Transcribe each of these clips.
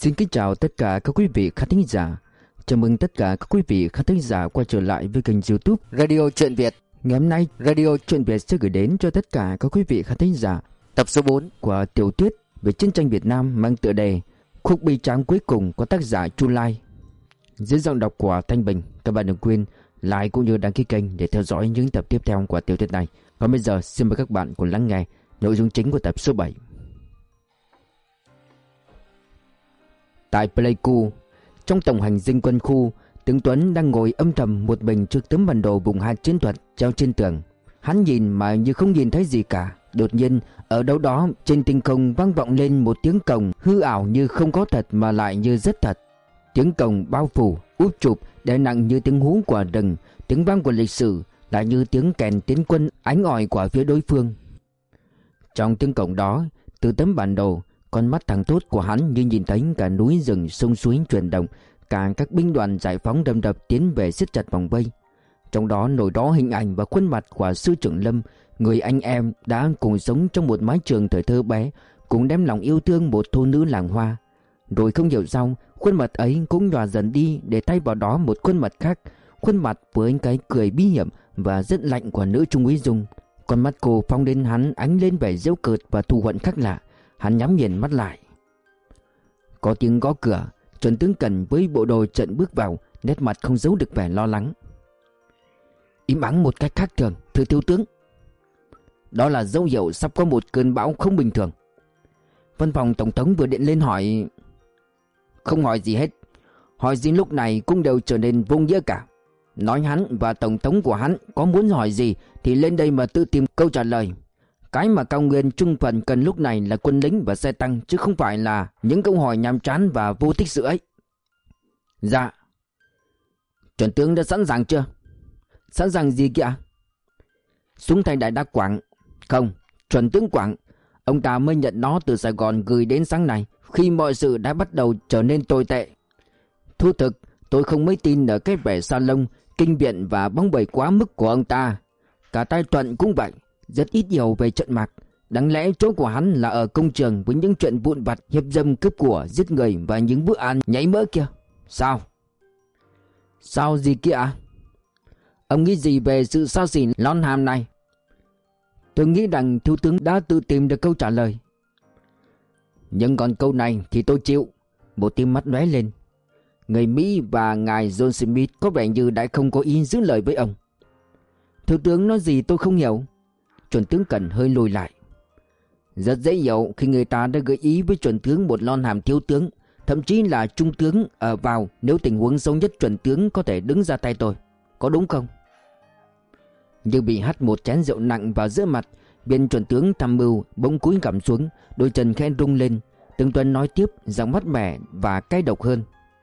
Xin kính chào tất cả các quý vị khán thính giả. Chào mừng tất cả các quý vị khán thính giả quay trở lại với kênh YouTube Radio Chuyện Việt. Ngày hôm nay, Radio Chuyện Việt sẽ gửi đến cho tất cả các quý vị khán thính giả Tập số 4 của tiểu thuyết về chiến tranh Việt Nam mang tựa đề Khúc bi tráng cuối cùng của tác giả Chu Lai. Dưới giọng đọc của Thanh Bình. Các bạn đừng quên like cũng như đăng ký kênh để theo dõi những tập tiếp theo của tiểu thuyết này. Còn bây giờ xin mời các bạn cùng lắng nghe nội dung chính của tập số 7. Tại Pleiku, trong tổng hành dinh quân khu, tướng Tuấn đang ngồi âm thầm một mình trước tấm bản đồ vùng 2 chiến thuật treo trên tường. Hắn nhìn mà như không nhìn thấy gì cả. Đột nhiên, ở đâu đó trên tinh không vang vọng lên một tiếng cồng hư ảo như không có thật mà lại như rất thật. Tiếng cồng bao phủ, úp chụp, đè nặng như tiếng hú của rừng, tiếng vang của lịch sử, lại như tiếng kèn tiến quân ánh ỏi của phía đối phương. Trong tiếng cồng đó, từ tấm bản đồ, con mắt thằng tốt của hắn như nhìn thấy cả núi rừng sông suối chuyển động, cả các binh đoàn giải phóng đầm đập tiến về siết chặt vòng vây. Trong đó nổi rõ hình ảnh và khuôn mặt của sư trưởng Lâm, người anh em đã cùng sống trong một mái trường thời thơ bé, cùng đem lòng yêu thương một thôn nữ làng Hoa. Rồi không hiểu sao, khuôn mặt ấy cũng nhòa dần đi để thay vào đó một khuôn mặt khác, khuôn mặt với cái cười bí hiểm và rất lạnh của nữ trung úy Dung. Con mắt cô phóng đến hắn ánh lên vẻ giễu cợt và thù hận khác lạ. Hắn nhắm nghiền mắt lại. Có tiếng gõ cửa. Chuẩn tướng Cần với bộ đồ trận bước vào, nét mặt không giấu được vẻ lo lắng. Im ắng một cách khác thường, thưa thiếu tướng. Đó là dấu hiệu sắp có một cơn bão không bình thường. Văn phòng tổng thống vừa điện lên hỏi. Không hỏi gì hết. Hỏi gì lúc này cũng đều trở nên vô nghĩa cả. Nói hắn và tổng thống của hắn có muốn hỏi gì thì lên đây mà tự tìm câu trả lời. Cái mà cao nguyên trung phần cần lúc này là quân lính và xe tăng, chứ không phải là những câu hỏi nhàm chán và vô tích sự ấy. Dạ. Chuẩn tướng đã sẵn sàng chưa? Sẵn sàng gì kìa? Súng thay đại đa Quảng. Không, chuẩn tướng Quảng. Ông ta mới nhận nó từ Sài Gòn gửi đến sáng nay, khi mọi sự đã bắt đầu trở nên tồi tệ. Thú thực, tôi không mấy tin ở cái vẻ salon, kinh viện và bóng bẩy quá mức của ông ta. Cả Tai Thuận cũng vậy. Rất ít nhiều về trận mạc. Đáng lẽ chỗ của hắn là ở công trường với những chuyện vụn vặt hiếp dâm cướp của, giết người và những bữa ăn nhảy mỡ kia. Sao? Sao gì kia ạ? Ông nghĩ gì về sự xao xỉ lon hàm này? Tôi nghĩ rằng thiếu tướng đã tự tìm được câu trả lời. Nhưng còn câu này thì tôi chịu. Một tia mắt lóe lên. Người Mỹ và ngài John Smith có vẻ như đã không có ý giữ lời với ông. Thiếu tướng nói gì tôi không hiểu. Chuẩn tướng Cần hơi lùi lại. Rất dễ hiểu khi người ta đã gợi ý với chuẩn tướng một lon hàm thiếu tướng, thậm chí là trung tướng ở vào nếu tình huống xấu nhất chuẩn tướng có thể đứng ra tay tôi. Có đúng không? Như bị hắt một chén rượu nặng vào giữa mặt, viên chuẩn tướng tham mưu bỗng cúi gằm xuống, đôi chân khẽ rung lên. Tướng Tuấn nói tiếp, giọng mát mẻ và cay độc hơn.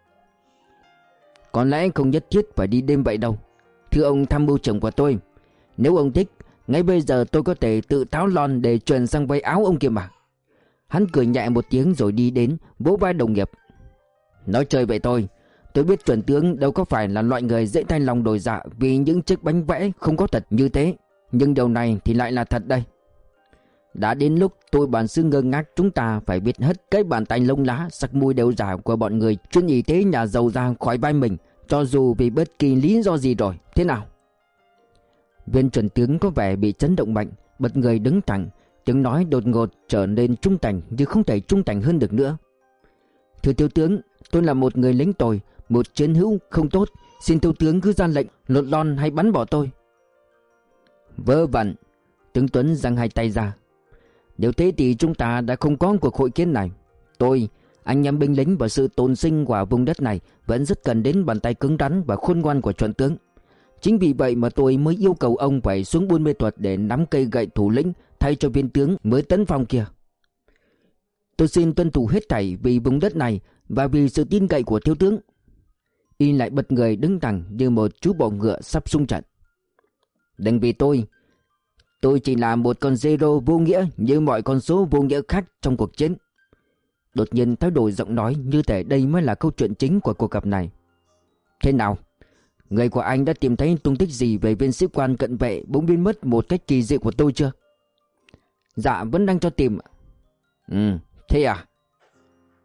Có lẽ không nhất thiết phải đi đêm vậy đâu. Thưa ông tham mưu trưởng của tôi, nếu ông thích, ngay bây giờ tôi có thể tự tháo lon để truyền sang váy áo ông kia mà. Hắn cười nhẹ một tiếng rồi đi đến, vỗ vai đồng nghiệp. Nói chơi vậy thôi. Tôi biết chuẩn tướng đâu có phải là loại người dễ thay lòng đổi dạ vì những chiếc bánh vẽ không có thật như thế. Nhưng điều này thì lại là thật đây. Đã đến lúc tôi bản xứ ngơ ngác chúng ta phải biết hết cái bàn tay lông lá sắc mùi đều giả của bọn người chuyên y tế nhà giàu ra khỏi vai mình, cho dù vì bất kỳ lý do gì rồi. Thế nào? Viên chuẩn tướng có vẻ bị chấn động mạnh, bật người đứng thẳng, tiếng nói đột ngột trở nên trung thành như không thể trung thành hơn được nữa. Thưa thiếu tướng, tôi là một người lính tồi, một chiến hữu không tốt, xin thiếu tướng cứ ra lệnh lột lon hay bắn bỏ tôi. Vớ vẩn. Tướng Tuấn giang hai tay ra. Nếu thế thì chúng ta đã không có cuộc hội kiến này. Tôi, anh em binh lính và sự tồn sinh của vùng đất này vẫn rất cần đến bàn tay cứng rắn và khôn ngoan của chuẩn tướng. Chính vì vậy mà tôi mới yêu cầu ông phải xuống Buôn Mê Thuột để nắm cây gậy thủ lĩnh thay cho viên tướng mới tấn phong kia. Tôi xin tuân thủ hết thảy vì vùng đất này và vì sự tin cậy của thiếu tướng. Y lại bật người đứng thẳng như một chú bò ngựa sắp xung trận. Đừng vì tôi chỉ là một con zero vô nghĩa như mọi con số vô nghĩa khác trong cuộc chiến. Đột nhiên thay đổi giọng nói như thể đây mới là câu chuyện chính của cuộc gặp này. Thế nào? Người của anh đã tìm thấy tung tích gì về viên sĩ quan cận vệ bỗng biến mất một cách kỳ dị của tôi chưa? Dạ vẫn đang cho tìm. Thế à?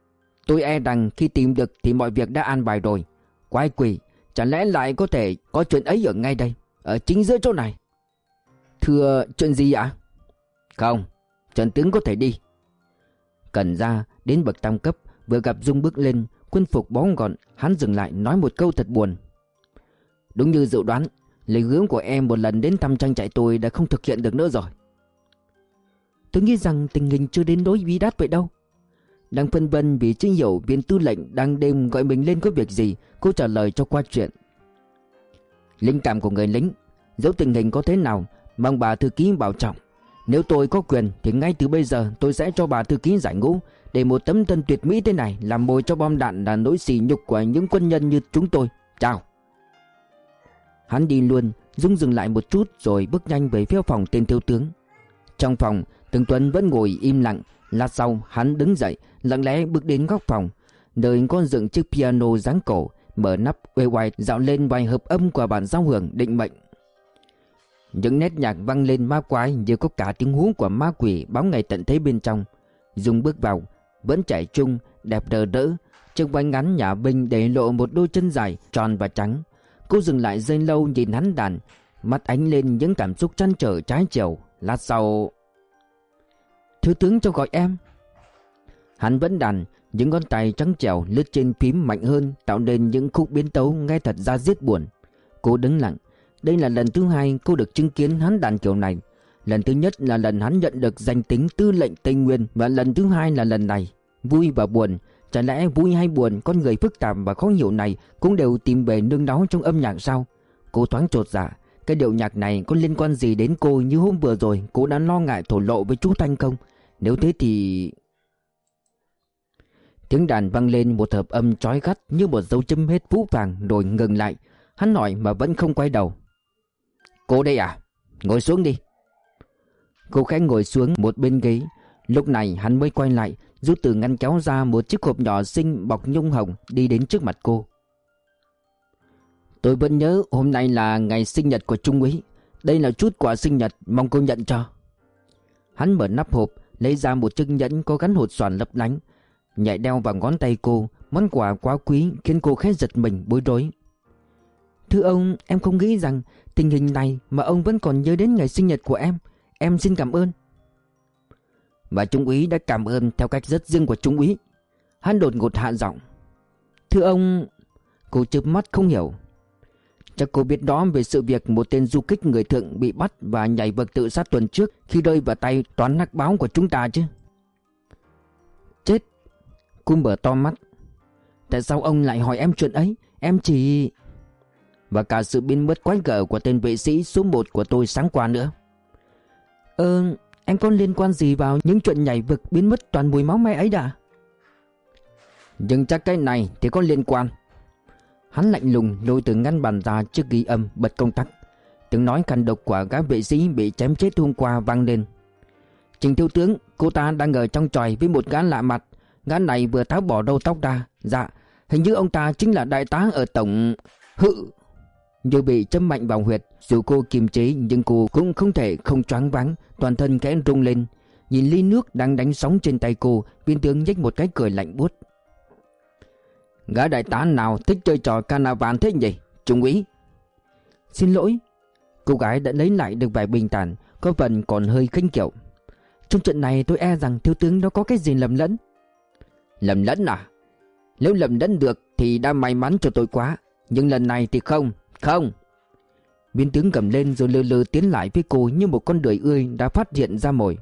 Tôi e rằng khi tìm được thì mọi việc đã an bài rồi. Quái quỷ, chẳng lẽ lại có thể có chuyện ấy ở ngay đây, ở chính giữa chỗ này? Thưa, chuyện gì ạ? Không, Trần tướng có thể đi. Cần ra đến bậc tam cấp, vừa gặp Dung bước lên, quân phục bó gọn, hắn dừng lại nói một câu thật buồn. Đúng như dự đoán, lời hứa của em một lần đến thăm trang trại tôi đã không thực hiện được nữa rồi. Tôi nghĩ rằng tình hình chưa đến nỗi bí đát vậy đâu. Đang phân vân vì chưa hiểu viên tư lệnh đang đêm gọi mình lên có việc gì, cô trả lời cho qua chuyện. Linh cảm của người lính, dẫu tình hình có thế nào, mong bà thư ký bảo trọng. Nếu tôi có quyền thì ngay từ bây giờ tôi sẽ cho bà thư ký giải ngũ, để một tấm thân tuyệt mỹ thế này làm mồi cho bom đạn là nỗi sỉ nhục của những quân nhân như chúng tôi. Chào. Hắn đi luôn. Dung dừng lại một chút rồi bước nhanh về phía phòng tên thiếu tướng. Trong phòng, Tường Tuấn vẫn ngồi im lặng. Lát sau hắn đứng dậy, lặng lẽ bước đến góc phòng, nơi có dựng chiếc piano dáng cổ, mở nắp uể oải dạo lên vài hợp âm của bản giao hưởng định mệnh. Những nét nhạc vang lên ma quái như có cả tiếng hú của ma quỷ báo ngày tận thế bên trong. Dung bước vào, vẫn trẻ trung, đẹp đờ đỡ, chiếc váy ngắn nhà binh để lộ một đôi chân dài tròn và trắng. Cô dừng lại giây lâu nhìn hắn đàn, mắt ánh lên những cảm xúc trăn trở trái chiều. Lát sau: Thiếu tướng cho gọi em. Hắn vẫn đàn, những ngón tay trắng trẻo lướt trên phím mạnh hơn, tạo nên những khúc biến tấu nghe thật ra giết buồn. Cô đứng lặng. Đây là lần thứ hai cô được chứng kiến hắn đàn kiểu này. Lần thứ nhất là lần hắn nhận được danh tính tư lệnh Tây Nguyên, và lần thứ hai là lần này. Vui và buồn, chả lẽ vui hay buồn, con người phức tạp và khó hiểu này cũng đều tìm về nương náu trong âm nhạc sao? Cô thoáng chột dạ, cái điệu nhạc này có liên quan gì đến cô như hôm vừa rồi cô đã lo ngại thổ lộ với chú Thanh không? Nếu thế thì... Tiếng đàn vang lên một hợp âm chói gắt như một dấu chấm hết phũ phàng rồi ngừng lại. Hắn hỏi mà vẫn không quay đầu. Cô đây à? Ngồi xuống đi. Cô khẽ ngồi xuống một bên ghế. Lúc này hắn mới quay lại, rút từ ngăn kéo ra một chiếc hộp nhỏ xinh bọc nhung hồng, đi đến trước mặt cô. Tôi vẫn nhớ hôm nay là ngày sinh nhật của Trung úy. Đây là chút quà sinh nhật, mong cô nhận cho. Hắn mở nắp hộp, lấy ra một chiếc nhẫn có gắn hột xoàn lấp lánh, nhẹ đeo vào ngón tay cô. Món quà quá quý khiến cô khẽ giật mình bối rối. Thưa ông, em không nghĩ rằng tình hình này mà ông vẫn còn nhớ đến ngày sinh nhật của em. Em xin cảm ơn. Và Trung úy đã cảm ơn theo cách rất riêng của Trung úy. Hắn đột ngột hạ giọng. Thưa ông... Cô chớp mắt không hiểu. Chắc cô biết đó về sự việc một tên du kích người Thượng bị bắt và nhảy vực tự sát tuần trước khi rơi vào tay toán hắc báo của chúng ta chứ? Chết! Cô mở to mắt. Tại sao ông lại hỏi em chuyện ấy? Em chỉ... Và cả sự biến mất quái gở của tên vệ sĩ số 1 của tôi sáng qua nữa. Em có liên quan gì vào những chuyện nhảy vực biến mất toàn mùi máu me ấy đã? Nhưng chắc cái này thì có liên quan. Hắn lạnh lùng lôi từ ngăn bàn ra chiếc ghi âm bật công tắc. Tiếng nói khàn độc của gã vệ sĩ bị chém chết hôm qua vang lên. Trình thiếu tướng, cô ta đang ở trong tròi với một gã lạ mặt. Gã này vừa tháo bỏ râu tóc ra. Dạ, hình như ông ta chính là đại tá ở tổng... Hự! Như bị châm mạnh vào huyệt. Dù cô kiềm chế nhưng cô cũng không thể không choáng váng, toàn thân khẽ rung lên. Nhìn ly nước đang đánh sóng trên tay cô, viên tướng nhếch một cái cười lạnh buốt. Gã đại tá nào thích chơi trò carnival thế nhỉ, Trung úy? Xin lỗi. Cô gái đã lấy lại được vẻ bình thản, có phần còn hơi khinh kiệu. Trong trận này tôi e rằng thiếu tướng nó có cái gì lầm lẫn. Lầm lẫn à? Nếu lầm lẫn được thì đã may mắn cho tôi quá. Nhưng lần này thì không. Không! Viên tướng gầm lên rồi lừ lừ tiến lại với cô như một con đười ươi đã phát hiện ra mồi.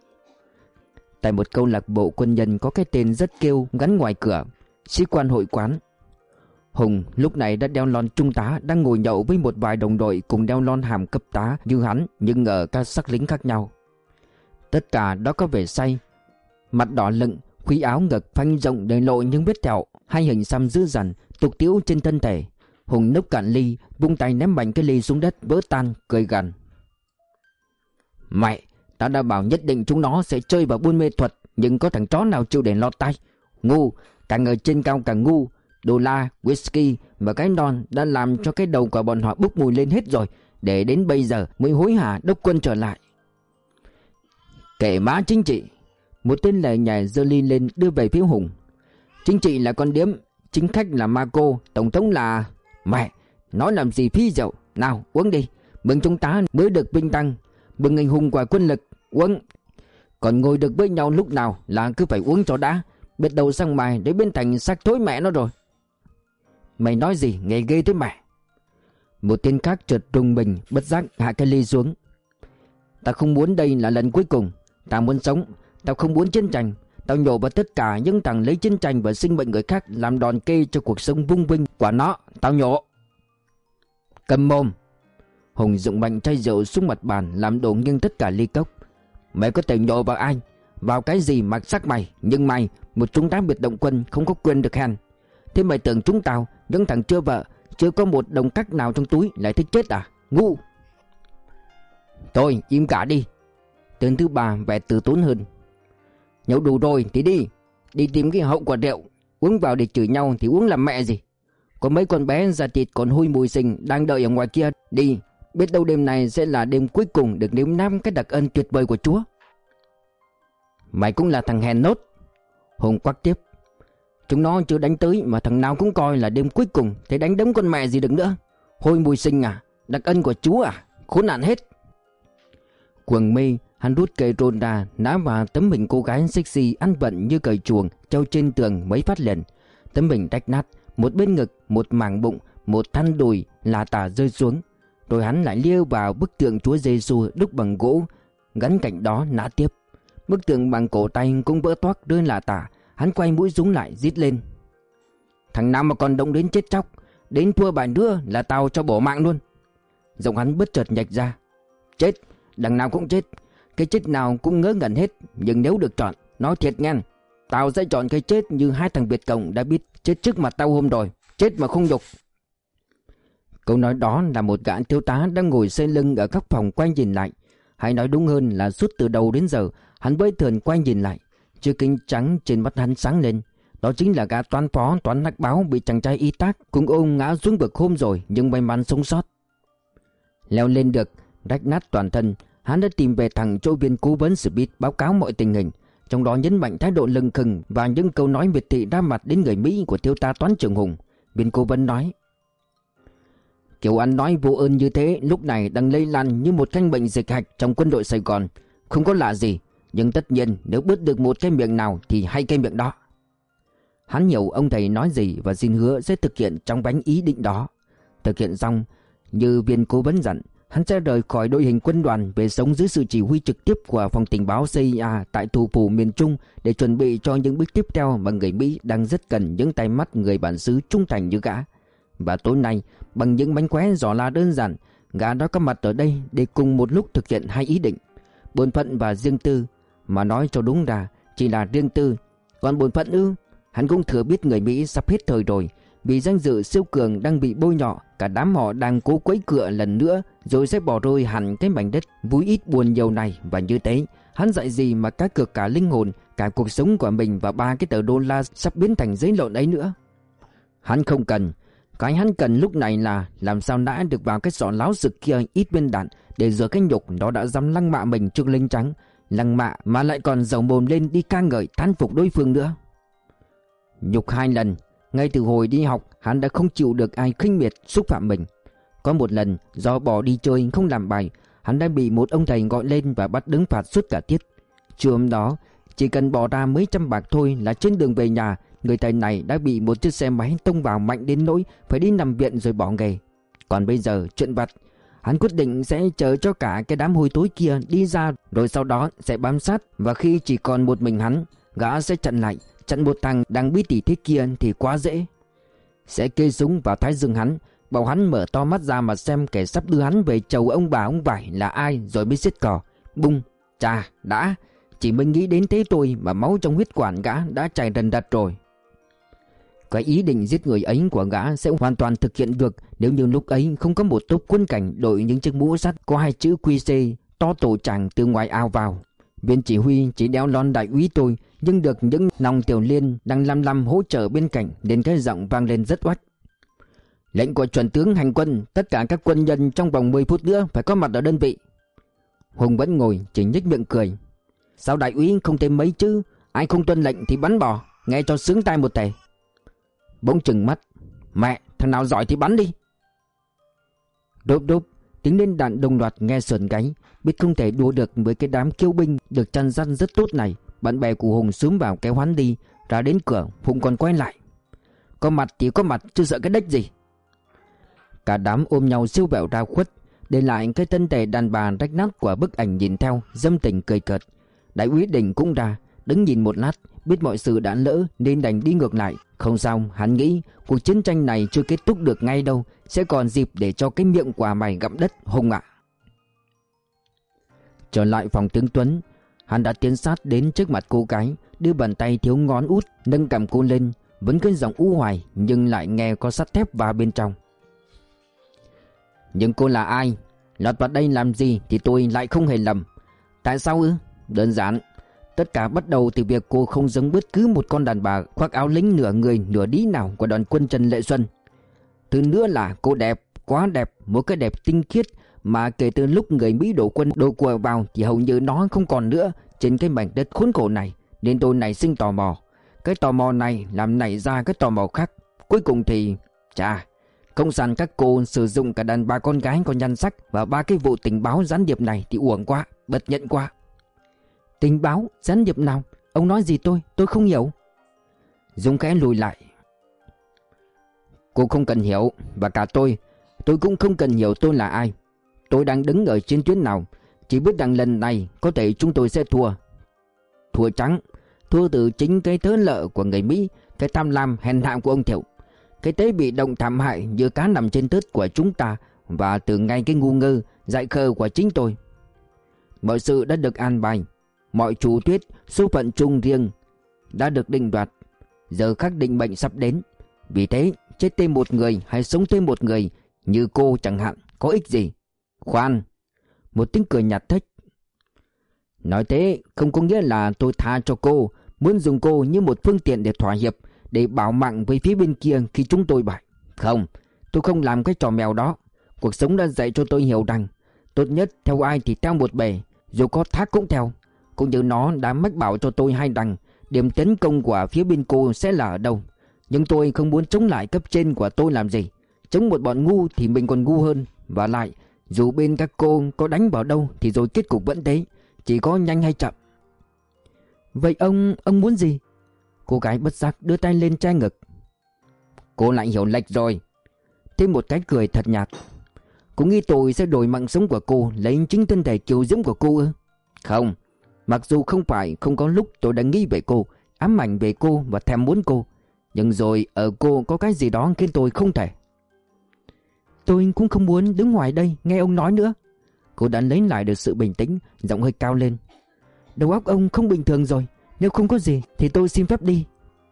Tại một câu lạc bộ quân nhân có cái tên rất kêu gắn ngoài cửa, sĩ quan hội quán. Hùng lúc này đã đeo lon trung tá, đang ngồi nhậu với một vài đồng đội cùng đeo lon hàm cấp tá như hắn, nhưng ở các sắc lính khác nhau. Tất cả đó có vẻ say, mặt đỏ lựng, khuy áo ngực phanh rộng để lộ những vết thẹo, hai hình xăm dữ dằn tục tiễu trên thân thể. Hùng nốc cạn ly, vung tay ném mạnh cái ly xuống đất vỡ tan, cười gằn. Mẹ, ta đã bảo nhất định chúng nó sẽ chơi vào buôn mê thuật, nhưng có thằng chó nào chịu để lọt tay. Ngu, càng ở trên cao càng ngu. Đô la, whisky và cái non đã làm cho cái đầu của bọn họ bốc mùi lên hết rồi, để đến bây giờ mới hối hả đốc quân trở lại. Kệ má chính trị. Một tên lẻ nhảy giơ ly lên đưa về phía Hùng. Chính trị là con điếm, chính khách là ma cô, tổng thống là... Mẹ, nói làm gì phí rượu. Nào uống đi, mừng chúng ta mới được vinh tăng, mừng anh hùng của quân lực. Uống. Còn ngồi được với nhau lúc nào là cứ phải uống cho đã. Biết đầu sang mày để biến thành xác thối mẹ nó rồi. Mày nói gì nghe ghê thế mẹ. Một tên khác chợt rùng mình, bất giác hạ cái ly xuống. Tao không muốn đây là lần cuối cùng. Tao muốn sống. Tao không muốn chiến tranh. Tao nhổ vào tất cả những thằng lấy chiến tranh và sinh mệnh người khác làm đòn kê cho cuộc sống vung vinh của nó. Tao nhổ. Cầm mồm. Hùng dụng mạnh chai rượu xuống mặt bàn làm đổ nghiêng tất cả ly cốc. Mày có thể nhổ vào ai? Vào cái gì mặc sắc mày? Nhưng mày, một chúng ta biệt động quân không có quyền được hèn. Thế mày tưởng chúng tao, những thằng chưa vợ, chưa có một đồng cắc nào trong túi lại thích chết à? Ngu. Thôi im cả đi. Tên thứ ba vẻ từ tốn hơn. Nhậu đủ rồi thì đi. Đi tìm cái hậu quả rượu. Uống vào để chửi nhau thì uống làm mẹ gì. Có mấy con bé da thịt còn hôi mùi sinh đang đợi ở ngoài kia. Đi. Biết đâu đêm này sẽ là đêm cuối cùng được nếm nếm cái đặc ân tuyệt vời của Chúa. Mày cũng là thằng hèn nốt. Hùng quắc tiếp. Chúng nó chưa đánh tới mà thằng nào cũng coi là đêm cuối cùng. Thế đánh đấm con mẹ gì được nữa. Hôi mùi sinh à? Đặc ân của Chúa à? Khốn nạn hết. Cuồng mê, hắn rút cây rôn ra, nã vào tấm hình cô gái sexy ăn vận như cởi chuồng treo trên tường mấy phát liền. Tấm hình rách nát, một bên ngực, một mảng bụng, một thân đùi là tả rơi xuống. Rồi hắn lại liêu vào bức tượng Chúa Giêsu đúc bằng gỗ, gắn cạnh đó nã tiếp. Bức tượng bằng cổ tay cũng vỡ toác rơi là tả. Hắn quay mũi súng lại rít lên. Thằng nào mà còn động đến chết chóc, đến thua bài nữa là tao cho bổ mạng luôn. Giọng hắn bất chợt nhạch ra. Chết, đằng nào cũng chết. Cái chết nào cũng ngớ ngẩn hết. Nhưng nếu được chọn, nói thiệt nghe, tao sẽ chọn cái chết như hai thằng Việt Cộng đã biết chết trước mặt tao hôm rồi. Chết mà không nhục. Câu nói đó là một gã thiếu tá đang ngồi xây lưng ở góc phòng quay nhìn lại. Hay nói đúng hơn là suốt từ đầu đến giờ hắn với thường quay nhìn lại. Chiếc kính trắng trên mắt hắn sáng lên. Đó chính là gã toán phó toán hắc báo bị chàng trai y tác cũng ôm ngã xuống vực hôm rồi nhưng may mắn sống sót. Leo lên được, rách nát toàn thân, hắn đã tìm về thằng chỗ viên cố vấn Smith báo cáo mọi tình hình, trong đó nhấn mạnh thái độ lừng khừng và những câu nói miệt thị đa mặt đến người Mỹ của thiếu tá toán trưởng Hùng. Viên cố vấn nói: kiểu ăn nói vô ơn như thế lúc này đang lây lan như một căn bệnh dịch hạch trong quân đội Sài Gòn, không có lạ gì. Nhưng tất nhiên nếu bứt được một cái miệng nào thì hay cái miệng đó. Hắn hiểu ông thầy nói gì và xin hứa sẽ thực hiện trong bánh ý định đó. Thực hiện xong, như viên cố vấn dặn, hắn sẽ rời khỏi đội hình quân đoàn về sống dưới sự chỉ huy trực tiếp của phòng tình báo CIA tại thủ phủ miền Trung để chuẩn bị cho những bước tiếp theo mà người Mỹ đang rất cần những tay mắt người bản xứ trung thành như gã. Và tối nay, bằng những mánh khóe giỏ la đơn giản, gã đã có mặt ở đây để cùng một lúc thực hiện hai ý định: bổn phận và riêng tư. Mà nói cho đúng ra chỉ là riêng tư. Còn bổn phận ư? Hắn cũng thừa biết người Mỹ sắp hết thời rồi. Vì danh dự siêu cường đang bị bôi nhọ, cả đám họ đang cố quấy cựa lần nữa rồi sẽ bỏ rơi hẳn cái mảnh đất vui ít buồn nhiều này. Và như thế, hắn dạy gì mà cá cược cả linh hồn, cả cuộc sống của mình và 3 cái tờ đô la sắp biến thành giấy lộn ấy nữa. Hắn không cần. Cái hắn cần lúc này là làm sao đã được vào cái sọ láo sực kia ít viên đạn để rửa cái nhục nó đã dám lăng mạ mình trước lính trắng. Lăng mạ mà lại còn giàu mồm lên đi ca ngợi thán phục đối phương nữa. Nhục 2 lần. Ngay từ hồi đi học hắn đã không chịu được ai khinh miệt xúc phạm mình. Có một lần do bỏ đi chơi không làm bài, hắn đã bị một ông thầy gọi lên và bắt đứng phạt suốt cả tiết. Trưa hôm đó chỉ cần bỏ ra mấy trăm bạc thôi là trên đường về nhà, người thầy này đã bị một chiếc xe máy tông vào mạnh đến nỗi phải đi nằm viện rồi bỏ nghề. Còn bây giờ chuyện vặt, hắn quyết định sẽ chờ cho cả cái đám hôi tối kia đi ra, rồi sau đó sẽ bám sát. Và khi chỉ còn một mình hắn, gã sẽ chặn lại. Chặn một thằng đang bí tỉ thế kia thì quá dễ. Sẽ kê súng vào thái dương hắn, bảo hắn mở to mắt ra mà xem kẻ sắp đưa hắn về chầu ông bà ông vải là ai, rồi mới xiết cò. Bung. Chà, đã. Chỉ mới nghĩ đến thế thôi mà máu trong huyết quản gã đã chảy rần rật rồi. Cái ý định giết người ấy của gã sẽ hoàn toàn thực hiện được nếu như lúc ấy không có một tốp quân cảnh đội những chiếc mũ sắt có 2 chữ QC to tổ chàng từ ngoài ao vào. Viên chỉ huy chỉ đeo lon đại úy tôi, nhưng được những nòng tiểu liên đang lăm hỗ trợ bên cạnh nên cái giọng vang lên rất oách. Lệnh của chuẩn tướng hành quân, tất cả các quân nhân trong vòng 10 phút nữa phải có mặt ở đơn vị. Hùng vẫn ngồi chỉ nhếch miệng cười. Sao đại úy không thêm mấy chứ? Ai không tuân lệnh thì bắn bỏ. nghe cho sướng tai một tề. Bỗng trừng mắt, mẹ, thằng nào giỏi thì bắn đi. Đốp đốp, tiếng lên đạn đồng loạt nghe sờn gáy. Biết không thể đua được với cái đám kiêu binh được chăn dắt rất tốt này, bạn bè của Hùng xúm vào kéo hắn đi. Ra đến cửa, Hùng còn quay lại. Có mặt thì có mặt, chứ sợ cái đếch gì. Cả đám ôm nhau siêu vẹo ra khuất, để lại cái thân thể đàn bà rách nát của bức ảnh nhìn theo, dâm tình cười cợt. Đại úy Đình cũng ra, đứng nhìn một lát, biết mọi sự đã lỡ nên đành đi ngược lại. Không sao, hắn nghĩ cuộc chiến tranh này chưa kết thúc được ngay đâu, sẽ còn dịp để cho cái miệng của mày gặm đất, Hùng ạ. Trở lại phòng tướng Tuấn, hắn đã tiến sát đến trước mặt cô gái, đưa bàn tay thiếu ngón út nâng cầm cô lên, vẫn cái giọng u hoài nhưng lại nghe có sắt thép vào bên trong. Nhưng cô là ai? Lọt vào đây làm gì thì tôi lại không hề lầm. Tại sao ư? Đơn giản. Tất cả bắt đầu từ việc cô không giống bất cứ một con đàn bà khoác áo lính nửa người nửa đĩ nào của đoàn quân Trần Lệ Xuân. Thứ nữa là cô đẹp, quá đẹp, một cái đẹp tinh khiết mà kể từ lúc người Mỹ đổ quân đổ của vào thì hầu như nó không còn nữa trên cái mảnh đất khốn khổ này, nên tôi nảy sinh tò mò. Cái tò mò này làm nảy ra cái tò mò khác. Cuối cùng thì chà, không sàn các cô sử dụng cả đàn bà con gái có nhan sắc và 3 cái vụ tình báo gián điệp này thì uổng quá, bật nhận quá. Tình báo gián điệp nào? Ông nói gì tôi không hiểu. Dung khẽ lùi lại. Cô không cần hiểu, và cả tôi cũng không cần hiểu tôi là ai. Tôi đang đứng ở trên tuyến nào, chỉ biết rằng lần này có thể chúng tôi sẽ thua. Thua trắng, thua từ chính cái thớ lợ của người Mỹ, cái tham lam hèn hạ của ông Thiệu, cái tế bị động thảm hại như cá nằm trên tớt của chúng ta, và từ ngay cái ngu ngơ dại khờ của chính tôi. Mọi sự đã được an bài, mọi chủ tuyết, số phận chung riêng đã được định đoạt. Giờ khắc định mệnh sắp đến. Vì thế chết thêm một người hay sống thêm một người như cô chẳng hạn có ích gì? Khoan! Một tiếng cười nhạt thách. Nói thế không có nghĩa là tôi tha cho cô, muốn dùng cô như một phương tiện để thỏa hiệp, để bảo mạng với phía bên kia khi chúng tôi bại. Không, tôi không làm cái trò mèo đó. Cuộc sống đã dạy cho tôi hiểu rằng tốt nhất theo ai thì theo một bề, dù có thác cũng theo. Cũng như nó đã mách bảo cho tôi hay rằng điểm tấn công của phía bên cô sẽ là ở đâu. Nhưng tôi không muốn chống lại cấp trên của tôi làm gì. Chống một bọn ngu thì mình còn ngu hơn. Và lại, dù bên các cô có đánh vào đâu thì rồi kết cục vẫn thế, chỉ có nhanh hay chậm. Vậy ông muốn gì? Cô gái bất giác đưa tay lên che ngực. Cô lại hiểu lệch rồi. Thêm một cái cười thật nhạt. Cô nghĩ tôi sẽ đổi mạng sống của cô lấy chính thân thể kiều diễm của cô ư? Không. Mặc dù không phải không có lúc tôi đã nghĩ về cô, ám ảnh về cô và thèm muốn cô, nhưng rồi ở cô có cái gì đó khiến tôi không thể. Tôi cũng không muốn đứng ngoài đây nghe ông nói nữa. Cô đã lấy lại được sự bình tĩnh, giọng hơi cao lên. Đầu óc ông không bình thường rồi. Nếu không có gì thì tôi xin phép đi.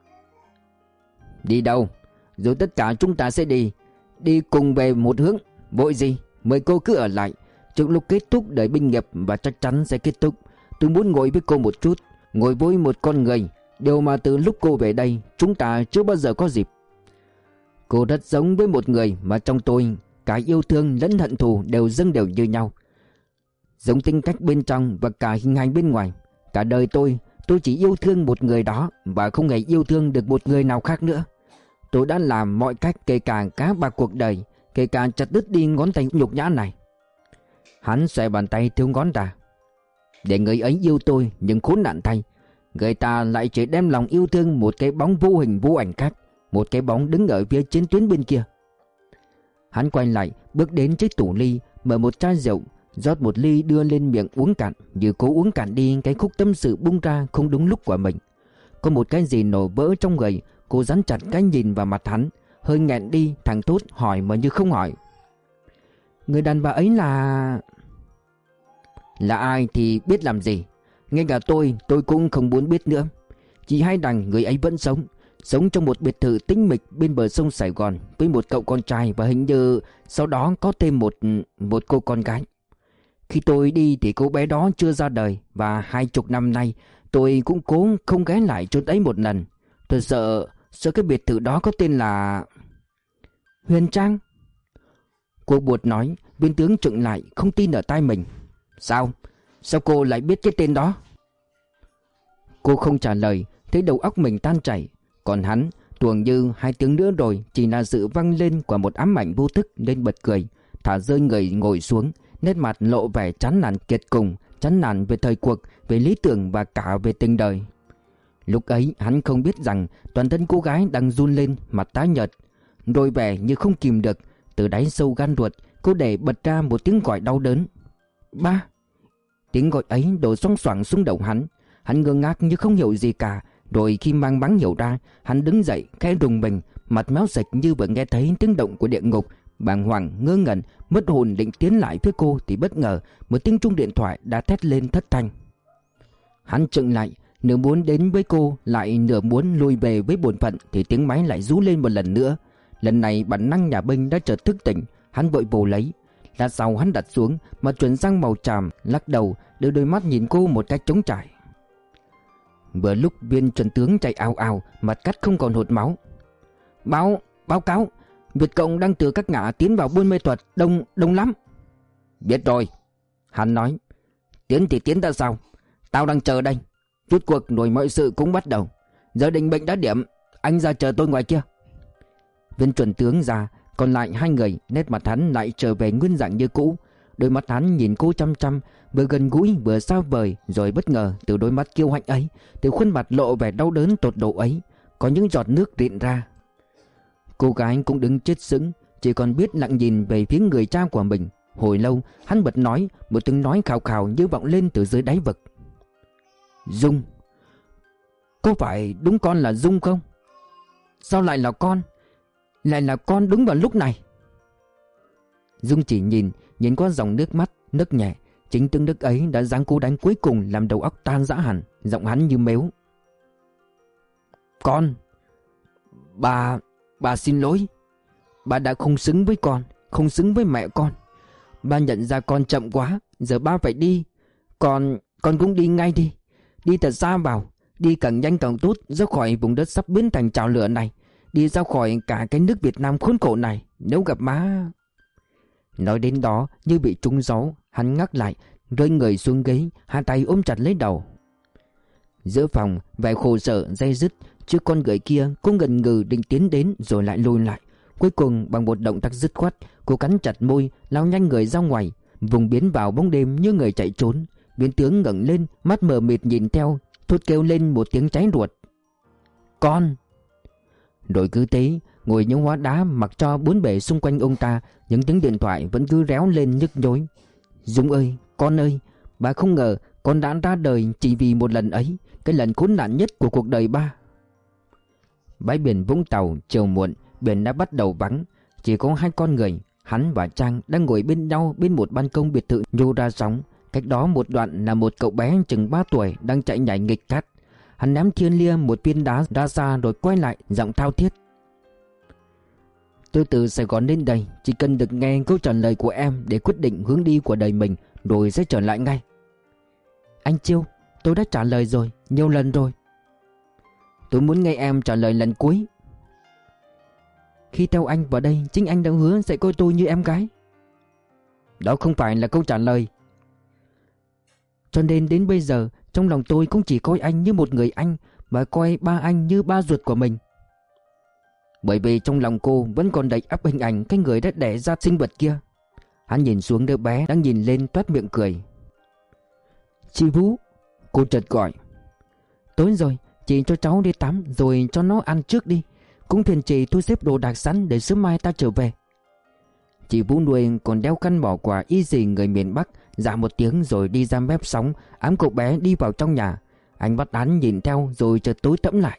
Đi đâu? Rồi tất cả chúng ta sẽ đi. Đi cùng về một hướng. Vội gì? Mời cô cứ ở lại. Trước lúc kết thúc đời binh nghiệp, và chắc chắn sẽ kết thúc, tôi muốn ngồi với cô một chút, ngồi với một con người, điều mà từ lúc cô về đây chúng ta chưa bao giờ có dịp. Cô rất giống với một người mà trong tôi cả yêu thương lẫn hận thù đều dâng đều như nhau, giống tính cách bên trong và cả hình hài bên ngoài. Cả đời tôi chỉ yêu thương một người đó và không hề yêu thương được một người nào khác nữa. Tôi đã làm mọi cách, kể cả cá bạc cuộc đời, kể cả chặt đứt đi ngón tay nhục nhã này. Hắn xòe bàn tay thiếu ngón ra. Để người ấy yêu tôi, nhưng khốn nạn thay, người ta lại chỉ đem lòng yêu thương một cái bóng vô hình vô ảnh khác, một cái bóng đứng ở phía chiến tuyến bên kia. Hắn quay lại, bước đến chiếc tủ ly, mở một chai rượu, rót một ly đưa lên miệng uống cạn, như cố uống cạn đi cái khúc tâm sự bung ra không đúng lúc của mình. Có một cái gì nổ vỡ trong người. Cô dán chặt cái nhìn vào mặt hắn, hơi nghẹn đi, thằng tốt hỏi mà như không hỏi. Người đàn bà ấy là ai thì biết làm gì. Ngay cả tôi cũng không muốn biết nữa. Chỉ hay rằng người ấy vẫn sống trong một biệt thự tĩnh mịch bên bờ sông Sài Gòn với một cậu con trai, và hình như sau đó có thêm một cô con gái. Khi tôi đi thì cô bé đó chưa ra đời, và 20 năm nay tôi cũng cố không ghé lại chỗ ấy một lần. Tôi sợ cái biệt thự đó có tên là Huyền Trang. Cô buột nói. Viên tướng trợn lại, không tin ở tai mình. Sao cô lại biết cái tên đó? Cô không trả lời. thấy đầu óc mình tan chảy. Còn hắn, tưởng như 2 tiếng nữa rồi chỉ là sự vang lên của một ám ảnh vô thức nên bật cười, thả rơi người ngồi xuống, nét mặt lộ vẻ chán nản kiệt cùng, chán nản về thời cuộc, về lý tưởng và cả về tình đời. Lúc ấy hắn không biết rằng toàn thân cô gái đang run lên, mặt tái nhợt, rồi vẻ như không kìm được, từ đáy sâu gan ruột cô để bật ra một tiếng gọi đau đớn. Ba! Tiếng gọi ấy đổ xoang xoảng xuống đầu hắn. Hắn ngơ ngác như không hiểu gì cả. Rồi khi mang máng hiểu ra, hắn đứng dậy khẽ rùng mình, mặt méo sạch như vừa nghe thấy tiếng động của địa ngục. Bàng hoàng ngơ ngẩn, mất hồn định tiến lại phía cô thì bất ngờ một tiếng chuông điện thoại đã thét lên thất thanh. Hắn chững lại, nửa muốn đến với cô, lại nửa muốn lùi về với bổn phận, thì tiếng máy lại rú lên một lần nữa. Lần này bản năng nhà binh đã chợt thức tỉnh. Hắn vội vồ lấy. Lát sau hắn đặt xuống, mà chuyển sang màu tràm, lắc đầu, đưa đôi mắt nhìn cô một cách trống trải. Vừa lúc viên chuẩn tướng chạy ào ào, mặt cắt không còn hột máu. Báo cáo, Việt Cộng đang từ các ngã tiến vào Buôn Mê Thuật, đông lắm. Biết rồi, hắn nói. Tiến thì tiến ra sao? Tao đang chờ đây. Rút cuộc rồi mọi sự cũng bắt đầu. Giờ định mệnh đã điểm, anh ra chờ tôi ngoài kia. Viên chuẩn tướng ra, còn lại 2 người, nét mặt hắn lại trở về nguyên dạng như cũ. Đôi mắt hắn nhìn cô chăm chăm, vừa gần gũi vừa xa vời. Rồi bất ngờ từ đôi mắt kiêu hãnh ấy, từ khuôn mặt lộ vẻ đau đớn tột độ ấy, có những giọt nước rịn ra. Cô gái cũng đứng chết sững, chỉ còn biết lặng nhìn về phía người cha của mình. Hồi lâu hắn bật nói, một tiếng nói khào khào như vọng lên từ dưới đáy vực. Dung. Có phải đúng con là Dung không? Sao lại là con? Lại là con đúng vào lúc này. Dung chỉ nhìn qua dòng nước mắt nức nhẹ. Chính tiếng nước ấy đã giáng cú đánh cuối cùng làm đầu óc tan rã hẳn. Giọng hắn như mếu. Con. Bà xin lỗi. Bà đã không xứng với con, không xứng với mẹ con. Bà nhận ra con chậm quá, giờ ba phải đi. Con cũng đi ngay đi. Đi thật xa vào, đi càng nhanh càng tốt, ra khỏi vùng đất sắp biến thành chảo lửa này, đi ra khỏi cả cái nước Việt Nam khốn khổ này. Nếu gặp má... Nói đến đó như bị trúng gió, hắn ngắc lại, rơi người xuống ghế, hai tay ôm chặt lấy đầu. Giữa phòng vẻ khổ sở day dứt. Trước con người kia, cô ngần ngừ định tiến đến rồi lại lùi lại. Cuối cùng bằng một động tác dứt khoát, cô cắn chặt môi, lao nhanh người ra ngoài, vùng biến vào bóng đêm như người chạy trốn. Viên tướng ngẩng lên, mắt mờ mịt nhìn theo, thốt kêu lên một tiếng cháy ruột. Con! Rồi cứ thế, ngồi những hóa đá mặc cho bốn bề xung quanh ông ta, những tiếng điện thoại vẫn cứ réo lên nhức nhối. Dung ơi, con ơi, bà không ngờ con đã ra đời chỉ vì một lần ấy, cái lần khốn nạn nhất của cuộc đời ba. Bãi biển Vũng Tàu chiều muộn, biển đã bắt đầu vắng, chỉ có 2 con người, hắn và Trang đang ngồi bên nhau bên một ban công biệt thự nhô ra sóng. Cách đó một đoạn là một cậu bé chừng 3 tuổi đang chạy nhảy nghịch cát. Hắn ném thiên lia một viên đá ra xa rồi quay lại, giọng thao thiết. Tôi từ Sài Gòn đến đây chỉ cần được nghe câu trả lời của em để quyết định hướng đi của đời mình, rồi sẽ trở lại ngay. Anh Chiêu, tôi đã trả lời rồi, nhiều lần rồi. Tôi muốn nghe em trả lời lần cuối. Khi theo anh vào đây, chính anh đã hứa sẽ coi tôi như em gái. Đó không phải là câu trả lời. Cho nên đến bây giờ, trong lòng tôi cũng chỉ coi anh như một người anh, và coi ba anh như ba ruột của mình. Bởi vì trong lòng cô vẫn còn đầy ắp hình ảnh cái người đã đẻ ra sinh vật kia. Hắn nhìn xuống đứa bé đang nhìn lên, toét miệng cười. Chị Vũ, cô chợt gọi. Tối rồi, chị cho cháu đi tắm rồi cho nó ăn trước đi. Cũng phiền chị thu xếp đồ đạc sẵn để sớm mai ta trở về. Chị Vũ nuôi còn đeo khăn bỏ quà y gì người miền Bắc, dạ một tiếng rồi đi ra mép sóng, ẵm cậu bé đi vào trong nhà. Anh bắt hắn nhìn theo rồi chợt tối thẫm lại.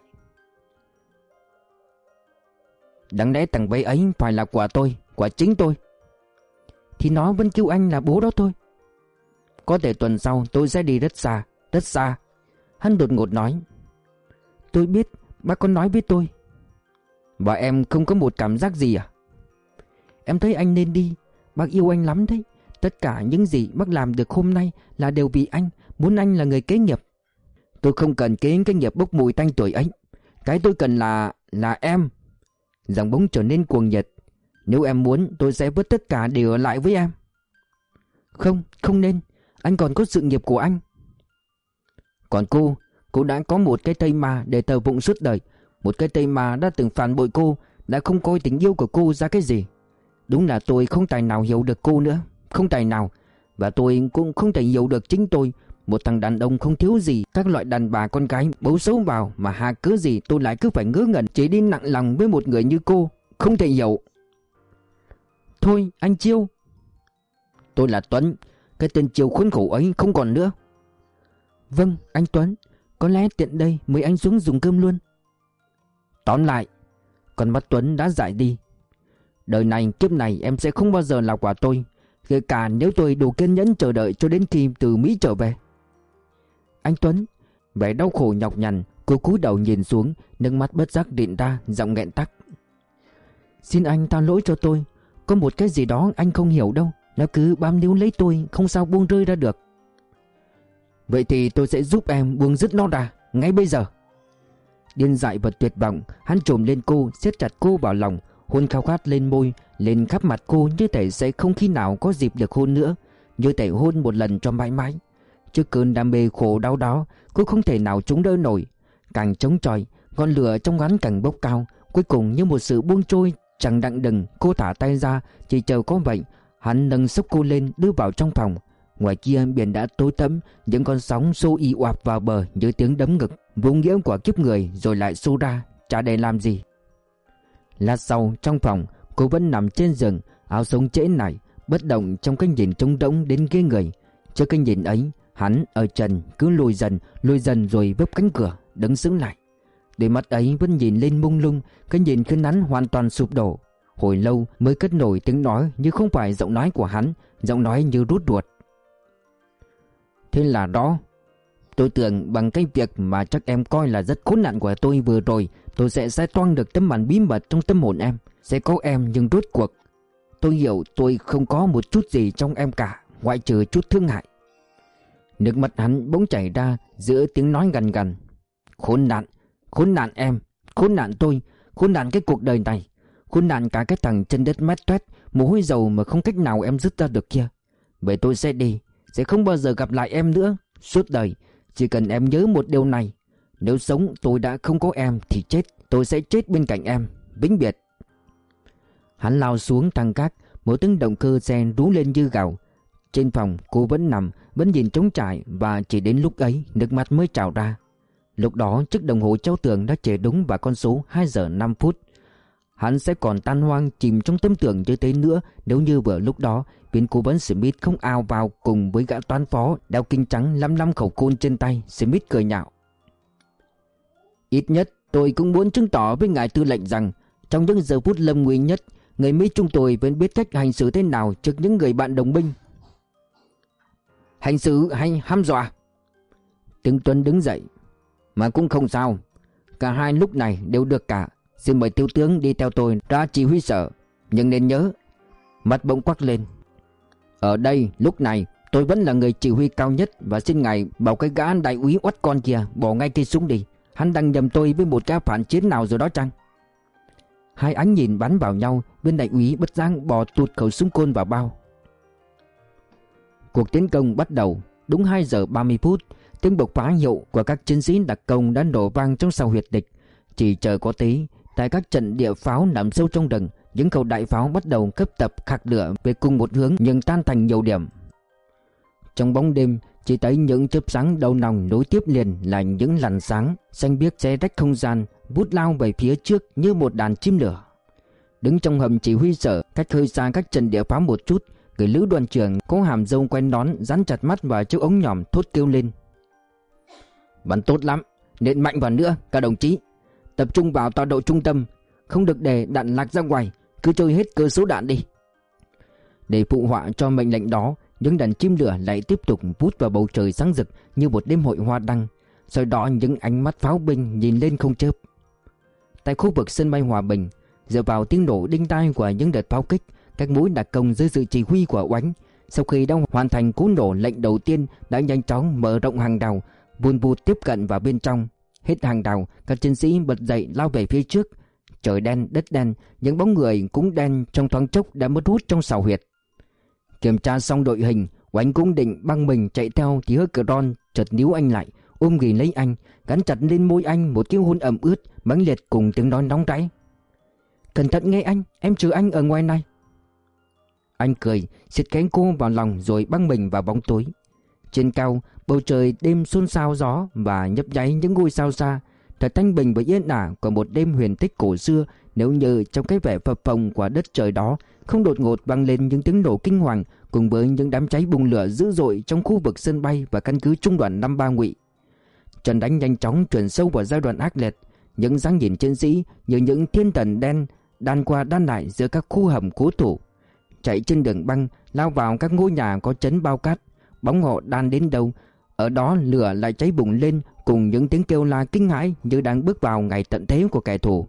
Đáng lẽ thằng bé ấy phải là của tôi, của chính tôi. Thì nó vẫn kêu anh là bố đó thôi. Có thể tuần sau tôi sẽ đi rất xa, rất xa. Hắn đột ngột nói. Tôi biết, bác có nói với tôi. Và em không có một cảm giác gì à? Em thấy anh nên đi, bác yêu anh lắm đấy. Tất cả những gì bác làm được hôm nay là đều vì anh, muốn anh là người kế nghiệp. Tôi không cần kế nghiệp bốc mùi tanh tuổi ấy. Cái tôi cần là em. Giọng bỗng trở nên cuồng nhiệt. Nếu em muốn tôi sẽ vứt tất cả để ở lại với em. Không, không nên. Anh còn có sự nghiệp của anh. Còn cô cô đã có một cái tay ma để thờ phụng suốt đời. Một cái tay ma đã từng phản bội cô, đã không coi tình yêu của cô ra cái gì. Đúng là tôi không tài nào hiểu được cô nữa. Không tài nào. Và tôi cũng không thể hiểu được chính tôi. Một thằng đàn ông không thiếu gì các loại đàn bà con gái bấu xấu vào, mà hà cớ gì tôi lại cứ phải ngớ ngẩn chỉ đi nặng lòng với một người như cô. Không thể hiểu. Thôi anh Chiêu. Tôi là Tuấn. Cái tên Chiêu khốn khổ ấy không còn nữa. Vâng anh Tuấn. Có lẽ tiện đây mời anh xuống dùng cơm luôn. Tóm lại, con mắt Tuấn đã dại đi. Đời này kiếp này em sẽ không bao giờ là quả tôi, kể cả nếu tôi đủ kiên nhẫn chờ đợi cho đến khi từ Mỹ trở về. Anh Tuấn. Vẻ đau khổ nhọc nhằn, cô cúi đầu nhìn xuống, nước mắt bất giác rịn ra, giọng nghẹn tắc. Xin anh tha lỗi cho tôi. Có một cái gì đó anh không hiểu đâu. Nó cứ bám níu lấy tôi, không sao buông rơi ra được. Vậy thì tôi sẽ giúp em buông dứt nó ra, ngay bây giờ. Điên dại và tuyệt vọng, hắn trồm lên cô, siết chặt cô vào lòng, hôn khao khát lên môi, lên khắp mặt cô, như thể sẽ không khi nào có dịp được hôn nữa, như thể hôn một lần cho mãi mãi. Trước cơn đam mê khổ đau đó, cô không thể nào chống đỡ nổi. Càng chống chọi, ngọn lửa trong hắn càng bốc cao. Cuối cùng như một sự buông trôi chẳng đặng đừng, cô thả tay ra, chỉ chờ có vậy. Hắn nâng xốc cô lên, đưa vào trong phòng. Ngoài kia biển đã tối tăm, những con sóng xô ì oạp vào bờ như tiếng đấm ngực. Vô nghĩa của kiếp người rồi lại xô ra, chả để làm gì. Lát sau trong phòng, cô vẫn nằm trên giường, áo sống trễ nải, bất động trong cái nhìn trống rỗng đến ghê người. Trước cái nhìn ấy, hắn ở trần cứ lùi dần rồi vấp cánh cửa, đứng sững lại. Đôi mắt ấy vẫn nhìn lên mông lung, cái nhìn khiến hắn hoàn toàn sụp đổ. Hồi lâu mới cất nổi tiếng nói, như không phải giọng nói của hắn, giọng nói như rút ruột. Thế là đó. Tôi tưởng bằng cái việc mà chắc em coi là rất khốn nạn của tôi vừa rồi, tôi sẽ xé toang được tấm màn bí mật trong tâm hồn em. Sẽ có em nhưng rốt cuộc tôi hiểu tôi không có một chút gì trong em cả, ngoại trừ chút thương hại. Nước mắt hắn bỗng chảy ra giữa tiếng nói gằn gằn. Khốn nạn em, khốn nạn tôi, khốn nạn cái cuộc đời này, khốn nạn cả cái thằng chân đất mét toét, mồ hôi dầu mà không cách nào em dứt ra được kia. Vậy tôi sẽ đi, sẽ không bao giờ gặp lại em nữa, suốt đời. Chỉ cần em nhớ một điều này, nếu sống tôi đã không có em thì chết, tôi sẽ chết bên cạnh em, vĩnh biệt. Hắn lao xuống thang gác, một tiếng động cơ xe rú lên như gào. Trên phòng cô vẫn nằm, vẫn nhìn trống trải, và chỉ đến lúc ấy nước mắt mới trào ra. Lúc đó chiếc đồng hồ treo tường đã chỉ đúng vào con số 2 giờ 5 phút. Hắn sẽ còn tan hoang chìm trong tâm tưởng như thế nữa nếu như vừa lúc đó viên cố vấn Smith không ào vào cùng với gã toán phó đeo kính trắng lăm khẩu côn trên tay. Smith cười nhạo. Ít nhất tôi cũng muốn chứng tỏ với ngài tư lệnh rằng trong những giờ phút lâm nguy nhất, người Mỹ chúng tôi vẫn biết cách hành xử thế nào trước những người bạn đồng minh. Hành xử hay hăm dọa? Tướng Tuấn đứng dậy. Mà cũng không sao, cả hai lúc này đều được cả. Xin mời thiếu tướng đi theo tôi ra chỉ huy sở. Nhưng nên nhớ. Mắt bỗng quắc lên. Ở đây lúc này tôi vẫn là người chỉ huy cao nhất, và xin ngài bảo cái gã đại úy oắt con kia bỏ ngay cây súng đi. Hắn đang nhầm tôi với một gã phản chiến nào rồi đó chăng? Hai ánh nhìn bắn vào nhau, bên đại úy bất giác bỏ tụt khẩu súng côn vào bao. Cuộc tiến công bắt đầu. Đúng 2 giờ 30 phút, tiếng bộc phá hiệu của các chiến sĩ đặc công đã nổ vang trong sau huyệt địch. Chỉ chờ có tí, tại các trận địa pháo nằm sâu trong rừng, những khẩu đại pháo bắt đầu cấp tập khạc lửa về cùng một hướng nhưng tan thành nhiều điểm. Trong bóng đêm, chỉ thấy những chớp sáng đầu nòng nối tiếp liền là những làn sáng xanh biếc xé rách không gian, vút lao về phía trước như một đàn chim lửa. Đứng trong hầm chỉ huy sở, cách hơi xa các trận địa pháo một chút, người lữ đoàn trưởng có hàm râu quen nón dán chặt mắt vào chiếc ống nhòm thốt kêu lên. Bắn tốt lắm, nện mạnh vào nữa các đồng chí. Tập trung vào tọa độ trung tâm, không được để đạn lạc ra ngoài, cứ trôi hết cơ số đạn đi. Để phụ họa cho mệnh lệnh đó, những đàn chim lửa lại tiếp tục vút vào bầu trời sáng rực như một đêm hội hoa đăng. Sau đó những ánh mắt pháo binh nhìn lên không chớp. Tại khu vực sân bay Hòa Bình, dựa vào tiếng nổ đinh tai của những đợt pháo kích, các mũi đặc công dưới sự chỉ huy của Oánh, sau khi đã hoàn thành cú nổ lệnh đầu tiên, đã nhanh chóng mở rộng hàng rào, vun vút tiếp cận vào bên trong. Hết hàng rào, các chiến sĩ bật dậy lao về phía trước. Trời đen, đất đen, những bóng người cũng đen trong thoáng chốc đã mất hút trong sào huyệt. Kiểm tra xong đội hình, Oánh cũng định băng mình chạy theo thì hớt cờ ron chợt níu anh lại, ôm ghì lấy anh, gắn chặt lên môi anh một cái hôn ẩm ướt, mãnh liệt cùng tiếng nói nóng rãi. Cẩn thận nghe anh, em chờ anh ở ngoài này. Anh cười, siết cánh cô vào lòng rồi băng mình vào bóng tối. Trên cao, bầu trời đêm xôn xao gió và nhấp nháy những ngôi sao xa, thật thanh bình và yên ả của một đêm huyền tích cổ xưa. Nếu như trong cái vẻ phập phồng của đất trời đó không đột ngột vang lên những tiếng nổ kinh hoàng cùng với những đám cháy bùng lửa dữ dội trong khu vực sân bay và căn cứ trung đoàn 53 Ngụy. Trận đánh nhanh chóng chuyển sâu vào giai đoạn ác liệt. Những dáng nhìn chiến sĩ như những thiên thần đen đan qua đan lại giữa các khu hầm cố thủ, chạy trên đường băng, lao vào các ngôi nhà có chấn bao cát. Bóng họ đan đến đâu, ở đó lửa lại cháy bùng lên cùng những tiếng kêu la kinh hãi như đang bước vào ngày tận thế của kẻ thù.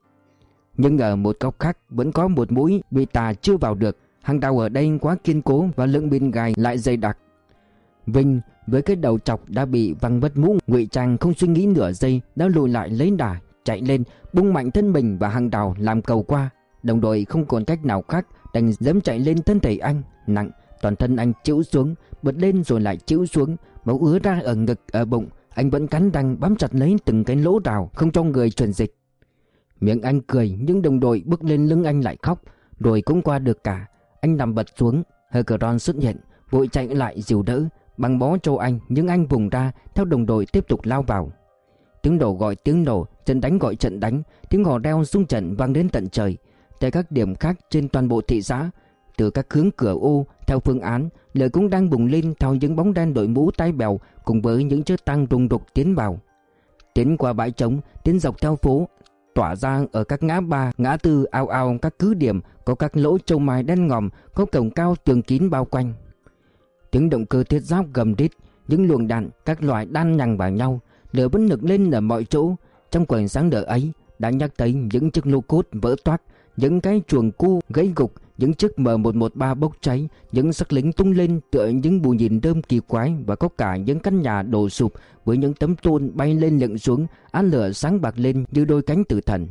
Nhưng ở một góc khác vẫn có một mũi bị tà chưa vào được. Hàng rào ở đây quá kiên cố và lượng pin gài lại dày đặc. Vinh với cái đầu chọc đã bị văng mất mũ ngụy trang không suy nghĩ nửa giây đã lùi lại lấy đà, chạy lên bung mạnh thân mình và hàng rào làm cầu qua. Đồng đội không còn cách nào khác đành dẫm chạy lên thân thể anh. Nặng, toàn thân anh chịu xuống, bật lên rồi lại chịu xuống, máu ứa ra ở ngực, ở bụng. Anh vẫn cắn răng bám chặt lấy từng cái lỗ rào không cho người truyền dịch. Miệng anh cười nhưng đồng đội bước lên lưng anh lại khóc. Rồi cũng qua được cả. Anh nằm bật xuống. Hercron xuất hiện, vội chạy lại dìu đỡ, băng bó cho anh, nhưng anh vùng ra theo đồng đội tiếp tục lao vào. Tiếng nổ gọi tiếng nổ, trận đánh gọi trận đánh, tiếng hò reo rung trận vang đến tận trời. Tại các điểm khác trên toàn bộ thị xã, từ các hướng cửa ô theo phương án, lửa cũng đang bùng lên theo những bóng đen đội mũ tai bèo cùng với những chiếc tăng rùng rục tiến vào. Tiến qua bãi trống, tiến dọc theo phố, tỏa ra ở các ngã ba, ngã tư ao ao các cứ điểm có các lỗ châu mai đen ngòm, có cổng cao tường kín bao quanh. Tiếng động cơ thiết giáp gầm rít, những luồng đạn các loại đan nhằng vào nhau, lửa vẫn nực lên ở mọi chỗ. Trong quần sáng lửa ấy đã nhắc tới những chiếc lô cốt vỡ toác, những cái chuồng cu gãy gục, những chiếc M113 bốc cháy, những xác lính tung lên tựa những bù nhìn đơm kỳ quái, và có cả những căn nhà đổ sụp với những tấm tôn bay lên lựng xuống, ánh lửa sáng bạc lên như đôi cánh tử thần.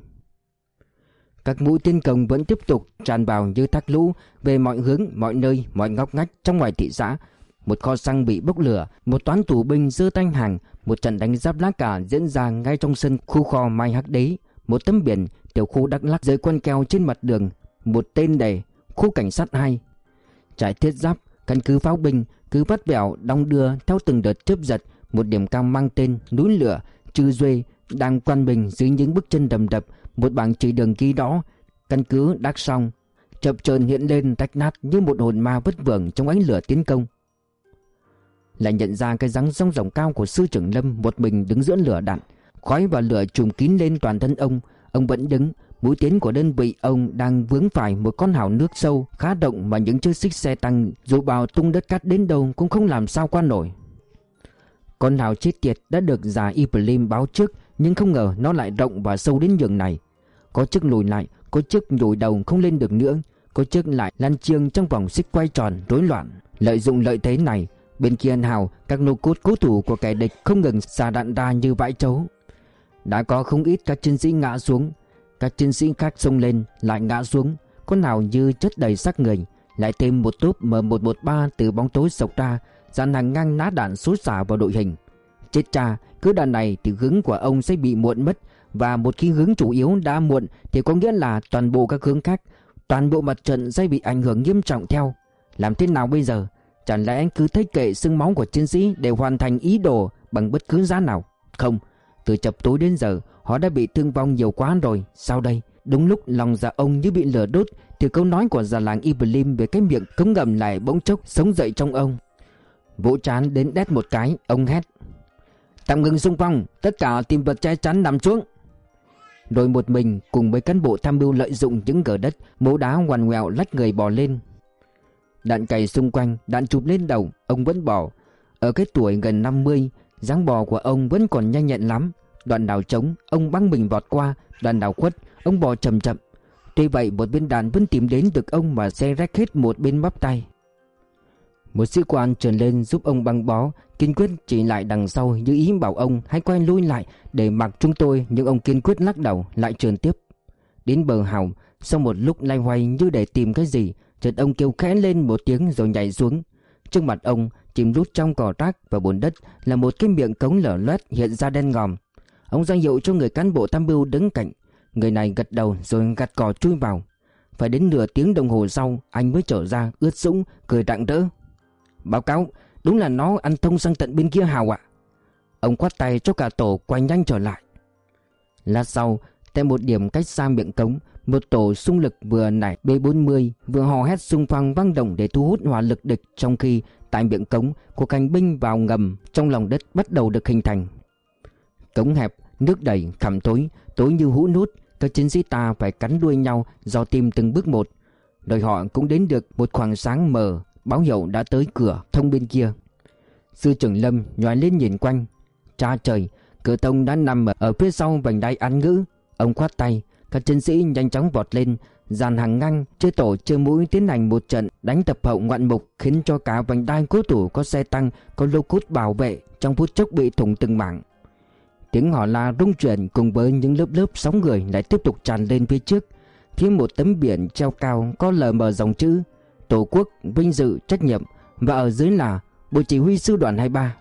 Các mũi tiến công vẫn tiếp tục tràn vào như thác lũ về mọi hướng, mọi nơi, mọi ngóc ngách trong ngoài thị xã. Một kho xăng bị bốc lửa, một toán tù binh giơ tay hàng, một trận đánh giáp lá cà diễn ra ngay trong sân khu kho Mai Hắc Đế. Một tấm biển tiểu khu Đắk Lắk dưới quân keo trên mặt đường, một tên đề khu cảnh sát 2. Trại thiết giáp, căn cứ pháo binh cứ vắt vẻo đong đưa theo từng đợt chớp giật. Một điểm cao mang tên núi lửa Chư Duê đang quan bình dưới những bước chân đầm đập. Một bảng chỉ đường ghi đó căn cứ Đắk Song chập chờn hiện lên rách nát như một hồn ma vất vưởng trong ánh lửa tiến công. Lại nhận ra cái dáng dong ròng cao của sư trưởng Lâm một mình đứng giữa lửa đạn. Khói và lửa trùm kín lên toàn thân ông. Ông vẫn đứng. Mũi tiến của đơn vị ông đang vướng phải một con hào nước sâu khá rộng mà những chiếc xích xe tăng dù bào tung đất cát đến đâu cũng không làm sao qua nổi. Con hào chết tiệt đã được già Ibrahim báo trước, nhưng không ngờ nó lại rộng và sâu đến nhường này. Có chiếc lùi lại, có chiếc nhồi đầu không lên được nữa, có chiếc lại lăn chiêng trong vòng xích quay tròn rối loạn. Lợi dụng lợi thế này, bên kia hào các nô cốt cố thủ của kẻ địch không ngừng xả đạn ra như vãi trấu. Đã có không ít các chiến sĩ ngã xuống. Các chiến sĩ khác xông lên lại ngã xuống. Con nào như chất đầy xác người. Lại thêm một tốp M113 từ bóng tối sộc ra, dàn hàng ngang ná đạn xối xả vào đội hình. Chết cha, cứ đạn này thì hướng của ông sẽ bị muộn mất. Và một khi hướng chủ yếu đã muộn thì có nghĩa là toàn bộ các hướng khác, toàn bộ mặt trận sẽ bị ảnh hưởng nghiêm trọng theo. Làm thế nào bây giờ? Chẳng lẽ cứ thấy kệ xương máu của chiến sĩ để hoàn thành ý đồ bằng bất cứ giá nào? Không, từ chập tối đến giờ họ đã bị thương vong nhiều quá rồi. Sao đây? Đúng lúc lòng dạ ông như bị lửa đốt thì câu nói của già làng Ibrahim về cái miệng cống ngầm lại bỗng chốc sống dậy trong ông. Vỗ trán đến đét một cái, ông hét: tạm ngừng xung phong, tất cả tìm vật che chắn nằm xuống. Rồi một mình cùng với cán bộ tham mưu lợi dụng những gờ đất, mố đá ngoằn ngoèo lách người bò lên. Đạn cày xung quanh, đạn chụp lên đầu, ông vẫn bò. Ở cái tuổi gần 50, dáng bò của ông vẫn còn nhanh nhẹn lắm. Đoạn nào trống, ông băng mình vọt qua, đoạn nào khuất, ông bò chậm chậm. Tuy vậy một viên đạn vẫn tìm đến được ông mà xe rách hết một bên bắp tay. Một sĩ quan trườn lên giúp ông băng bó, kiên quyết chỉ lại đằng sau như ý bảo ông hãy quay lui lại để mặc chúng tôi, nhưng ông kiên quyết lắc đầu lại trườn tiếp. Đến bờ hào, sau một lúc loay hoay như để tìm cái gì, chợt ông kêu khẽ lên một tiếng rồi nhảy xuống. Trước mặt ông, chìm lút trong cỏ rác và bùn đất là một cái miệng cống lở loét hiện ra đen ngòm. Ông ra hiệu cho người cán bộ tham mưu đứng cạnh. Người này gật đầu rồi gặt cỏ chui vào. Phải đến nửa tiếng đồng hồ sau anh mới trở ra ướt sũng, cười rạng rỡ. Báo cáo, đúng là nó ăn thông sang tận bên kia Hào ạ. Ông quát tay cho cả tổ quay nhanh trở lại. Lát sau, tại một điểm cách xa miệng cống, một tổ xung lực vừa nải B40 vừa hò hét xung phong vang động để thu hút hỏa lực địch, trong khi tại miệng cống cuộc hành binh vào ngầm trong lòng đất bắt đầu được hình thành. Cống hẹp, nước đầy, khắm tối như hũ nút. Các chiến sĩ ta phải cắn đuôi nhau dò tìm từng bước một. Rồi họ cũng đến được một khoảng sáng mờ, báo hiệu đã tới cửa thông bên kia. Sư trưởng Lâm nhòi lên nhìn quanh. Cha trời, cửa thông đã nằm ở phía sau vành đai án ngữ. Ông khoát tay, các chiến sĩ nhanh chóng vọt lên, dàn hàng ngang chia tổ chia mũi tiến hành một trận đánh tập hậu ngoạn mục, khiến cho cả vành đai cố thủ có xe tăng, có lô cốt bảo vệ trong phút chốc bị thủng từng mảng. Tiếng hò la rung chuyển cùng với những lớp sóng người lại tiếp tục tràn lên phía trước. Phía một tấm biển treo cao có lờ mờ dòng chữ Tổ quốc, vinh dự, trách nhiệm, và ở dưới là Bộ Chỉ huy Sư đoàn 23.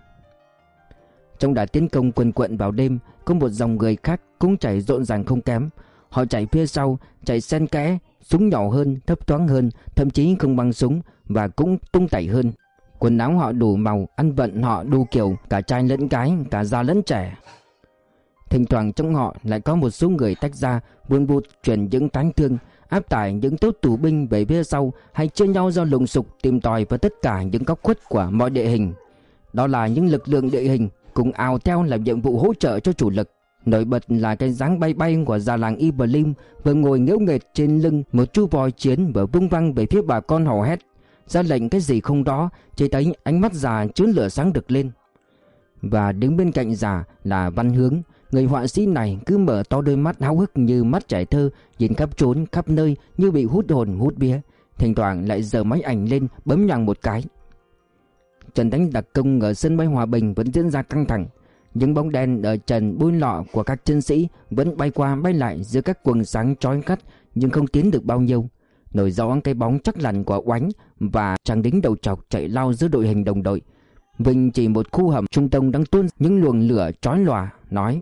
Trong đợt tiến công quần quận vào đêm, có một dòng người khác cũng chạy rộn ràng không kém. Họ chạy phía sau, chạy xen kẽ, súng nhỏ hơn, thấp thoáng hơn, thậm chí không băng súng và cũng tung tẩy hơn. Quần áo họ đủ màu, ăn vận họ đủ kiểu, cả trai lẫn gái, cả già lẫn trẻ. Thỉnh thoảng trong họ lại có một số người tách ra, buôn vụt chuyển những táng thương, áp tải những tốt tù binh về phía sau, hay chia nhau ra lùng sục tìm tòi vào tất cả những góc khuất của mọi địa hình. Đó là những lực lượng địa hình cùng ào theo làm nhiệm vụ hỗ trợ cho chủ lực. Nổi bật là cái dáng bay bay của già làng Iblim vừa ngồi nghễu nghệt trên lưng một chú voi chiến vừa vung văng về phía bà con hò hét ra lệnh cái gì không đó, chỉ thấy ánh mắt già chứa lửa sáng rực lên. Và đứng bên cạnh già là Văn Hướng. Người họa sĩ này cứ mở to đôi mắt háo hức như mắt trẻ thơ, nhìn khắp trốn khắp nơi như bị hút hồn hút vía. Thỉnh thoảng lại giở máy ảnh lên bấm nhoàng một cái. Trận đánh đặc công ở sân bay Hòa Bình vẫn diễn ra căng thẳng. Những bóng đen ở trần bôi lọ của các chiến sĩ vẫn bay qua bay lại giữa các quầng sáng chói gắt, nhưng không tiến được bao nhiêu. Nổi rõ cái bóng chắc lằn của Oánh và chàng đính đầu trọc chạy lao giữa đội hình đồng đội. Vinh chỉ một khu hầm trung tâm đang tuôn những luồng lửa chói lòa, nói: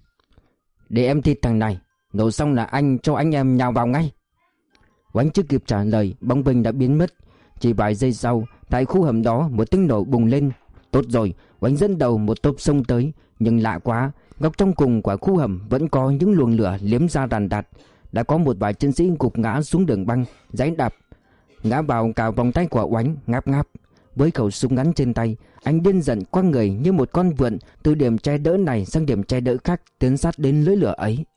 "Để em thịt thằng này, nổ xong là anh cho anh em nhào vào ngay." Oánh chưa kịp trả lời, bóng Vinh đã biến mất. Chỉ vài giây sau, tại khu hầm đó một tiếng nổ bùng lên. Tốt rồi, Oánh dẫn đầu một tốp xông tới, nhưng lạ quá, góc trong cùng của khu hầm vẫn có những luồng lửa liếm ra ràn rạt. Đã có một vài chiến sĩ gục ngã xuống đường băng, giấy đạp, ngã vào cả vòng tay của Oánh, ngáp ngáp. Với khẩu súng ngắn trên tay, anh điên giận quăng người như một con vượn từ điểm che đỡ này sang điểm che đỡ khác, tiến sát đến lưỡi lửa ấy.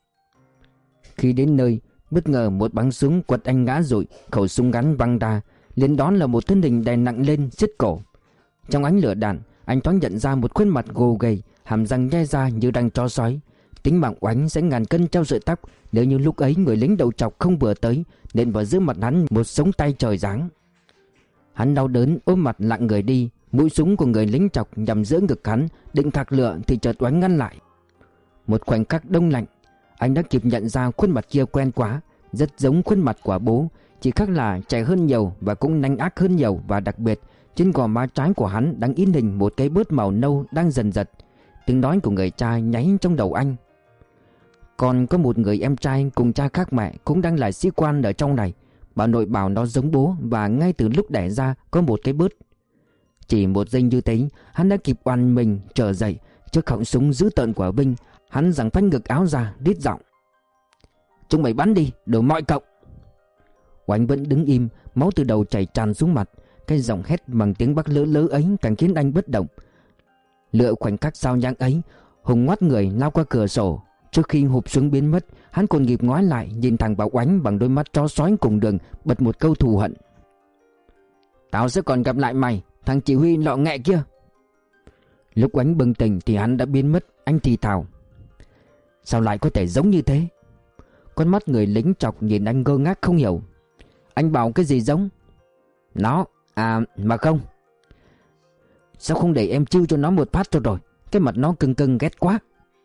Khi đến nơi, bất ngờ một bắn súng quật anh ngã rụi, khẩu súng ngắn văng ra, liền đón là một thân hình đè nặng lên siết cổ. Trong ánh lửa đạn, anh thoáng nhận ra một khuôn mặt gồ ghề, hàm răng nhe ra như đang chó sói. Tính mạng Oánh sẽ ngàn cân treo sợi tóc nếu như lúc ấy người lính đầu trọc không vừa tới, nện vào giữa mặt hắn một sống tay trời giáng. Hắn đau đớn ôm mặt lặng người đi. Mũi súng của người lính chọc nhằm giữa ngực hắn, định thạc lửa thì chợt Oánh ngăn lại. Một khoảnh khắc đông lạnh, anh đã kịp nhận ra khuôn mặt kia quen quá, rất giống khuôn mặt của bố, chỉ khác là trẻ hơn nhiều và cũng nanh ác hơn nhiều. Và đặc biệt, trên gò má trái của hắn đang in hình một cái bớt màu nâu đang dần giật. Tiếng nói của người cha nháy trong đầu anh. Còn có một người em trai cùng cha khác mẹ cũng đang là sĩ quan ở trong này. Bà nội bảo nó giống bố, và ngay từ lúc đẻ ra có một cái bớt. Chỉ một giây như thế, hắn đã kịp oằn mình trở dậy trước họng súng dữ tợn của Vinh. Hắn giằng phanh ngực áo ra, rít giọng: "Chúng mày bắn đi, đồ mọi cộng!" Oánh vẫn đứng im, máu từ đầu chảy tràn xuống mặt. Cái giọng hét bằng tiếng Bắc lỡ lỡ ấy càng khiến anh bất động. Lựa khoảnh khắc sao nhãng ấy, Hùng ngoắt người lao qua cửa sổ. Trước khi hụp súng biến mất, hắn còn kịp ngoái lại nhìn thẳng vào Oánh bằng đôi mắt chó sói cùng đường, bật một câu thù hận: "Tao sẽ còn gặp lại mày, thằng chỉ huy lọ nghẹ kia." Lúc Oánh bừng tỉnh thì hắn đã biến mất. Anh thì thào: "Sao lại có thể giống như thế?" Con mắt người lính chọc nhìn anh ngơ ngác không hiểu. "Anh bảo cái gì giống?" "Nó, mà không. Sao không để em chiêu cho nó một phát cho rồi? Cái mặt nó cưng cưng ghét quá."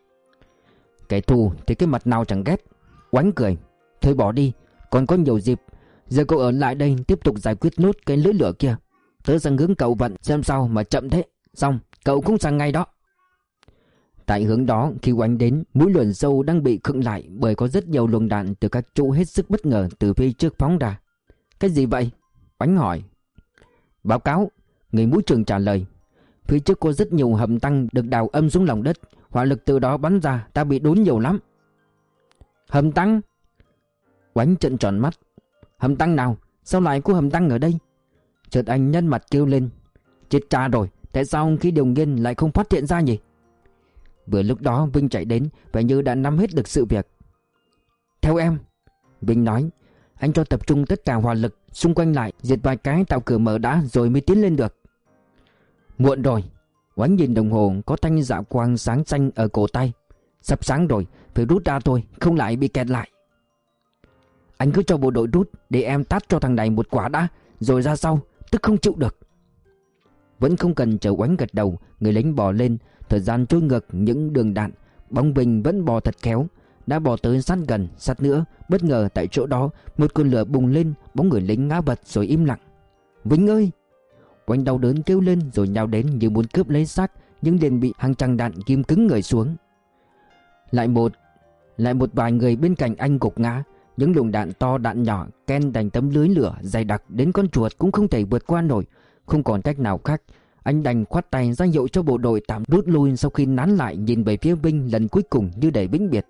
"Kẻ thù thì cái mặt nào chẳng ghét." Oánh cười: "Thôi bỏ đi, còn có nhiều dịp. Giờ cậu ở lại đây tiếp tục giải quyết nốt cái lưỡi lửa kia. Tớ sang hướng cậu vận xem sao mà chậm thế. Xong, cậu cũng sang ngay đó. Tại hướng đó, khi Oánh đến, mũi luồn sâu đang bị khựng lại bởi có rất nhiều luồng đạn từ các chỗ hết sức bất ngờ từ phía trước phóng ra. Cái gì vậy? Oánh hỏi. Báo cáo, người mũi trưởng trả lời. Phía trước có rất nhiều hầm tăng được đào âm xuống lòng đất, hỏa lực từ đó bắn ra, ta bị đốn nhiều lắm. Hầm tăng? Oánh trợn tròn mắt. Hầm tăng nào? Sao lại có hầm tăng ở đây? Chợt anh nhăn mặt kêu lên. Chết cha rồi, tại sao khi Điều Nghiên lại không phát hiện ra nhỉ? Vừa lúc đó Vinh chạy đến, vẻ như đã nắm hết được sự việc. Theo em, Vinh nói. Anh cho tập trung tất cả hỏa lực xung quanh lại, diệt vài cái tạo cửa mở đã rồi mới tiến lên được. Muộn rồi. Oánh nhìn đồng hồ, có thanh dạ quang sáng xanh ở cổ tay. Sắp sáng rồi, phải rút ra thôi, không lại bị kẹt lại. Anh cứ cho bộ đội rút, để em tát cho thằng này một quả đã, rồi ra sau, tức không chịu được. Vẫn không cần chờ Oánh gật đầu, người lính bò lên. Thời gian trôi ngược những đường đạn. Bóng Vinh vẫn bò thật khéo, đã bò tới sát gần, sát nữa. Bất ngờ tại chỗ đó, một cơn lửa bùng lên, bóng người lính ngã vật rồi im lặng. Vinh ơi! Oánh đau đớn kêu lên rồi nhào đến như muốn cướp lấy xác, nhưng liền bị hàng trăm đạn ghim cứng người xuống. Lại một vài người bên cạnh anh gục ngã. Những luồng đạn to đạn nhỏ ken thành tấm lưới lửa dày đặc đến con chuột cũng không thể vượt qua nổi. Không còn cách nào khác, anh đành khoát tay ra hiệu cho bộ đội tạm rút lui, sau khi nán lại nhìn về phía Vinh lần cuối cùng như để vĩnh biệt.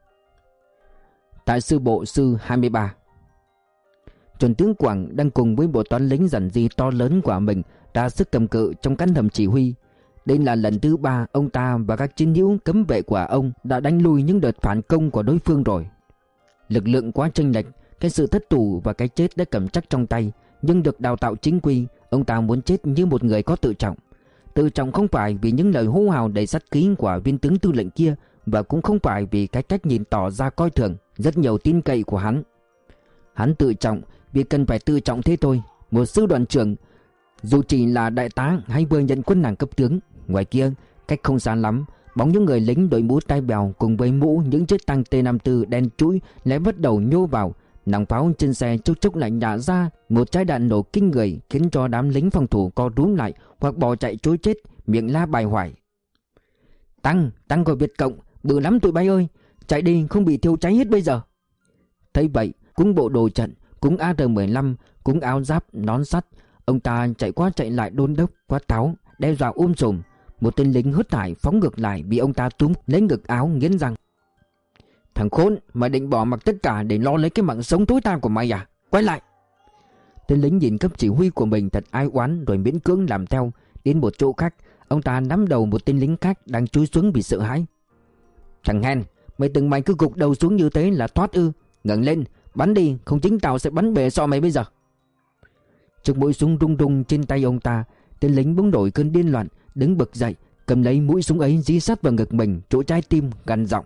Tại sư bộ sư 23, Chuẩn tướng Quảng đang cùng với bộ toán lính dần di to lớn của mình ra sức cầm cự trong căn hầm chỉ huy. Đây là lần thứ 3 ông ta và các chiến hữu cấm vệ của ông đã đánh lùi những đợt phản công của đối phương rồi. Lực lượng quá chênh lệch, cái sự thất thủ và cái chết đã cầm chắc trong tay. Nhưng được đào tạo chính quy, ông ta muốn chết như một người có tự trọng. Tự trọng không phải vì những lời hô hào đầy sát khí của viên tướng tư lệnh kia, và cũng không phải vì cái cách nhìn tỏ ra coi thường rất nhiều tin cậy của hắn. Hắn tự trọng vì cần phải tự trọng thế thôi. Một sư đoàn trưởng, dù chỉ là đại tá hay vừa nhận quân hàm cấp tướng, ngoài kia cách không xa lắm, bóng những người lính đội mũ tai bèo cùng với mũ những chiếc tăng T54 đen trũi lại bắt đầu nhô vào. Nòng pháo trên xe chốc chốc lại nhả ra một trái đạn nổ kinh người, khiến cho đám lính phòng thủ co rúm lại hoặc bỏ chạy trối chết, miệng la bài hoài. Tăng của Việt Cộng, bự lắm tụi bay ơi, chạy đi không bị thiêu cháy hết bây giờ. Thấy vậy, cũng bộ đồ trận, cũng AR-15, cũng áo giáp, nón sắt, ông ta chạy qua chạy lại đôn đốc, quát tháo, đe dọa sùm. Một tên lính hớt hải phóng ngược lại bị ông ta túm lấy ngực áo nghiến răng. Thằng khốn, mày định bỏ mặc tất cả để lo lấy cái mạng sống tối tăm của mày à? Quay lại! Tên lính nhìn cấp chỉ huy của mình thật ai oán rồi miễn cưỡng làm theo. Đến một chỗ khác, ông ta nắm đầu một tên lính khác đang cúi xuống vì sợ hãi. Thằng hèn, mày tưởng mày cứ gục đầu xuống như thế là thoát ư? Ngẩng lên, bắn đi, không chính tao sẽ bắn bể sọ mày bây giờ. Trước mũi súng rung rung trên tay ông ta, tên lính bỗng nổi cơn điên loạn, đứng bật dậy, cầm lấy mũi súng ấy dí sát vào ngực mình, chỗ trái tim, gằn giọng.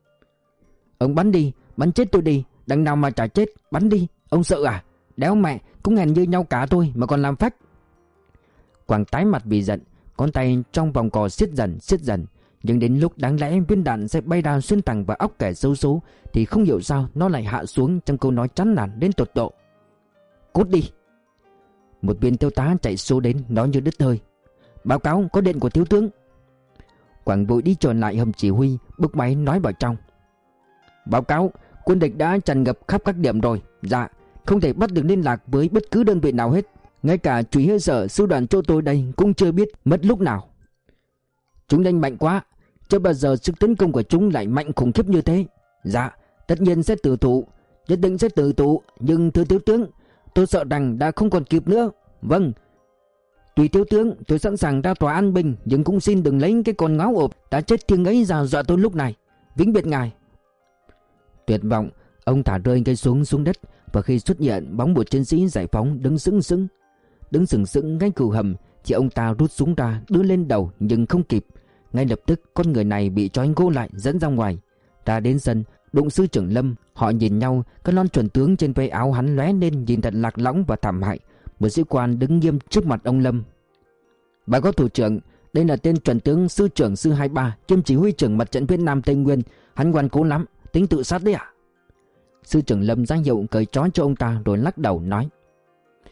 Ông bắn đi, bắn chết tôi đi, đằng nào mà chả chết, bắn đi, ông sợ à? Đéo mẹ, cũng hèn như nhau cả thôi mà còn làm phách. Quảng tái mặt vì giận, con tay trong vòng cò siết dần, nhưng đến lúc đáng lẽ viên đạn sẽ bay ra xuyên thẳng vào óc kẻ xấu số thì không hiểu sao nó lại hạ xuống trong câu nói chán nản đến tột độ. Cút đi! Một viên thiếu tá chạy xô đến, nói như đứt hơi. Báo cáo có điện của thiếu tướng. Quảng vội đi tròn lại hầm chỉ huy, bốc máy nói vào trong. Báo cáo, quân địch đã tràn ngập khắp các điểm rồi. Dạ, không thể bắt được liên lạc với bất cứ đơn vị nào hết. Ngay cả chủ hơi sở sư đoàn chỗ tôi đây cũng chưa biết mất lúc nào. Chúng đánh mạnh quá, chưa bao giờ sức tấn công của chúng lại mạnh khủng khiếp như thế. Dạ, tất nhiên sẽ tử thủ, nhất định sẽ tử thủ. Nhưng thưa thiếu tướng, tôi sợ rằng đã không còn kịp nữa. Vâng, tùy thiếu tướng, tôi sẵn sàng ra tòa an bình, nhưng cũng xin đừng lấy cái con ngáo ộp đã chết tiếng ấy ra dọa tôi lúc này. Vĩnh biệt ngài. Tuyệt vọng, ông thả rơi cây súng xuống đất, và khi xuất hiện bóng một chiến sĩ giải phóng đứng sừng sững ngay cửa hầm, thì ông ta rút súng ra đưa lên đầu nhưng không kịp. Ngay lập tức con người này bị trói gô lại dẫn ra ngoài. Ra đến sân, đụng sư trưởng Lâm, họ nhìn nhau, cái lon chuẩn tướng trên vai áo hắn lóe lên nhìn thật lạc lõng và thảm hại. Một sĩ quan đứng nghiêm trước mặt ông Lâm. Báo cáo thủ trưởng, đây là tên chuẩn tướng sư trưởng sư 23, kiêm chỉ huy trưởng mặt trận phía Nam Tây Nguyên. Hắn ngoan cố lắm, tính tự sát đấy à? Sư trưởng Lâm ra hiệu cởi trói cho ông ta rồi lắc đầu nói.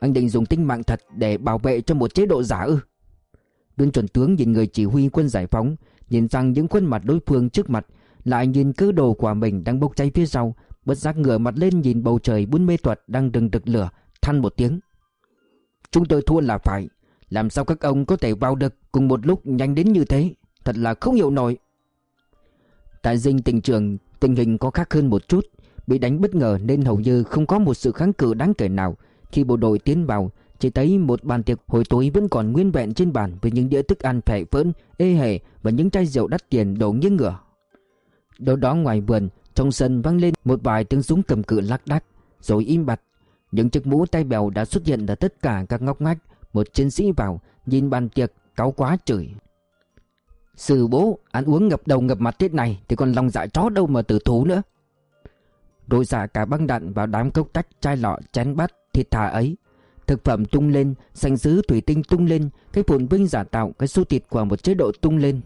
Anh định dùng tính mạng thật để bảo vệ cho một chế độ giả ư? Viên chuẩn tướng nhìn người chỉ huy quân giải phóng, nhìn sang những khuôn mặt đối phương trước mặt, lại nhìn cơ đồ của mình đang bốc cháy phía sau, bất giác ngửa mặt lên nhìn bầu trời buôn mê thuật đang rừng rực lửa, than một tiếng. Chúng tôi thua là phải. Làm sao các ông có thể vào được cùng một lúc nhanh đến như thế? Thật là không hiểu nổi. Tại Dinh Tỉnh trưởng tình hình có khác hơn một chút. Bị đánh bất ngờ nên hầu như không có một sự kháng cự đáng kể nào. Khi bộ đội tiến vào, chỉ thấy một bàn tiệc hồi tối vẫn còn nguyên vẹn trên bàn, với những đĩa thức ăn phệ phỡn, ê hề và những chai rượu đắt tiền đổ nghiêng ngửa. Đâu đó ngoài vườn, trong sân vang lên một vài tiếng súng cầm cự lác đác, rồi im bặt. Những chiếc mũ tay bèo đã xuất hiện ở tất cả các ngóc ngách. Một chiến sĩ vào, nhìn bàn tiệc, cáu quá chửi. Sư bố, ăn uống ngập đầu ngập mặt thế này thì còn lòng dạ chó đâu mà tử thú nữa. Rồi xả cả băng đạn vào đám cốc tách, chai lọ, chén bát, thịt thà ấy. Thực phẩm tung lên, sành sứ thủy tinh tung lên, cái phồn vinh giả tạo, cái xô thịt của một chế độ tung lên.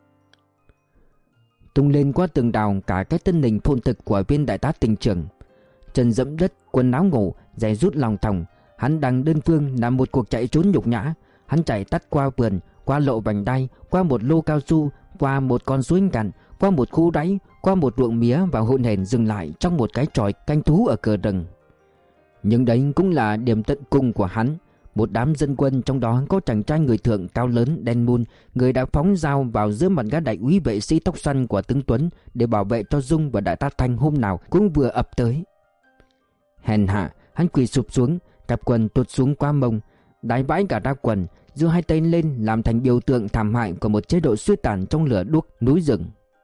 Tung lên qua tường đào cả cái thân hình phồn thực của viên đại tá tỉnh trưởng. Chân dẫm đất, quần áo ngủ, giày rút lòng thòng. Hắn đang đơn phương làm một cuộc chạy trốn nhục nhã. Hắn chạy tắt qua vườn, qua lộ vành đai, qua một lô cao su, qua một con suối cạn, qua một khu đáy, qua một ruộng mía và hỗn hển dừng lại trong một cái chòi canh thú ở cửa rừng. Nhưng đấy cũng là điểm tận cùng của hắn. Một đám dân quân, trong đó có chàng trai người thượng cao lớn đen mun, người đã phóng dao vào giữa mặt gã đại úy vệ sĩ tóc xoăn của tướng Tuấn để bảo vệ cho Dung và đại tá Thanh hôm nào cũng vừa ập tới. Hèn hạ, hắn quỳ sụp xuống, cặp quần tuột xuống qua mông, đái vãi cả ra quần, giơ hai tay lên làm thành biểu tượng thảm hại của một chế độ suy tàn trong lửa đuốc núi rừng.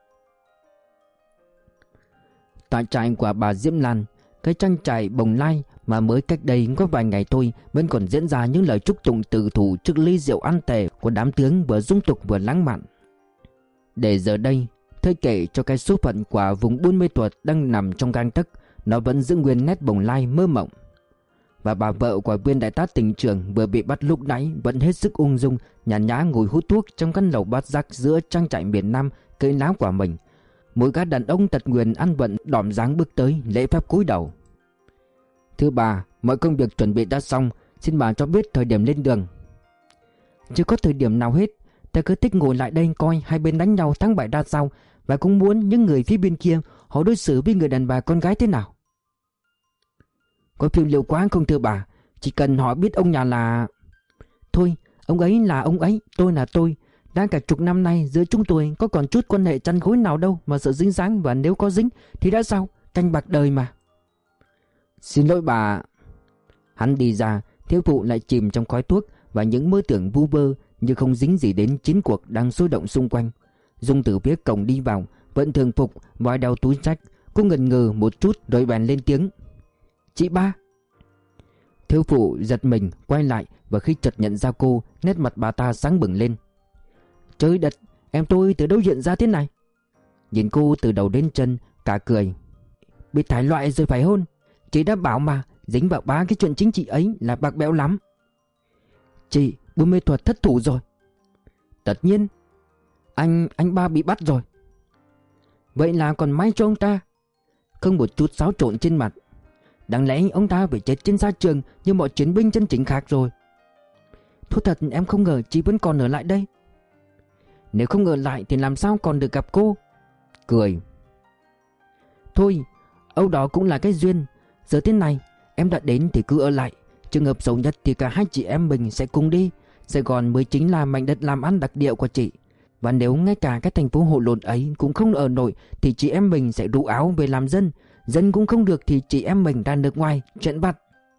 Tại trại của bà Diễm Lan, cái trang trại Bồng Lai mà mới cách đây có vài ngày thôi, vẫn còn diễn ra những lời chúc tụng từ thủ trước ly rượu ăn tề của đám tướng vừa dung tục vừa lãng mạn. Để giờ đây, thơi kể cho cái số phận của vùng Buôn Mê Thuột đang nằm trong gang tấc, nó vẫn giữ nguyên nét Bồng Lai mơ mộng. Và bà vợ của viên đại tá tỉnh trưởng vừa bị bắt lúc nãy vẫn hết sức ung dung, nhàn nhã ngồi hút thuốc trong căn lầu bát rác giữa trang trại miền Nam cây lá của mình. Mỗi gã đàn ông tật nguyền ăn vận đỏm dáng bước tới lễ phép cúi đầu. Thưa bà, mọi công việc chuẩn bị đã xong, xin bà cho biết thời điểm lên đường. Chưa có thời điểm nào hết, ta cứ thích ngồi lại đây coi hai bên đánh nhau thắng bại ra sao, và cũng muốn những người phía bên kia họ đối xử với người đàn bà con gái thế nào. Có phiêu lưu quá không thưa bà? Chỉ cần họ biết ông nhà là... Thôi, ông ấy là ông ấy, tôi là tôi. Đã cả chục năm nay giữa chúng tôi có còn chút quan hệ chăn gối nào đâu mà sợ dính dáng, và nếu có dính thì đã sao? Canh bạc đời mà. Xin lỗi bà. Hắn đi ra, thiếu phụ lại chìm trong khói thuốc và những mơ tưởng vu vơ như không dính gì đến chiến cuộc đang sôi động xung quanh. Dung từ phía cổng đi vào, vẫn thường phục, vòi đeo túi sách. Cô ngần ngừ một chút rồi bèn lên tiếng. Chị ba. Thiếu phụ giật mình quay lại, và khi chợt nhận ra cô, nét mặt bà ta sáng bừng lên. Trời đất, em tôi từ đâu hiện ra thế này? Nhìn cô từ đầu đến chân, cả cười. Bị thải loại rồi phải hôn. Chị đã bảo mà, dính vào ba cái chuyện chính trị ấy là bạc bẽo lắm. Chị, Buôn Mê Thuột thất thủ rồi. Tất nhiên. Anh ba bị bắt rồi. Vậy là còn may cho ông ta. Không một chút xáo trộn trên mặt. Đáng lẽ ông ta phải chết trên xa trường như mọi chiến binh chân chính khác rồi. Thú thật em không ngờ chị vẫn còn ở lại đây. Nếu không ở lại thì làm sao còn được gặp cô? Cười. Thôi, âu đó cũng là cái duyên. Giờ thế này, em đã đến thì cứ ở lại. Trường hợp xấu nhất thì cả hai chị em mình sẽ cùng đi. Sài Gòn mới chính là mảnh đất làm ăn đặc địa của chị. Và nếu ngay cả cái thành phố hộ lộn ấy cũng không ở nổi thì chị em mình sẽ rụ áo về làm dân. Dân cũng không được thì chị em mình ra nước ngoài chuyện vặt.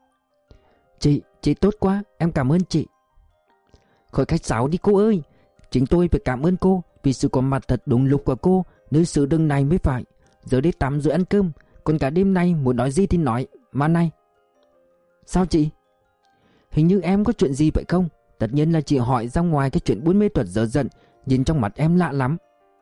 Chị tốt quá, em cảm ơn chị. Khỏi khách sáo đi cô ơi. Chính tôi phải cảm ơn cô vì sự có mặt thật đúng lúc của cô nơi sự đường này mới phải. Giờ đi tắm rồi ăn cơm. Còn cả đêm nay muốn nói gì thì nói. Mà này. Sao chị? Hình như em có chuyện gì vậy không? Tất nhiên là chị hỏi ra ngoài cái chuyện Buôn Mê Thuột dở giận. Nhìn trong mặt em lạ lắm.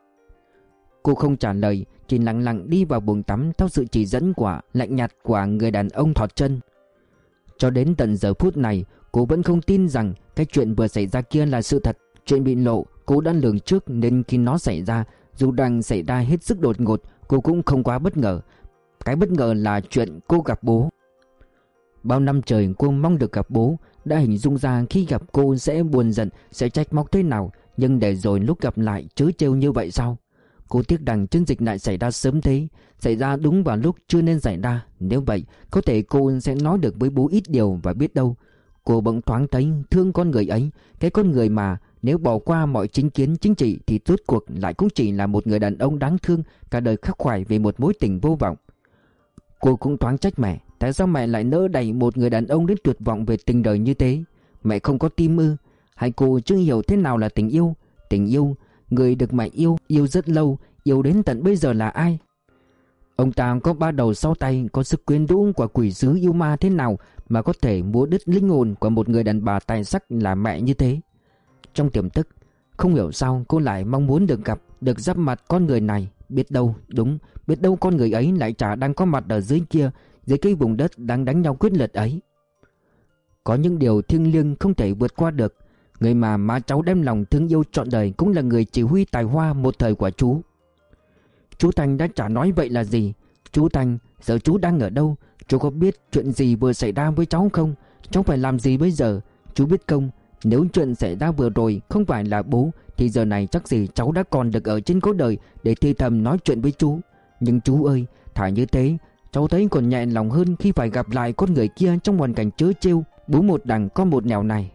Cô không trả lời, chỉ lặng lặng đi vào buồng tắm theo sự chỉ dẫn lạnh nhạt của người đàn ông thọt chân. Cho đến tận giờ phút này, cô vẫn không tin rằng cái chuyện vừa xảy ra kia là sự thật. Chuyện bị lộ cô đã lường trước, nên khi nó xảy ra, dù đang xảy ra hết sức đột ngột, cô cũng không quá bất ngờ. Cái bất ngờ là chuyện cô gặp bố. Bao năm trời cô mong được gặp bố, đã hình dung ra khi gặp cô sẽ buồn giận, sẽ trách móc thế nào, nhưng để rồi lúc gặp lại trớ trêu như vậy sao? Cô tiếc rằng chiến dịch lại xảy ra sớm thế, xảy ra đúng vào lúc chưa nên xảy ra. Nếu vậy, có thể cô sẽ nói được với bố ít điều, và biết đâu cô bỗng thoáng thấy thương con người ấy, cái con người mà nếu bỏ qua mọi chính kiến chính trị thì rốt cuộc lại cũng chỉ là một người đàn ông đáng thương, cả đời khắc khoải vì một mối tình vô vọng. Cô cũng thoáng trách mẹ, tại sao mẹ lại nỡ đẩy một người đàn ông đến tuyệt vọng về tình đời như thế? Mẹ không có tim ư? Hay cô chưa hiểu thế nào là tình yêu? Tình yêu, người được mẹ yêu, yêu rất lâu, yêu đến tận bây giờ là ai? Ông ta có ba đầu sáu tay, có sức quyến rũ của quỷ sứ yêu ma thế nào mà có thể múa đứt linh hồn của một người đàn bà tài sắc là mẹ như thế? Trong tiềm thức, không hiểu sao cô lại mong muốn được gặp, được giáp mặt con người này. Biết đâu, đúng, biết đâu con người ấy lại chả đang có mặt ở dưới kia, dưới cái vùng đất đang đánh nhau quyết liệt ấy. Có những điều thiêng liêng không thể vượt qua được. Người mà má cháu đem lòng thương yêu trọn đời cũng là người chỉ huy tài hoa một thời của chú. Chú Thành đã chả nói vậy là gì? Chú Thành, giờ chú đang ở đâu? Chú có biết chuyện gì vừa xảy ra với cháu không? Cháu phải làm gì bây giờ? Chú biết không? Nếu chuyện xảy ra vừa rồi không phải là bố thì giờ này chắc gì cháu đã còn được ở trên cõi đời để thì thầm nói chuyện với chú. Nhưng chú ơi, thà như thế cháu thấy còn nhẹ lòng hơn khi phải gặp lại con người kia trong hoàn cảnh trớ trêu, bố một đằng con một nẻo này.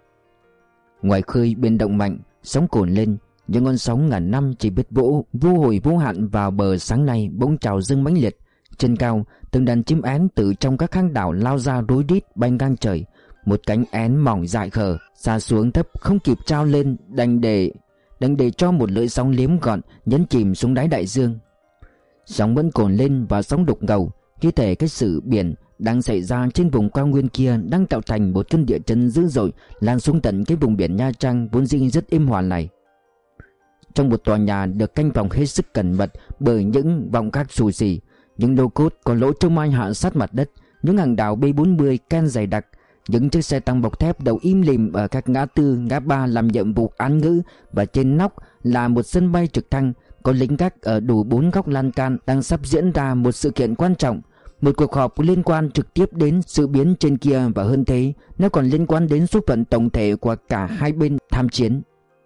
Ngoài khơi biển động mạnh, sóng cồn lên. Những con sóng ngàn năm chỉ biết vỗ vô hồi vô hạn vào bờ sáng nay bỗng trào dâng mãnh liệt. Trên cao, từng đàn chim én từ trong các hang đảo lao ra rối rít bay ngang trời. Một cánh én mỏng dại khờ xa xuống thấp không kịp trao lên, đành để cho một lưỡi sóng liếm gọn nhấn chìm xuống đáy đại dương. Sóng vẫn cồn lên và sóng đục ngầu, như thể cái sự biển đang xảy ra trên vùng cao nguyên kia đang tạo thành một cơn địa chấn dữ dội lan xuống tận cái vùng biển Nha Trang vốn dĩ rất êm hòa này. Trong một tòa nhà được canh phòng hết sức cẩn mật bởi những vọng gác xù xì, những lô cốt có lỗ trông mai hạ sát mặt đất, những hàng đào B40 ken dày đặc, những chiếc xe tăng bọc thép đậu im lìm ở các ngã tư ngã ba làm nhiệm vụ án ngữ, và trên nóc là một sân bay trực thăng có lính gác ở đủ 4 góc lan can đang sắp diễn ra một sự kiện quan trọng, một cuộc họp liên quan trực tiếp đến sự biến trên kia, và hơn thế, nó còn liên quan đến số phận tổng thể của cả hai bên tham chiến.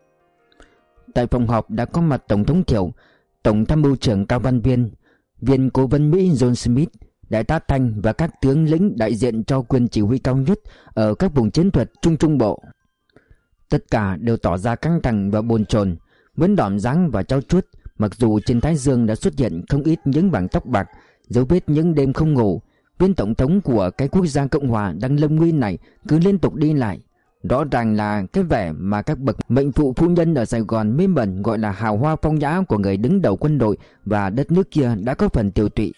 Tại phòng họp đã có mặt Tổng thống Thiệu, Tổng tham mưu trưởng Cao Văn Viên, Viên cố vấn Mỹ John Smith, Đại tá Thanh và các tướng lĩnh đại diện cho quyền chỉ huy cao nhất ở các vùng chiến thuật Trung Bộ. Tất cả đều tỏ ra căng thẳng và bồn chồn, vẫn đỏm dáng và trao chuốt, mặc dù trên thái dương đã xuất hiện không ít những vàng tóc bạc, dấu vết những đêm không ngủ. Viên tổng thống của cái quốc gia Cộng hòa đang lâm nguy này cứ liên tục đi lại. Rõ ràng là cái vẻ mà các bậc mệnh phụ phu nhân ở Sài Gòn mê mẩn gọi là hào hoa phong nhã của người đứng đầu quân đội và đất nước kia đã có phần tiều tụy.